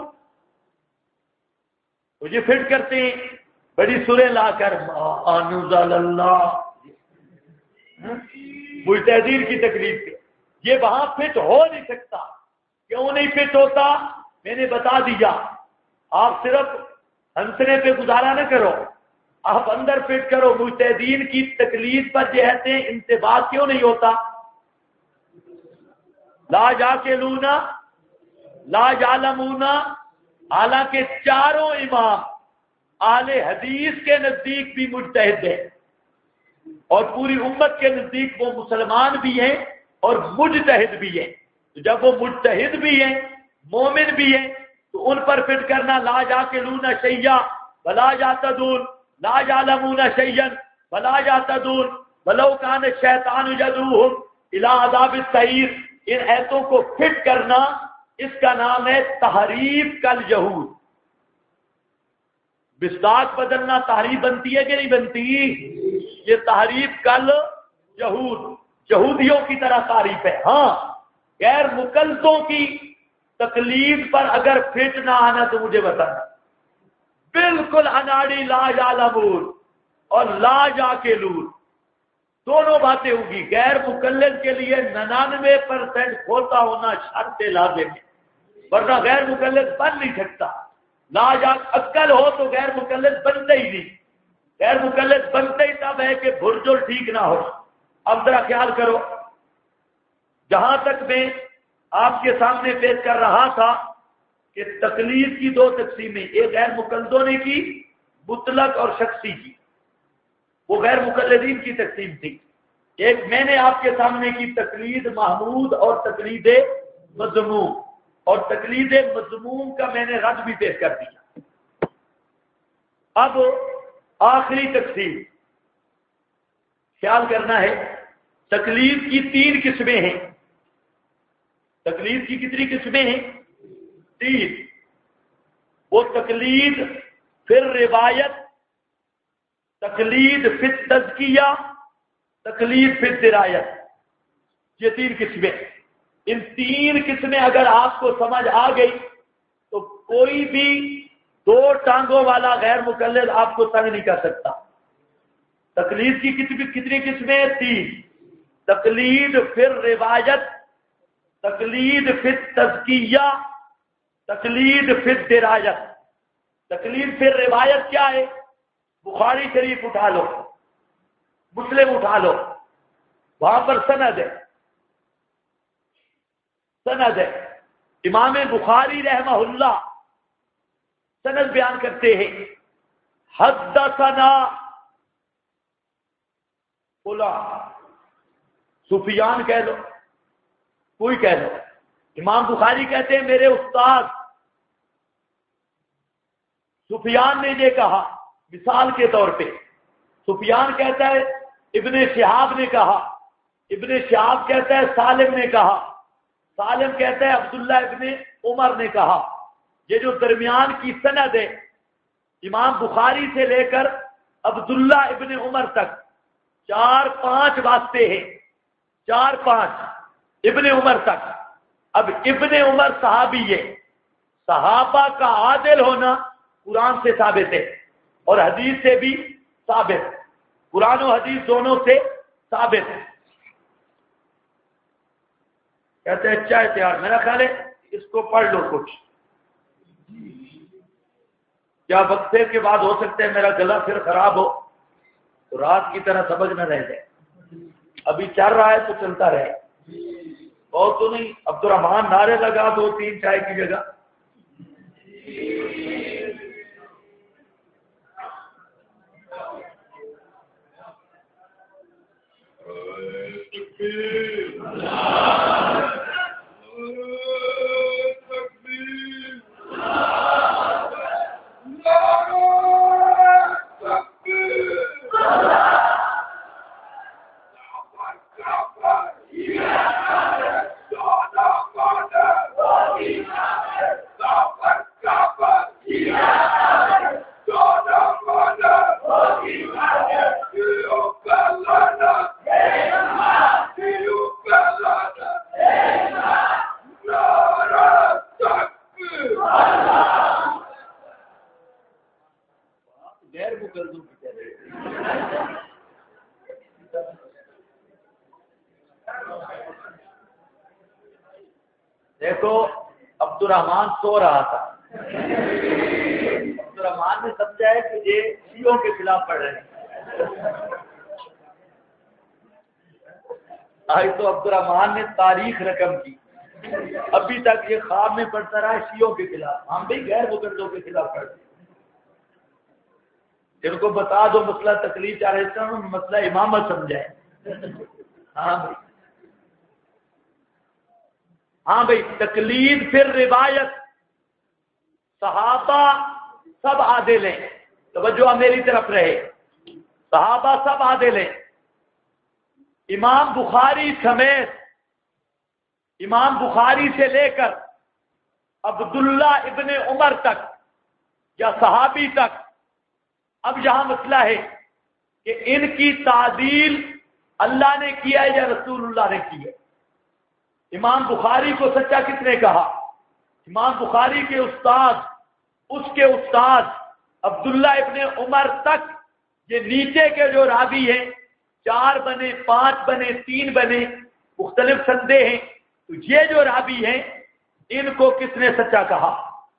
[SPEAKER 1] تو یہ فٹ کرتے ہیں بڑی سوریں لا کر انزل اللہ، مجتہدین کی تقلید پہ۔ یہ وہاں فٹ ہو نہیں سکتا۔ کیوں نہیں فٹ ہوتا؟ میں نے بتا دیا۔ آپ صرف ہنسنے پہ گزارا نہ کرو، آپ اندر فٹ کرو۔ مجتہدین کی تقلید پر جو کہتے ہیں انتباہ کیوں نہیں ہوتا؟ لا یعقلون لا یعلمون، حالانکہ چاروں امام اہل حدیث کے نزدیک بھی مجتہد ہیں، اور پوری امت کے نزدیک وہ مسلمان بھی ہیں اور مجتہد بھی ہیں۔ جب وہ مجتہد بھی ہیں، مومن بھی ہیں، تو ان پر فٹ کرنا لا یعقلون شیئا ولا یہتدون، لا یعلمون شیئا ولا یہتدون ولو کان الشیطان یدعوہم الی عذاب السعیر، ان ایتوں کو فٹ کرنا، اس کا نام ہے تحریف کالیہود۔ مصداق بدلنا تحریف بنتی ہے کہ نہیں بنتی؟ یہ تحریف کالیہود، یہودیوں کی طرح تعریف ہے۔ ہاں، غیر مقلدوں کی تقلید پر اگر فٹ نہ آنا تو مجھے بتانا۔ بالکل اناڑی لا یعلمون اور لا یعقلون دونوں باتیں ہوگی۔ غیر مقلد کے لیے 99% کھوتا ہونا شرط لازم ہے، ورنہ غیر مقلد بن نہیں سکتا۔ لا عقل ہو تو غیر مقلد بنتا ہی نہیں۔ غیر مقلد بنتا ہی تب ہے کہ بھرجل ٹھیک نہ ہو۔ اب ذرا خیال کرو، جہاں تک میں آپ کے سامنے پیش کر رہا تھا کہ تقلید کی دو تقسیمیں، ایک غیر مقلدوں نے کی مطلق اور شخصی کی، وہ غیر مقلدین کی تقسیم تھی۔ ایک میں نے آپ کے سامنے کی تقلید محمود اور تقلید مذموم، اور تقلید مذموم کا میں نے رد بھی پیش کر دیا۔ اب آخری تقسیم خیال کرنا ہے۔ تقلید کی 3 قسمیں ہیں۔ تقلید کی کتنی قسمیں ہیں؟ 3۔ وہ تقلید پھر روایت، تقلید فی التزکیہ، تقلید فی الدرایت، یہ 3 قسمیں۔ ان 3 قسمیں اگر آپ کو سمجھ آ گئی تو کوئی بھی 2 ٹانگوں والا غیر مقلد آپ کو تنگ نہیں کر سکتا۔ تقلید کی کتنی قسمیں؟ 3۔ تقلید پھر روایت، تقلید فی التزکیہ، تقلید فی الدرایت۔ تقلید پھر روایت کیا ہے؟ بخاری شریف اٹھا لو، مسلم اٹھا لو، وہاں پر سند ہے، سند ہے۔ امام بخاری رحمہ اللہ سند بیان کرتے ہیں، حدثنا فلاں، سفیان کہہ لو، کوئی کہہ لو، امام بخاری کہتے ہیں میرے استاد سفیان نے یہ کہا، مثال کے طور پہ سفیان کہتا ہے ابن شہاب نے کہا، ابن شہاب کہتا ہے سالم نے کہا، سالم کہتا ہے عبداللہ ابن عمر نے کہا۔ یہ جو درمیان کی سند ہے امام بخاری سے لے کر عبداللہ ابن عمر تک 4-5 واسطے ہیں، 4-5 ابن عمر تک۔ اب ابن عمر صحابی ہے، صحابہ کا عادل ہونا قرآن سے ثابت ہے اور حدیث سے بھی ثابت ہے، قرآن و حدیث دونوں سے ثابت ہے۔ کہتے ہیں اچھا ہے تیار، میرا خیال ہے اس کو پڑھ لو کچھ، کیا وقفے کے بعد ہو سکتا ہے میرا گلا پھر خراب ہو تو رات کی طرح سمجھ میں رہ جائے۔ ابھی چل رہا ہے تو چلتا رہے، بہت تو نہیں۔ عبد الرحمان نعرے لگا 2-3 چائے کی جگہ۔ دیکھو عبد الرحمان سو رہا تھا، عبد الرحمان نے سمجھا ہے کہ یہ شیعوں کے خلاف پڑھ رہے ہیں۔ آج تو عبد الرحمان نے تاریخ رقم کی، ابھی تک یہ خواب میں پڑھتا رہا شیعوں کے خلاف۔ ہم بھی غیر مقلدوں کے خلاف پڑھتے ہیں۔ ان کو بتا دو مسئلہ تکلیف چاہ رہے تھے، مسئلہ امامت سمجھائے۔ ہاں بھائی تقلید پھر روایت، صحابہ سب عادل ہیں، توجہ میری طرف رہے، صحابہ سب عادل ہیں۔ امام بخاری سمیت، امام بخاری سے لے کر عبداللہ ابن عمر تک یا صحابی تک، اب یہاں مسئلہ ہے کہ ان کی تعدیل اللہ نے کیا ہے یا رسول اللہ نے کی ہے۔ امام بخاری کو سچا کس نے کہا؟ امام بخاری کے استاد، اس کے استاد عبداللہ ابن عمر تک، یہ نیچے کے جو راوی ہیں 4 بنے، 5 بنے، 3 بنے، مختلف سندیں ہیں، تو یہ جو راوی ہیں ان کو کس نے سچا کہا؟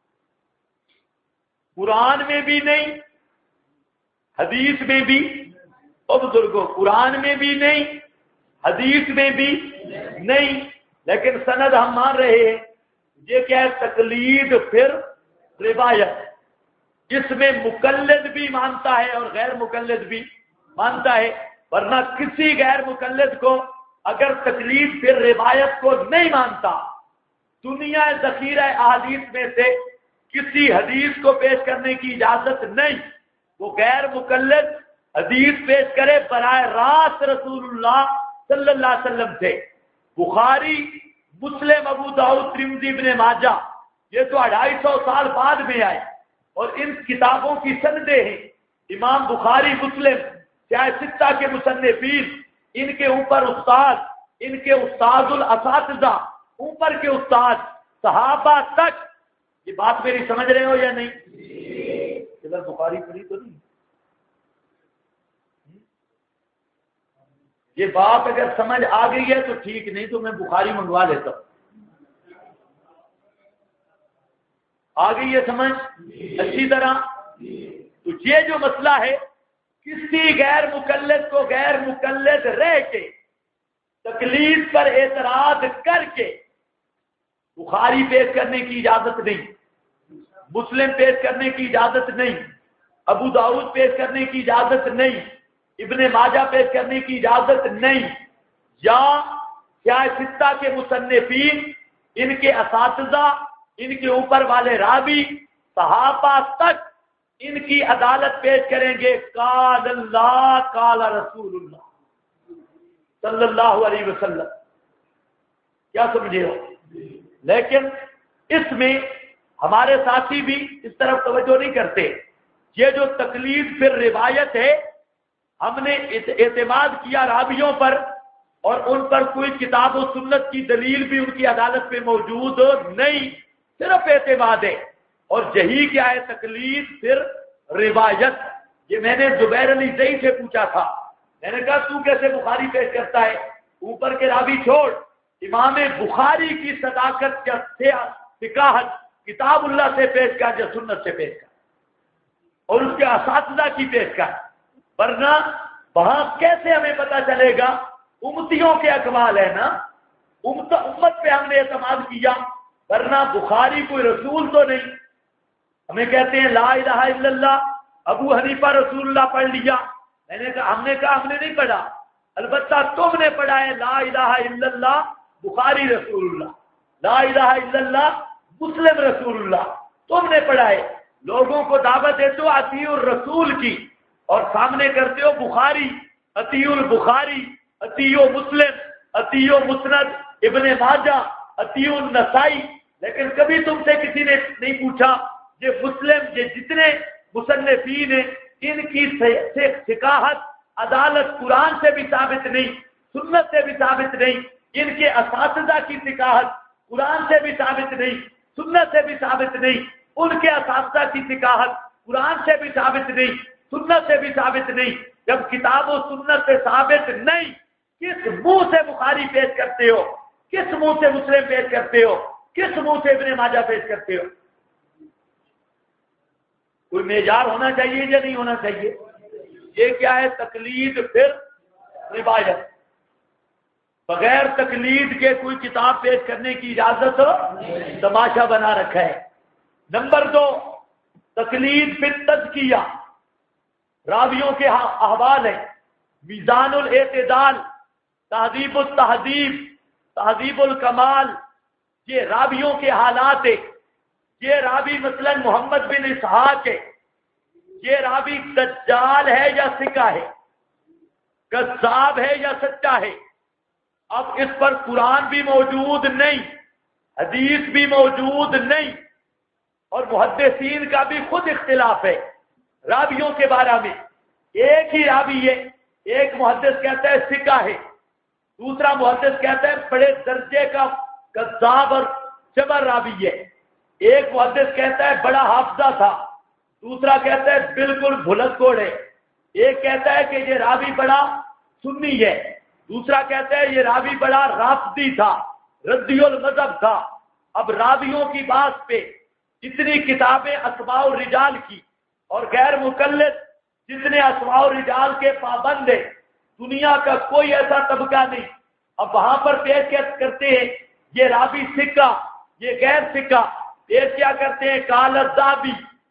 [SPEAKER 1] قرآن میں بھی نہیں، حدیث میں بھی، او بزرگوں قرآن میں بھی نہیں، حدیث میں بھی نہیں، لیکن سند ہم مان رہے ہیں۔ یہ کیا ہے؟ تقلید پھر روایت، جس میں مقلد بھی مانتا ہے اور غیر مقلد بھی مانتا ہے، ورنہ کسی غیر مقلد کو اگر تقلید پھر روایت کو نہیں مانتا، دنیا ذخیرہ احادیث میں سے کسی حدیث کو پیش کرنے کی اجازت نہیں، وہ غیر مقلد حدیث پیش کرے براہ راست رسول اللہ صلی اللہ علیہ وسلم سے۔ بخاری، مسلم، ابو داؤد، ترمذی، ابن ماجہ، یہ تو 250 سال بعد میں آئے اور ان کتابوں کی سندیں ہیں۔ امام بخاری، مسلم، چاہے ستہ کے مصنفین، ان کے اوپر استاد، ان کے استاد الاساتذہ، اوپر کے استاد صحابہ تک، یہ بات میری سمجھ رہے ہو یا نہیں؟ ادھر بخاری پڑھی تو نہیں؟ یہ بات اگر سمجھ آ گئی ہے تو ٹھیک، نہیں تو میں بخاری منگوا لیتا ہوں۔ آ گئی ہے سمجھ اچھی طرح؟ تو یہ جو مسئلہ ہے، کسی غیر مقلد کو غیر مقلد رہ کے تقلید پر اعتراض کر کے بخاری پیش کرنے کی اجازت نہیں، مسلم پیش کرنے کی اجازت نہیں، ابو داؤد پیش کرنے کی اجازت نہیں، ابن ماجہ پیش کرنے کی اجازت نہیں، یا ستہ کے مصنفین ان کے اساتذہ، ان کے اوپر والے راوی، صحابہ تک ان کی عدالت پیش کریں گے، قال اللہ قال رسول اللہ صلی اللہ علیہ وسلم۔ کیا سمجھے ہو؟ لیکن اس میں ہمارے ساتھی بھی اس طرف توجہ نہیں کرتے۔ یہ جو تقلید پھر روایت ہے، ہم نے اعتماد کیا راویوں پر، اور ان پر کوئی کتاب و سنت کی دلیل بھی ان کی عدالت میں موجود نہیں، صرف اعتماد ہے۔ اور یہی کیا ہے تقلید پھر روایت۔ یہ میں نے زبیر علی زئی سے پوچھا تھا، میں نے کہا تو کیسے بخاری پیش کرتا ہے؟ اوپر کے راوی چھوڑ، امام بخاری کی صداقت یا فقاہت کتاب اللہ سے پیش کر یا سنت سے پیش کر، اور اس کے اساتذہ کی پیش کر، ورنہ وہاں کیسے ہمیں پتہ چلے گا؟ امتیوں کے اقوال ہے نا، امت پہ ہم نے اعتماد کیا، ورنہ بخاری کوئی رسول تو نہیں۔ ہمیں کہتے ہیں لا الہ الا اللہ، ابو حنیفہ رسول اللہ پڑھ لیا، ہم نے کہا ہم نے نہیں پڑھا، البتہ تم نے پڑھا ہے لا الہ الا اللہ بخاری رسول اللہ، لا الہ الا اللہ مسلم رسول اللہ، تم نے پڑھا ہے۔ لوگوں کو دعوت دیتے ہو اطیع الرسول کی، اور سامنے کرتے ہو بخاری، اطیع البخاری، اطیع مسلم، اطیع مسند ابن ماجہ، اطیع النسائی، لیکن کبھی تم سے کسی نے نہیں پوچھا یہ مسلم، یہ جتنے مصنفین ہیں ان کی ثقاہت عدالت قرآن سے بھی ثابت نہیں، سنت سے بھی ثابت نہیں، ان کے اساتذہ کی ثقاہت قرآن سے بھی ثابت نہیں، سنت سے بھی ثابت نہیں، ان کے اساتذہ کی ثقاہت قرآن سے بھی ثابت نہیں، سنت سے بھی ثابت نہیں۔ جب کتاب و سنت سے ثابت نہیں، کس منہ سے بخاری پیش کرتے ہو؟ کس منہ سے مسلم پیش کرتے ہو؟ کس منہ سے ابن ماجہ پیش کرتے ہو؟ کوئی معیار ہونا چاہیے یا نہیں ہونا چاہیے؟ یہ کیا ہے؟ تقلید پھر روایت۔ بغیر تقلید کے کوئی کتاب پیش کرنے کی اجازت تماشا بنا رکھا ہے۔ نمبر 2، تقلید پھر تزکیہ، راویوں کے احوال ہیں، میزان الاعتدال، تہذیب التہذیب، تہذیب الکمال، یہ راویوں کے حالات ہیں۔ یہ راوی مثلا محمد بن اسحاق ہے، یہ راوی دجال ہے یا ثقہ ہے، کذاب ہے یا سچا ہے؟ اب اس پر قرآن بھی موجود نہیں، حدیث بھی موجود نہیں، اور محدثین کا بھی خود اختلاف ہے راویوں کے بارے میں۔ ایک ہی راوی ہے، ایک محدث کہتا ہے ثقہ ہے، دوسرا محدث کہتا ہے بڑے درجے کا کذاب اور جبر راوی ہے، ایک محدث کہتا ہے بڑا حافظہ تھا، دوسرا کہتا ہے بالکل بھلک کوڑ ہے، ایک کہتا ہے کہ یہ راوی بڑا سنی ہے، دوسرا کہتا ہے یہ راوی بڑا رافضی تھا، ردی المذہب تھا۔ اب راویوں کی بات پہ جتنی کتابیں اسماء الرجال کی، اور غیر مقلد جتنے اسماء الرجال کے پابند ہیں، دنیا کا کوئی ایسا طبقہ نہیں۔ اب وہاں پر پیش کرتے ہیں یہ راوی ثقہ، یہ غیر ثقہ، پیش کیا کرتے ہیں قال الذهبي،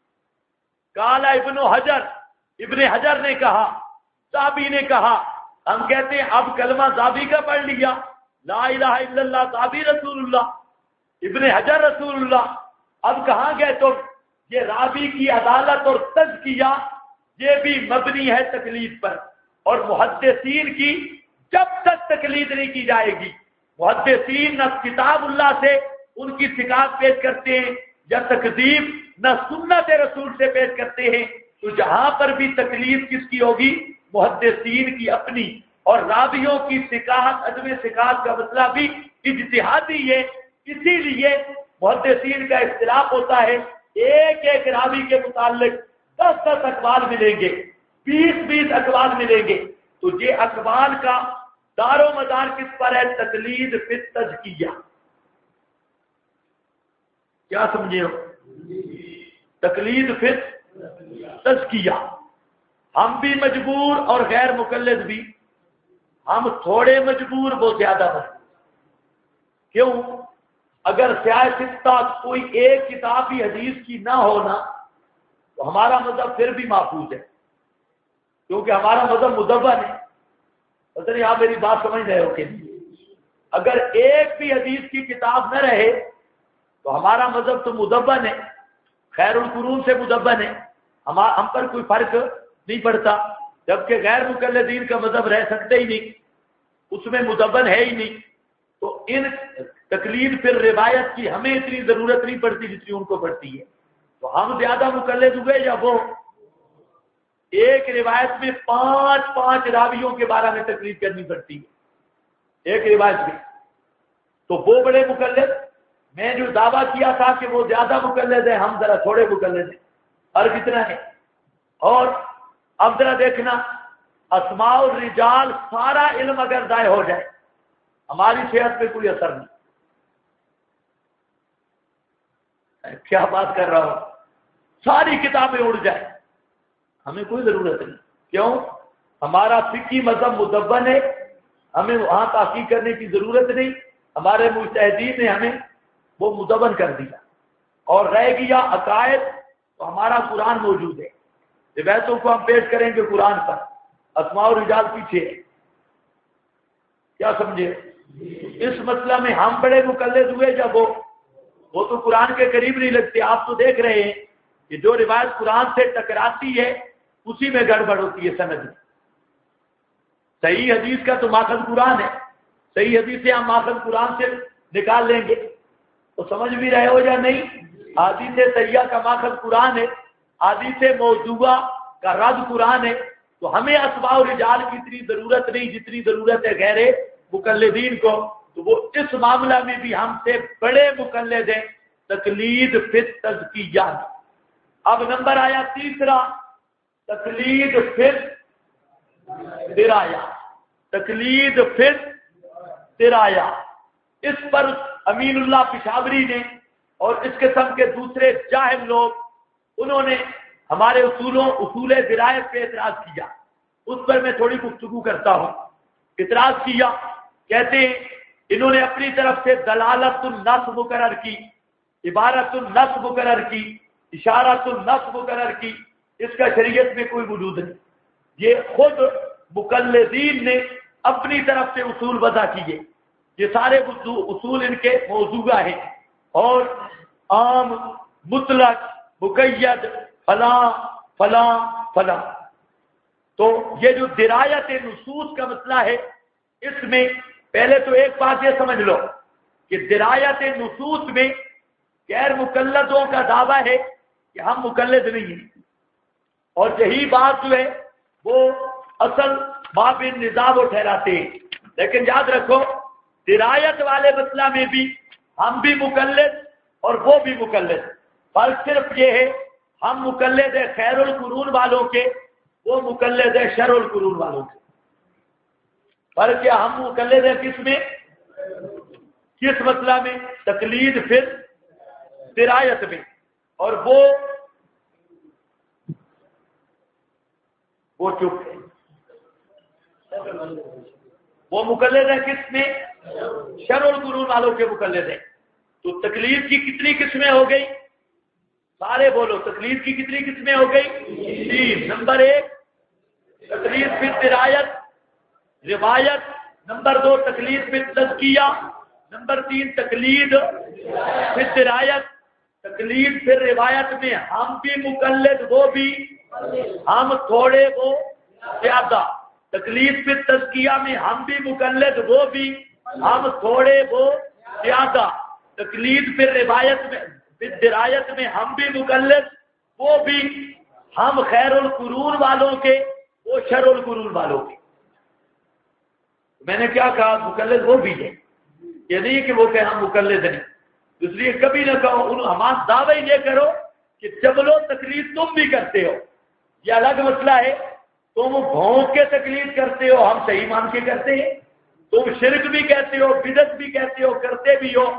[SPEAKER 1] قال ابن حجر، ابن حجر نے کہا، ذهبي نے کہا۔ ہم کہتے ہیں اب کلمہ ذهبي کا پڑھ لیا، لا الہ الا اللہ ذهبي رسول اللہ، ابن حجر رسول اللہ، اب کہاں گئے تم؟ یہ راوی کی عدالت اور تزکیہ یہ بھی مبنی ہے تقلید پر، اور محدثین کی جب تک تقلید نہیں کی جائے گی، محدثین نہ کتاب اللہ سے ان کی ثقات پیش کرتے ہیں یا تکذیب، نہ سنت رسول سے پیش کرتے ہیں، تو جہاں پر بھی تقلید کس کی ہوگی؟ محدثین کی اپنی۔ اور راویوں کی ثقات عدم ثقات کا مسئلہ بھی اجتہادی ہے، اسی لیے محدثین کا اختلاف ہوتا ہے، ایک ایک راوی کے متعلق 10 اقوال ملیں گے، 20 اقوال ملیں گے، تو یہ اقوال کا دار و مدار کس پر ہے؟ تقلید فی تزکیہ۔ کیا سمجھے ہو؟ تقلید فی تزکیہ۔ ہم بھی مجبور اور غیر مقلد بھی، ہم تھوڑے مجبور وہ زیادہ مجبور۔ کیوں؟ اگر سیاستہ کوئی ایک کتاب بھی حدیث کی نہ ہونا تو ہمارا مذہب پھر بھی محفوظ ہے، کیونکہ ہمارا مذہب مدون ہے۔ پتہ نہیں آپ میری بات سمجھ رہے ہو کہ نہیں؟ اگر ایک بھی حدیث کی کتاب نہ رہے تو ہمارا مذہب تو مدون ہے، خیر القرون سے مدون ہے، ہم پر کوئی فرق نہیں پڑتا، جبکہ غیر مقلدین کا مذہب رہ سکتے ہی نہیں، اس میں مدون ہے ہی نہیں۔ تو ان تقلید پھر روایت کی ہمیں اتنی ضرورت نہیں پڑتی جتنی ان کو پڑتی ہے۔ تو ہم زیادہ مقلد ہوئے یا وہ؟ ایک روایت میں 5 راویوں کے بارے میں تقلید کرنی پڑتی ہے ایک روایت میں، تو وہ بڑے مقلد، میں جو دعویٰ کیا تھا کہ وہ زیادہ مقلد ہیں، ہم ذرا تھوڑے مقلد ہیں، فرق کتنا ہے۔ اور اب ذرا دیکھنا، اسماء الرجال سارا علم اگر ضائع ہو جائے ہماری صحت پہ کوئی اثر نہیں۔ کیا بات کر رہا ہوں، ساری کتابیں اڑ جائیں ہمیں کوئی ضرورت نہیں۔ کیوں؟ ہمارا فقہی مذہب مدون ہے، ہمیں وہاں تحقیق کرنے کی ضرورت نہیں، ہمارے مجتہدین نے ہمیں وہ مدون کر دیا، اور رہ گیا عقائد تو ہمارا قرآن موجود ہے، روایتوں کو ہم پیش کریں گے قرآن پر، اسماء الرجال پیچھے ہے۔ کیا سمجھے؟ اس مسئلہ میں ہم بڑے مقلد ہوئے جب وہ تو قرآن کے قریب نہیں لگتے۔ آپ تو دیکھ رہے ہیں کہ جو روایت قرآن سے ٹکراتی ہے اسی میں گڑبڑ ہوتی ہے سند میں۔ صحیح حدیث کا تو ماخذ قرآن ہے، صحیح حدیث سے ہم ماخذ قرآن سے نکال لیں گے، تو سمجھ بھی رہے ہو یا نہیں؟ حدیث صحیحہ کا ماخذ قرآن ہے، حدیث موضوعہ کا رد قرآن ہے، تو ہمیں اسماء الرجال کی اتنی ضرورت نہیں جتنی ضرورت ہے غیر مقلدین کو۔ تو وہ اس معاملہ میں بھی ہم سے بڑے مقلد ہیں، تقلید فی التزکیہ۔ اب نمبر آیا تیسرا، تقلید فی الدرایا، تقلید فی الدرایا۔ اس پر امین اللہ پشاوری نے اور اس قسم کے دوسرے جاہل لوگ، انہوں نے ہمارے اصول درایت پہ اعتراض کیا، اس پر میں تھوڑی گفتگو کرتا ہوں۔ اعتراض کیا، کہتے ہیں انہوں نے اپنی طرف سے دلالت النص مقرر کی، عبارت النص مقرر کی، اشارت النص مقرر کی، اس کا شریعت میں کوئی وجود نہیں۔ یہ خود مقلدین نے اپنی طرف سے اصول وضع کیے، یہ سارے اصول ان کے موضوع ہیں، اور عام، مطلق، مقید، فلاں فلاں فلاں۔ تو یہ جو درایت نصوص کا مسئلہ ہے، اس میں پہلے تو ایک بات یہ سمجھ لو کہ درایت نصوص میں غیر مقلدوں کا دعویٰ ہے کہ ہم مقلد نہیں ہیں، اور یہی بات جو ہے وہ اصل باب نظام وہ ٹھہراتے ہیں۔ لیکن یاد رکھو، درایت والے مسئلہ میں بھی ہم بھی مقلد اور وہ بھی مقلد، فرق صرف یہ ہے ہم مقلد ہے خیر القرون والوں کے، وہ مقلد ہے شر القرون والوں کے۔ فرق کیا؟ ہم مقلد ہیں کس میں؟ کس مسئلہ میں؟ تقلید فی درایت میں، اور وہ چپ ہے، وہ مقلد ہے کس میں؟ شر القرون والوں کے مقلد ہیں۔ تو تقلید کی کتنی قسمیں ہو گئی؟ سارے بولو، تقلید کی کتنی قسمیں ہو گئی؟ 3۔ نمبر 1 تقلید فی درایت، روایت۔ نمبر 2 تقلید فی تزکیہ۔ نمبر 3 تقلید فی درایت۔ تقلید فی روایت میں ہم بھی مقلد، وہ بھی، ہم تھوڑے وہ زیادہ۔ تقلید فی تزکیہ میں ہم بھی مقلد، وہ بھی، ہم تھوڑے وہ زیادہ۔ تقلید فی روایت میں، فی درایت میں ہم بھی مقلد، وہ بھی، ہم خیر القرون والوں کے، وہ شر القرون والوں کے۔ میں نے کیا کہا؟ مقلد وہ بھی ہے، یہ نہیں کہ وہ کہ ہم مقلد نہیں، اس لیے کبھی نہ کہو، ہمارا دعویٰ یہ کرو کہ جبل و تقلید تم بھی کرتے ہو، یہ الگ مسئلہ ہے۔ تم بھونک کے تقلید کرتے ہو، ہم صحیح مان کے کرتے ہیں، تم شرک بھی کہتے ہو، بدعت بھی کہتے ہو، کرتے بھی ہو،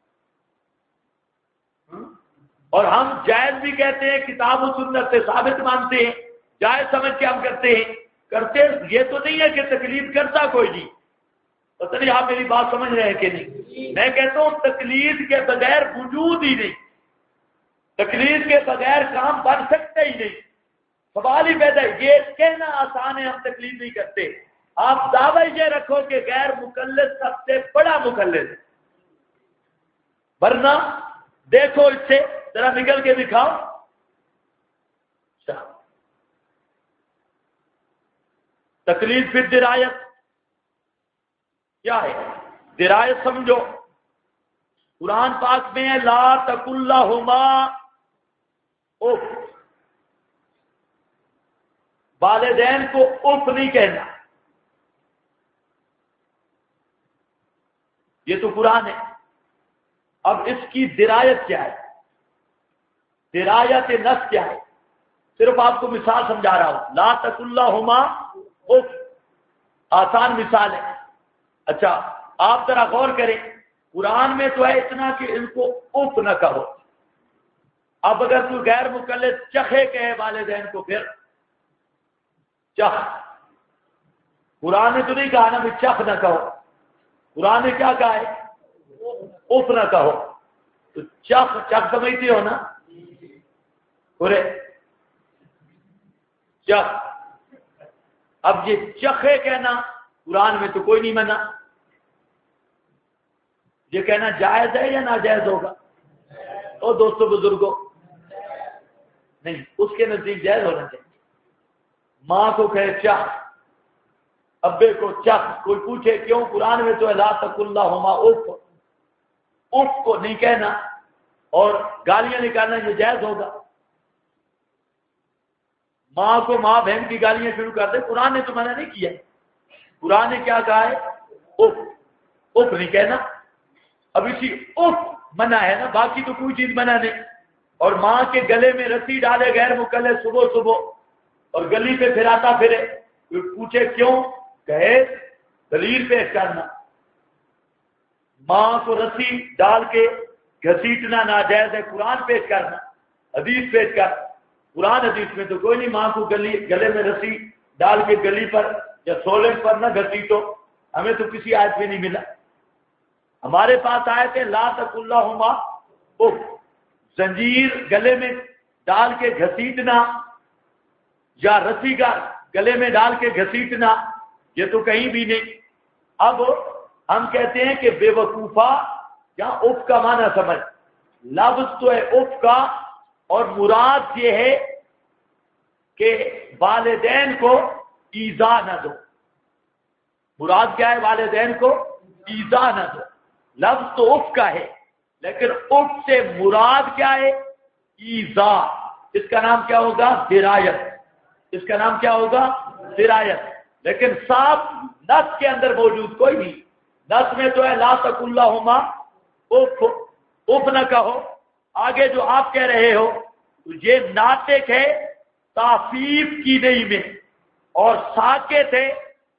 [SPEAKER 1] اور ہم جائز بھی کہتے ہیں، کتاب و سنت سے ثابت مانتے ہیں، جائز سمجھ کے ہم کرتے ہیں، کرتے یہ تو نہیں ہے کہ تقلید کرتا کوئی نہیں۔ پتہ نہیں آپ میری بات سمجھ رہے ہیں کہ نہیں؟ میں کہتا ہوں تقلید کے بغیر وجود ہی نہیں، تقلید کے بغیر کام بن سکتے ہی نہیں۔ سوال ہی پیدا ہے، یہ کہنا آسان ہے ہم تقلید نہیں کرتے، آپ دعوی یہ رکھو کہ غیر مقلد سب سے بڑا مقلد ہے، ورنہ دیکھو اس سے ذرا نکل کے دکھاؤ۔ تقلید پھر درایت کیا ہے؟ درایت سمجھو، قرآن پاک میں ہے لا تقل لہما اف، والدین کو اف نہیں کہنا، یہ تو قرآن ہے۔ اب اس کی درایت کیا ہے؟ درایت نص کیا ہے؟ صرف آپ کو مثال سمجھا رہا ہوں۔ لا تقل لہما اف آسان مثال ہے۔ اچھا آپ ذرا غور کریں، قرآن میں تو ہے اتنا کہ ان کو اف نہ کہو۔ اب اگر کوئی غیر مقلد چخے کہے والدین کو، پھر چخ، قرآن نے تو نہیں کہا نا بھی چخ نہ کہو، قرآن نے کیا کہا ہے؟ اف نہ کہو۔ تو چخ چخ سمجھتے ہو نا؟ پورے چخ، اب یہ چخے کہنا قرآن میں تو کوئی نہیں منع، یہ کہنا جائز ہے یا ناجائز ہوگا؟ اور دوستوں بزرگوں نہیں، اس کے نزدیک جائز ہونا چاہیے۔ ماں کو کہے چخ، ابے کو چخ، کوئی پوچھے کیوں؟ قرآن میں تو لا تقل لہما اف، اف کو نہیں کہنا اور گالیاں نکالنا یہ جائز ہوگا؟ ماں کو ماں بہن کی گالیاں شروع کر دے، قرآن نے تو منع نہیں کیا۔ قرآن نے کیا کہا ہے؟ اف، اف نہیں کہنا۔ اب اسی اف منع ہے نا، باقی تو کوئی چیز منع نہیں۔ اور ماں کے گلے میں رسی ڈالے غیر مقلد صبح صبح اور گلی پہ پھراتا پھرے، کوئی پوچھے کیوں؟ کہے دلیل پیش کرنا۔ ماں کو رسی ڈال کے گھسیٹنا ناجائز ہے، قرآن پیش کرنا، حدیث پیش کر۔ قرآن حدیث میں تو کوئی نہیں ماں کو گلے میں رسی ڈال کے گلی پر یا سولے پر نہ گھسیٹو، ہمیں تو کسی آیت میں نہیں ملا۔ ہمارے پاس آئے تھے لا تقل لہما اف، زنجیر گلے میں ڈال کے گھسیٹنا یا رسی کا گلے میں ڈال کے گھسیٹنا، یہ تو کہیں بھی نہیں۔ اب ہم کہتے ہیں کہ بے وقوفا، یہاں اف کا معنی سمجھ، لفظ تو ہے اف کا اور مراد یہ ہے کہ والدین کو ایذا نہ دو۔ مراد کیا ہے؟ والدین کو ایذا نہ دو۔ لفظ تو اف کا ہے لیکن اف سے مراد کیا ہے؟ ایذا۔ اس کا نام کیا ہوگا؟ درایت۔ اس کا نام کیا ہوگا؟ درایت۔ لیکن صاف نص کے اندر موجود کوئی نہیں۔ نص میں تو ہے لا تقل لہما اف، اف نہ کہو۔ آگے جو آپ کہہ رہے ہو یہ ناطق ہے تعفیف کی نہیں میں، اور ساکت ہے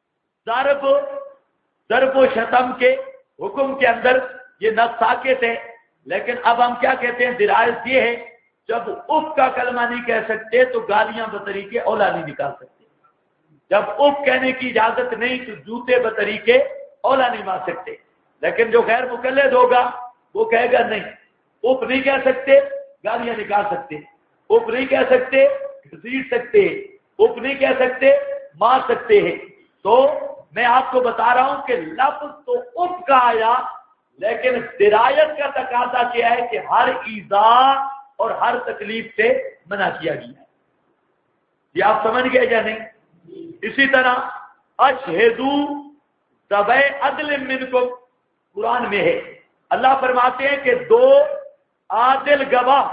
[SPEAKER 1] ضرب و شتم کے حکم کے اندر، یہ نص ساکت ہے۔ لیکن اب ہم کیا کہتے ہیں؟ درایت یہ ہے جب اف کا کلمہ نہیں کہہ سکتے تو گالیاں بطریقے اولا نہیں نکال سکتے، جب اف کہنے کی اجازت نہیں تو جوتے بطریقے اولا نہیں مار سکتے۔ لیکن جو غیر مقلد ہوگا وہ کہے گا نہیں، اف نہیں کہہ سکتے گالیاں نکال سکتے، اف نہیں کہہ سکتے گھسیٹ سکتے، اف نہیں کہہ سکتے مار سکتے ہیں۔ تو میں آپ کو بتا رہا ہوں کہ لفظ تو اف کا آیا لیکن درایت کا تقاضا کیا ہے کہ ہر ایذا اور ہر تکلیف سے منع کیا گیا ہے۔ یہ آپ سمجھ گئے یا نہیں؟ اسی طرح اشہدوا ذوی عدل منکم قرآن میں ہے، اللہ فرماتے ہیں کہ دو عادل گواہ،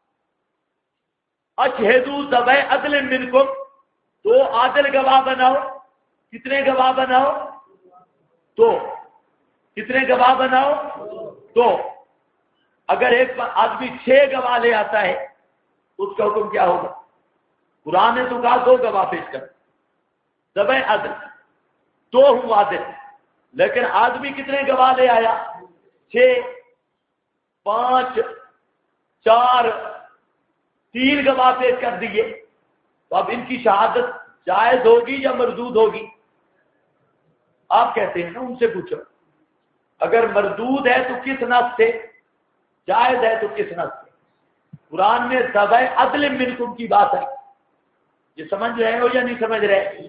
[SPEAKER 1] اشہدوا ذوی عدل منکم، دو عادل گواہ بناؤ۔ کتنے گواہ بناؤ؟ دو۔ کتنے گواہ بناؤ؟ دو۔ اگر ایک آدمی 6 گواہ لے آتا ہے اس کا حکم کیا ہوگا؟ قرآن نے تو کہا 2 گواہ پیش کر، ذوی عدل، 2 ہوں عادل۔ لیکن آدمی کتنے گواہ لے آیا؟ 6، 5، 4، 3 گواہ پیش کر دیے، تو اب ان کی شہادت جائز ہوگی یا مردود ہوگی؟ آپ کہتے ہیں نا، ان سے پوچھو اگر مردود ہے تو کس نص سے، جائز ہے تو کس نص سے؟ قرآن میں ذوی عدل منکم کی بات ہے، یہ سمجھ رہے ہو یا نہیں سمجھ رہے؟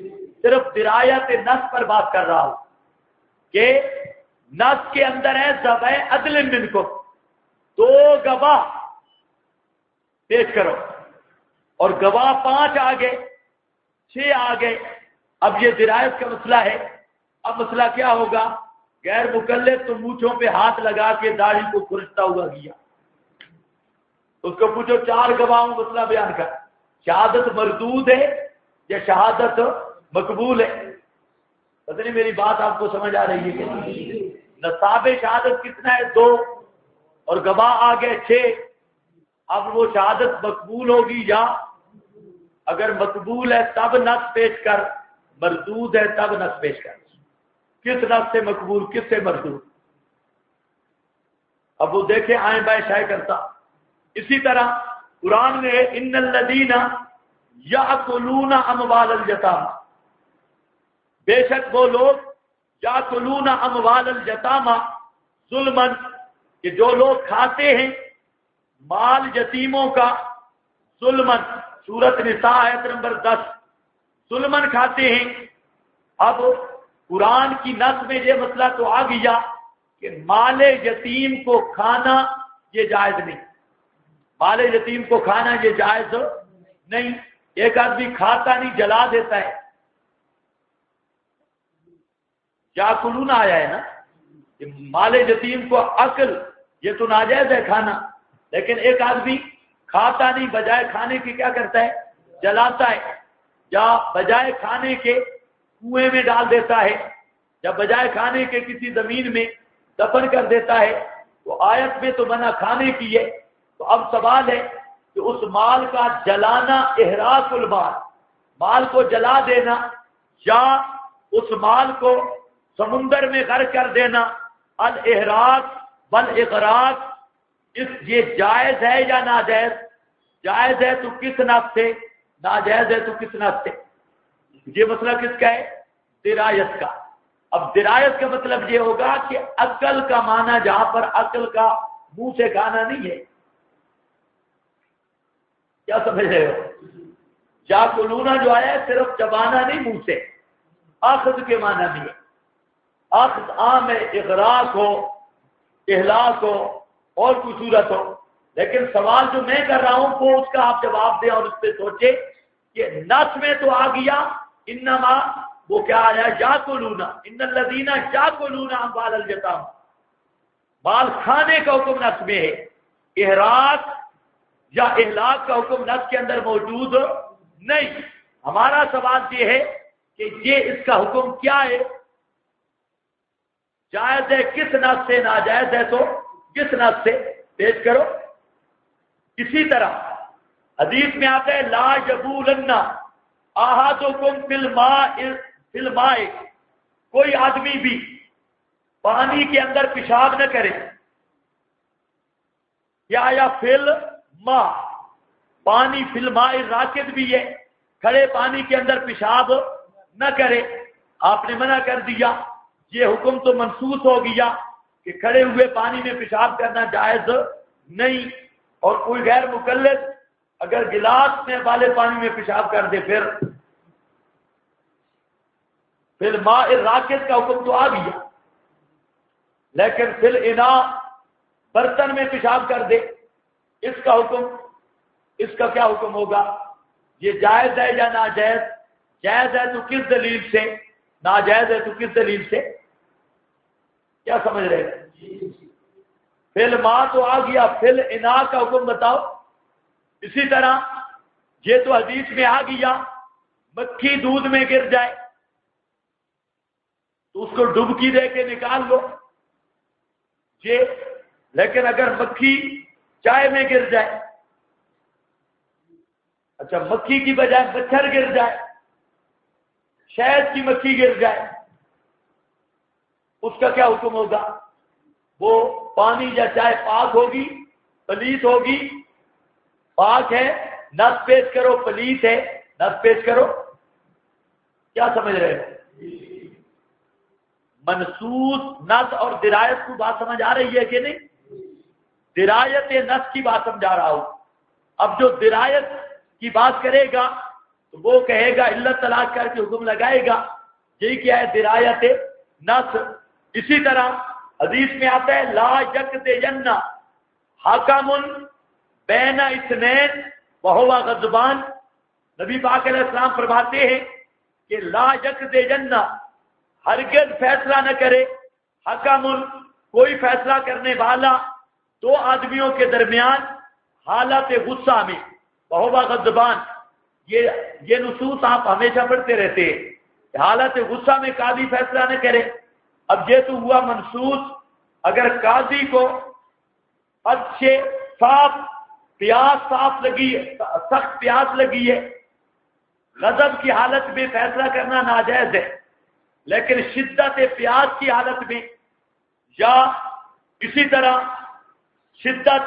[SPEAKER 1] صرف درایت نص پر بات کر رہا ہوں کہ نص کے اندر ہے ذوی عدل منکم، 2 گواہ پیش کرو، اور گواہ 5 آ گئے، 6 آ گئے۔ اب یہ درایت کا مسئلہ ہے۔ اب مسئلہ کیا ہوگا؟ غیر مکلف تو مونچھوں پہ ہاتھ لگا کے داڑھی کو کھرچتا ہوا گیا، اس کو پوچھو 4 گواہوں مسئلہ بیان کر، شہادت مردود ہے یا شہادت مقبول ہے؟ پتہ نہیں میری بات آپ کو سمجھ آ رہی ہے کہ نہیں؟ نصاب شہادت کتنا ہے؟ 2، اور گواہ آ گئے 6۔ اب وہ شہادت مقبول ہوگی یا اگر مقبول ہے تب نص پیش کر، مردود ہے تب نص پیش کر۔ کس نص سے مقبول، کس سے مردود؟ اب وہ دیکھیں آئیں بائیں شائع کرتا۔ اسی طرح قرآن میں ان الذین یاکلون اموال الیتامی، بے شک وہ لوگ یاکلون اموال الیتامی ظلما، کہ جو لوگ کھاتے ہیں مال یتیموں کا ظلما، سورۃ نساء آیت نمبر 10، ظلمن کھاتے ہیں۔ اب قرآن کی نظم میں یہ مسئلہ تو آ گیا کہ مال یتیم کو کھانا یہ جائز نہیں، مال یتیم کو کھانا یہ جائز نہیں۔ ایک آدمی کھاتا نہیں، جلا دیتا ہے، یاکلون آیا ہے نا، کہ مال یتیم کو اکل یہ تو ناجائز ہے کھانا، لیکن ایک آدمی کھاتا نہیں، بجائے کھانے کے کیا کرتا ہے؟ جلاتا ہے، یا بجائے کھانے کے کنویں میں ڈال دیتا ہے، یا بجائے کھانے کے کسی زمین میں دفن کر دیتا ہے۔ تو آیت میں تو منع کھانے کی ہے، تو اب سوال ہے کہ اس مال کا جلانا احراق المال، مال کو جلا دینا، یا اس مال کو سمندر میں غرق کر دینا، الاحراق والاغراق، یہ جائز ہے یا ناجائز؟ جائز ہے تو کس نص سے؟ ناجائز ہے تو کس نص سے؟ یہ مسئلہ کس کا ہے؟ درایت کا۔ اب درایت کا مطلب یہ ہوگا کہ عقل کا معنی جہاں پر عقل کا منہ سے کھانا نہیں ہے، کیا سمجھ رہے ہو؟ یاکلون جو آیا ہے صرف چبانا نہیں منہ سے، اخذ کے معنی بھی ہے، اخذ عام ہے، اغراق ہو، اہلاک ہو اور کوئی صورت ہو۔ لیکن سوال جو میں کر رہا ہوں وہ اس کا آپ جواب دیں اور اس پہ سوچیں کہ نص میں تو آ گیا انما، وہ کیا آیا؟ یاکلون، ان الذین یاکلون اموال الیتامی، مال کھانے کا حکم نص میں ہے، احراق یا اہلاک کا حکم نص کے اندر موجود نہیں۔ ہمارا سوال یہ ہے کہ یہ اس کا حکم کیا ہے؟ جائز ہے کس نص سے؟ ناجائز ہے تو کس نص سے؟ پیش کرو۔ اسی طرح حدیث میں آتا ہے لا یبولن احدکم فی الماء، کوئی آدمی بھی پانی کے اندر پیشاب نہ کرے، یا فی الماء، پانی فی الماء راکد بھی ہے، کھڑے پانی کے اندر پیشاب نہ کرے۔ آپ نے منع کر دیا، یہ حکم تو منسوخ ہو گیا کہ کھڑے ہوئے پانی میں پیشاب کرنا جائز نہیں۔ اور کوئی غیر مکلف اگر گلاس میں والے پانی میں پیشاب کر دے پھر الماء راکد کا حکم تو آ گیا، لیکن فی الاناء، برتن میں پیشاب کر دے، اس کا حکم، اس کا کیا حکم ہوگا؟ یہ جائز ہے یا ناجائز؟ جائز ہے تو کس دلیل سے؟ ناجائز ہے تو کس دلیل سے؟ کیا سمجھ رہے ہیں؟ فی الماء تو آ گیا، فی الاناء کا حکم بتاؤ۔ اسی طرح یہ تو حدیث میں آ گیا مکھی دودھ میں گر جائے تو اس کو ڈبکی دے کے نکال لو، یہ، لیکن اگر مکھی چائے میں گر جائے، اچھا مکھی کی بجائے مچھر گر جائے، شہد کی مکھی گر جائے، اس کا کیا حکم ہوگا؟ وہ پانی یا چائے پاک ہوگی، پلیت ہوگی؟ پاک ہے نص پیش کرو، پلیت ہے نص پیش کرو۔ کیا سمجھ رہے ہیں؟ منسوخ نص اور درایت کو بات سمجھ آ رہی ہے کہ نہیں؟ درایت نص کی بات سمجھا رہا ہوں۔ اب جو درایت کی بات کرے گا تو وہ کہے گا علت تلاش کر کے حکم لگائے گا. یہی کیا ہے؟ درایت نص. اسی طرح حدیث میں آتا ہے لا یقضین حکم بین اثنین وہو غضبان. نبی پاک علیہ السلام فرماتے ہیں کہ لا یقضین ہرگز فیصلہ نہ کرے حکم کوئی فیصلہ کرنے والا دو آدمیوں کے درمیان حالت غصہ میں وہو غضبان. یہ نصوص آپ ہمیشہ پڑھتے رہتے ہیں. حالت غصہ میں قاضی فیصلہ نہ کرے. اب یہ تو ہوا منصوص. اگر قاضی کو اچھے صاف پیاس صاف لگی ہے، سخت پیاس لگی ہے، غضب کی حالت میں فیصلہ کرنا ناجائز ہے، لیکن شدت پیاس کی حالت میں یا اسی طرح شدت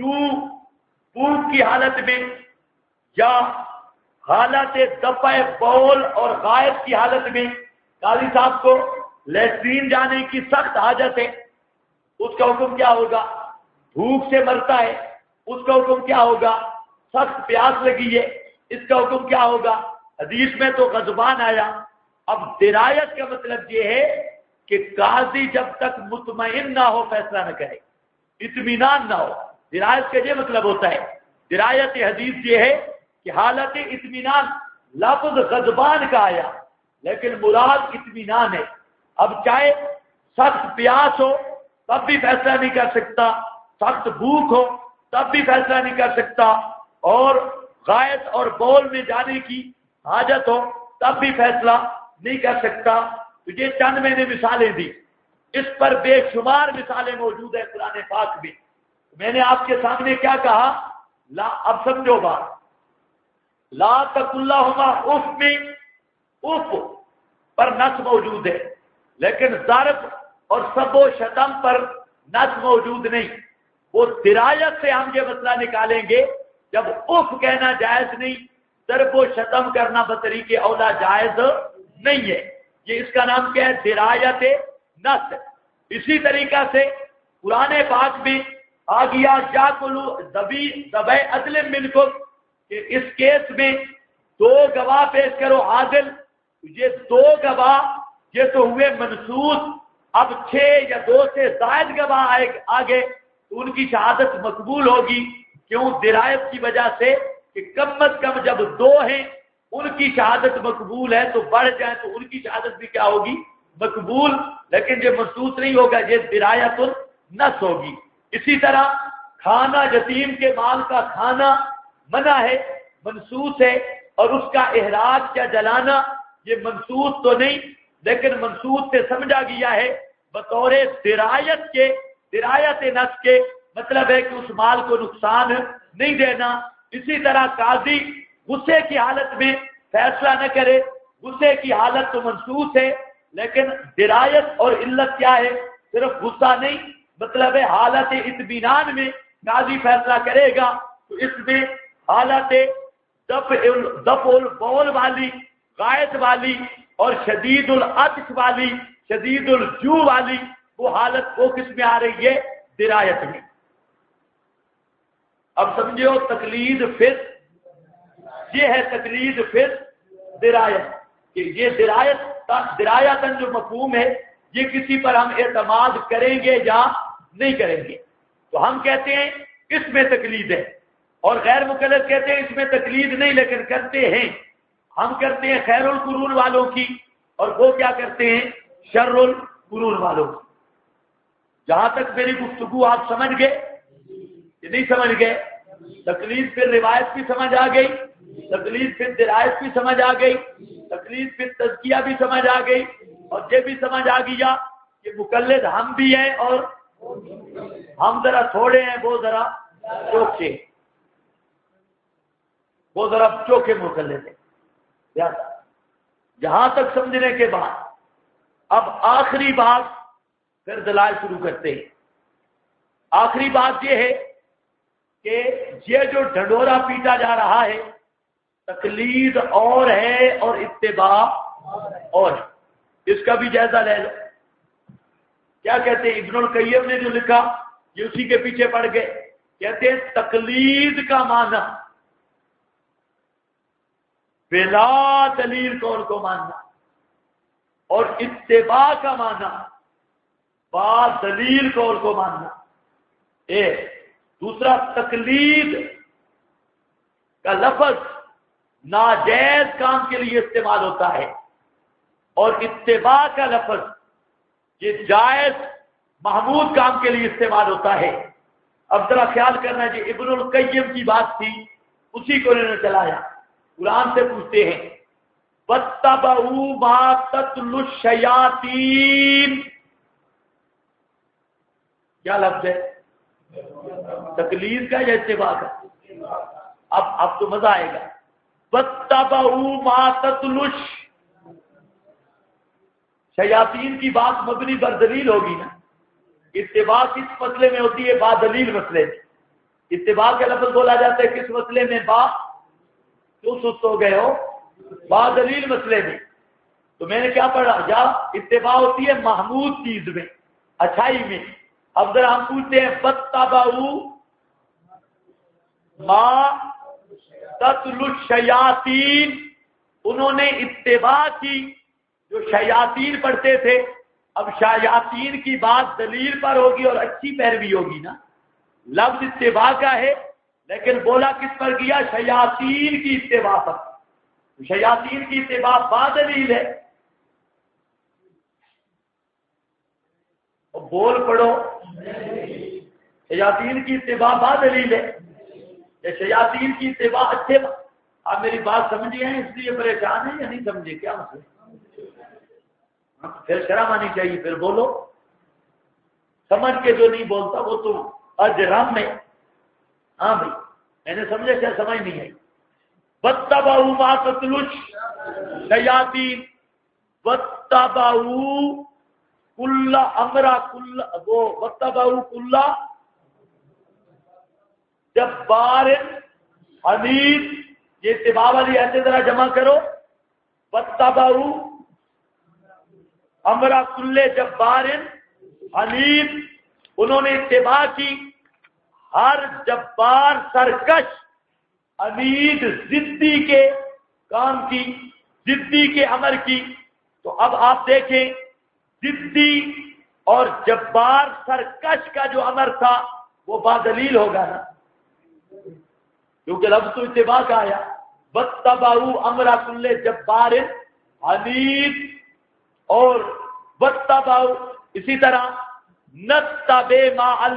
[SPEAKER 1] بھوک کی حالت میں یا حالت دفع بول اور غائط کی حالت میں قاضی صاحب کو لیٹرین جانے کی سخت حاجت ہے، اس کا حکم کیا ہوگا؟ بھوک سے مرتا ہے، اس کا حکم کیا ہوگا؟ سخت پیاس لگی ہے، اس کا حکم کیا ہوگا؟ حدیث میں تو غضبان آیا. اب درایت کا مطلب یہ ہے کہ قاضی جب تک مطمئن نہ ہو فیصلہ نہ کرے، اطمینان نہ ہو. درایت کا یہ مطلب ہوتا ہے. درایت حدیث یہ ہے کہ حالت اطمینان. لفظ غضبان کا آیا لیکن مراد اطمینان ہے. اب چاہے سخت پیاس ہو تب بھی فیصلہ نہیں کر سکتا، سخت بھوک ہو تب بھی فیصلہ نہیں کر سکتا، اور غائط اور بول میں جانے کی حاجت ہو تب بھی فیصلہ نہیں کر سکتا. تو یہ چند میں نے مثالیں دی، اس پر بے شمار مثالیں موجود ہیں قرآن پاک میں. میں نے آپ کے سامنے کیا کہا؟ لا، اب سمجھو بات. لا تقل لہما اف میں اف پر نص موجود ہے، لیکن ضرب اور سب و شتم پر نص موجود نہیں. وہ درایت سے ہم یہ مسئلہ نکالیں گے جب اف کہنا جائز نہیں، ضرب و شتم کرنا بطریق اولا جائز نہیں ہے. یہ اس کا نام کیا ہے؟ درایت نص. اسی طریقہ سے قرآن پاک میں آ گیا جا کلو ذبح عدل منکم، کہ اس کیس میں دو گواہ پیش کرو عادل. یہ دو گواہ یہ تو ہوئے منصوص. اب 6 یا 2 سے زائد گواہ آگے تو ان کی شہادت مقبول ہوگی. کیوں؟ درایت کی وجہ سے کہ کم از کم جب 2 ہیں ان کی شہادت مقبول ہے، تو بڑھ جائیں تو ان کی شہادت بھی کیا ہوگی؟ مقبول. لیکن یہ منصوص نہیں ہوگا، یہ درایت النص ہوگی. اسی طرح کھانا یتیم کے مال کا کھانا منع ہے، منصوص ہے، اور اس کا احراج یا جلانا یہ منصوص تو نہیں، لیکن منصوص سے سمجھا گیا ہے بطور درایت کے. درایت نص کے مطلب ہے کہ اس مال کو نقصان نہیں دینا. اسی طرح قاضی غصے کی حالت میں فیصلہ نہ کرے، غصے کی حالت تو منصوص ہے، لیکن درایت اور علت کیا ہے؟ صرف غصہ نہیں، مطلب ہے حالت اطمینان میں قاضی فیصلہ کرے گا. تو اس میں حالت دفع البول والی، غائط والی اور شدید العطش والی، شدید الجوع والی وہ حالت وہ کس میں آ رہی ہے؟ درایت میں. اب سمجھو تقلید فر، یہ ہے تقلید فر درایت، کہ یہ درایتاً جو مفہوم ہے یہ کسی پر ہم اعتماد کریں گے یا نہیں کریں گے. تو ہم کہتے ہیں اس میں تقلید ہے، اور غیر مقلد کہتے ہیں اس میں تقلید نہیں لیکن کرتے ہیں. ہم کرتے ہیں خیر القرون والوں کی، اور وہ کیا کرتے ہیں؟ شر القرون والوں کی. جہاں تک میری گفتگو آپ سمجھ گئے کہ نہیں سمجھ گئے؟ تقلید پھر روایت بھی سمجھ آ گئی، تقلید پھر درایت بھی سمجھ آ گئی، تقلید پھر تزکیہ بھی سمجھ آ گئی، اور یہ بھی سمجھ آ گیا کہ مقلد ہم بھی ہیں اور ہم ذرا تھوڑے ہیں، وہ ذرا چوکھے، وہ ذرا چوکھے مقلد ہیں. جہاں تک سمجھنے کے بعد اب آخری بات پھر دلائل شروع کرتے ہیں. آخری بات یہ ہے کہ یہ جو ڈھنڈورا پیٹا جا رہا ہے، تقلید اور ہے اور اتباع اور، اس کا بھی جائزہ لے لو. کیا کہتے ہیں ابن القیم نے جو لکھا یہ اسی کے پیچھے پڑ گئے. کہتے ہیں تقلید کا معنی بلا دلیل قول کو ماننا، اور اتباع کا معنی با دلیل قول کو ماننا۔ دوسرا، تقلید کا لفظ ناجائز کام کے لیے استعمال ہوتا ہے، اور اتباع کا لفظ یہ جائز محمود کام کے لیے استعمال ہوتا ہے۔ اب ذرا خیال کرنا جی، ابن القیم کی بات تھی، اسی کو انہوں نے چلایا۔ قرآن سے پوچھتے ہیں وَاتَّبَعُوا مَا تَتْلُو الشَّيَاطِینُ، کیا لفظ ہے؟ تقلید کا یا اتباع کا؟ اب تو مزہ آئے گا۔ وَاتَّبَعُوا مَا تَتْلُو الشَّيَاطِینُ کی بات مبنی بر دلیل ہوگی نا۔ اتباع کس مسئلے میں ہوتی ہے؟ با دلیل مسئلے میں۔ اتباع کا لفظ بولا جاتا ہے کس مسئلے میں؟ با، کیوں سست ہو گئے ہو؟ با دلیل مسئلے میں۔ تو میں نے کیا پڑھا؟ یا اتباع ہوتی ہے محمود چیز میں، اچھائی میں۔ اب ذرا ہم پوچھتے ہیں وَاتَّبَعُوا مَا تَتْلُو الشَّيَاطِینُ، انہوں نے اتباع کی جو شیاطین پڑھتے تھے۔ اب شیاطین کی بات دلیل پر ہوگی اور اچھی پیروی ہوگی نا۔ لفظ اتباع کا ہے لیکن بولا کس پر گیا؟ شیاطین کی اتباع پر۔ شیاطین کی اتباع با دلیل ہے۔ بول پڑھو، شیاطین کی اتباع با دلیل ہے یا شیاطین کی اتباع اچھے؟ آپ میری بات سمجھے ہیں اس لیے پریشان ہیں یا نہیں سمجھے؟ کیا مسئلہ؟ پھر شرم آنی چاہیے، پھر بولو۔ سمجھ کے جو نہیں بولتا وہ تو اجرم میں۔ ہاں بھائی، میں نے سمجھا کیا سمجھ نہیں آئی؟ وَاتَّبَعُوا مَا تَتْلُو الشَّيَاطِینُ وَاتَّبَعُوا كُلَّ أَمْرٍ وَاتَّبَعُوا كُلَّ جَبَّارٍ عَنِیدٍ، یہ اتباع والی ایسے ذرا جمع کرو۔ وَاتَّبَعُوا امر کل جبار عنید، انہوں نے اتباع کی ہر جبار سرکش عنید ضدی کے کام کی، ضدی کے امر کی۔ تو اب آپ دیکھیں ضدی اور جبار سرکش کا جو امر تھا وہ با دلیل ہوگا نا، کیونکہ لفظ تو اتباع کا آیا۔ وَاتَّبَعُوا امر کل جبار عنید، اور وَاتَّبَعُوا اسی طرح نَتَّبِعُ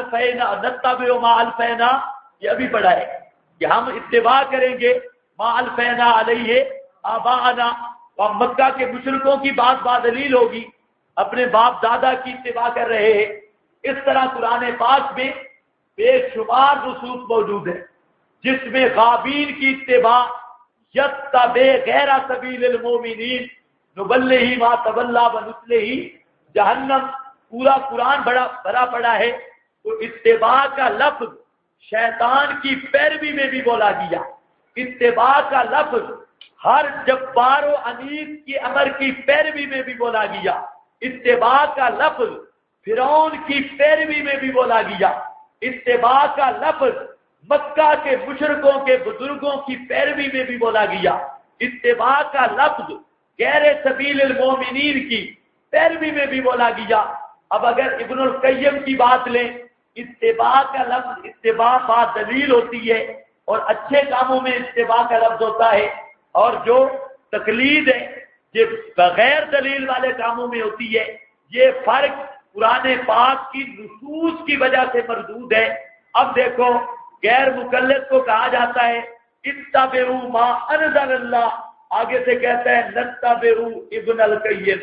[SPEAKER 1] مَا أَلْفَيْنَا، یہ ابھی پڑھا ہے کہ ہم اتباع کریں گے ما الفینا علیہ آباءنا، اور مکہ کے مشرکوں کی بات با دلیل ہوگی، اپنے باپ دادا کی اتباع کر رہے ہیں۔ اس طرح قرآن پاک میں بے شمار نصوص موجود ہیں جس میں غابین کی اتباع، یتبع غیر سبیل المومنین نبلہ ما تولى ونصلہ جہنم، پورا قرآن بڑا بھرا پڑا ہے۔ تو اتباع کا لفظ شیطان کی پیروی میں بھی بولا گیا، اتباع کا لفظ ہر جبار و عنید کی امر کی پیروی میں بھی بولا گیا، اتباع کا لفظ فرعون کی پیروی میں بھی بولا گیا، اتباع کا لفظ مکہ کے مشرکوں کے بزرگوں کی پیروی میں بھی بولا گیا، اتباع کا لفظ غیر سبیل المومنین کی پیروی میں بھی بولا گیا۔ اب اگر ابن القیم کی بات لیں، اتباع کا لفظ اتباع با دلیل ہوتی ہے اور اچھے کاموں میں اتباع کا لفظ ہوتا ہے، اور جو تقلید ہے یہ بغیر دلیل والے کاموں میں ہوتی ہے۔ یہ فرق قرآن پاک کی نصوص کی وجہ سے مردود ہے۔ اب دیکھو غیر مقلد کو کہا جاتا ہے اتبعوا ما انزل اللہ، آگے سے کہتا ہے نتبعوا ابن القیم۔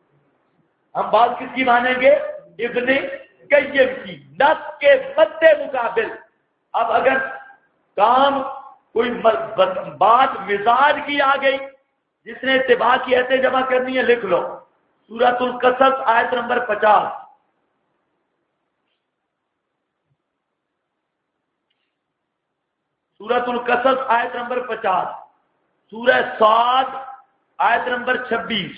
[SPEAKER 1] ہم بات کس کی مانیں گے؟ ابن قیم کی، نص کے مد مقابل۔ اب اگر کام کوئی بات مزاج کی آ گئی، جس نے اتباع کی ایسے جمع کرنی ہے لکھ لو، سورۃ القصص آیت نمبر 50، سورۃ القصص آیت نمبر 50، سورہ صاد آیت نمبر 26،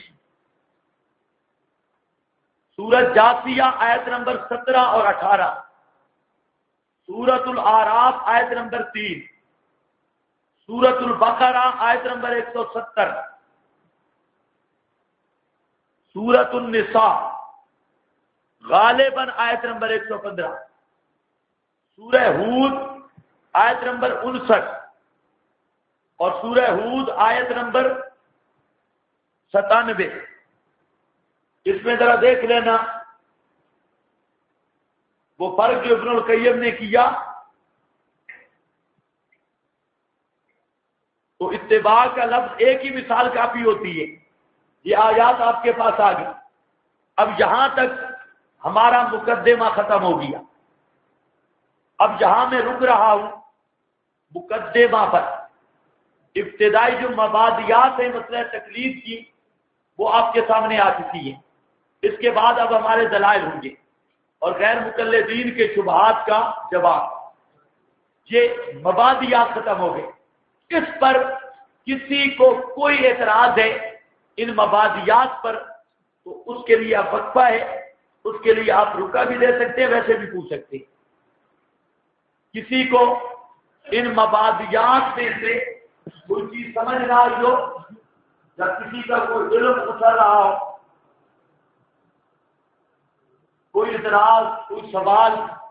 [SPEAKER 1] سورۃ جاثیہ آیت نمبر 17 اور 18، سورۃ الاعراف آیت نمبر 3، سورۃ البقرہ آیت نمبر 170، سورۃ النساء غالباً آیت نمبر 115، سورہ ہود آیت نمبر 59 اور سورہ ہود آیت نمبر 97۔ اس میں ذرا دیکھ لینا وہ فرق جو ابن القیم نے کیا، تو اتباع کا لفظ ایک ہی مثال کافی ہوتی ہے۔ یہ آیات آپ کے پاس آ گئی۔ اب یہاں تک ہمارا مقدمہ ختم ہو گیا۔ اب یہاں میں رک رہا ہوں مقدمہ پر۔ ابتدائی جو مبادیات ہیں مسئلہ تکلیف کی، وہ آپ کے سامنے آ چکی ہے۔ اس کے بعد اب ہمارے دلائل ہوں گے اور غیر مقلدین کے شبہات کا جواب۔ یہ مبادیات ختم ہو گئے۔ اس پر کسی کو کوئی اعتراض ہے ان مبادیات پر، تو اس کے لیے آپ وقفہ ہے، اس کے لیے آپ رکا بھی دے سکتے ہیں، ویسے بھی پوچھ سکتے ہیں۔ کسی کو ان مبادیات میں سے کوئی چیز سمجھ نہ آئی ہو، یا کسی کا کوئی علم اتر رہا ہو، کوئی اعتراض، کوئی سوال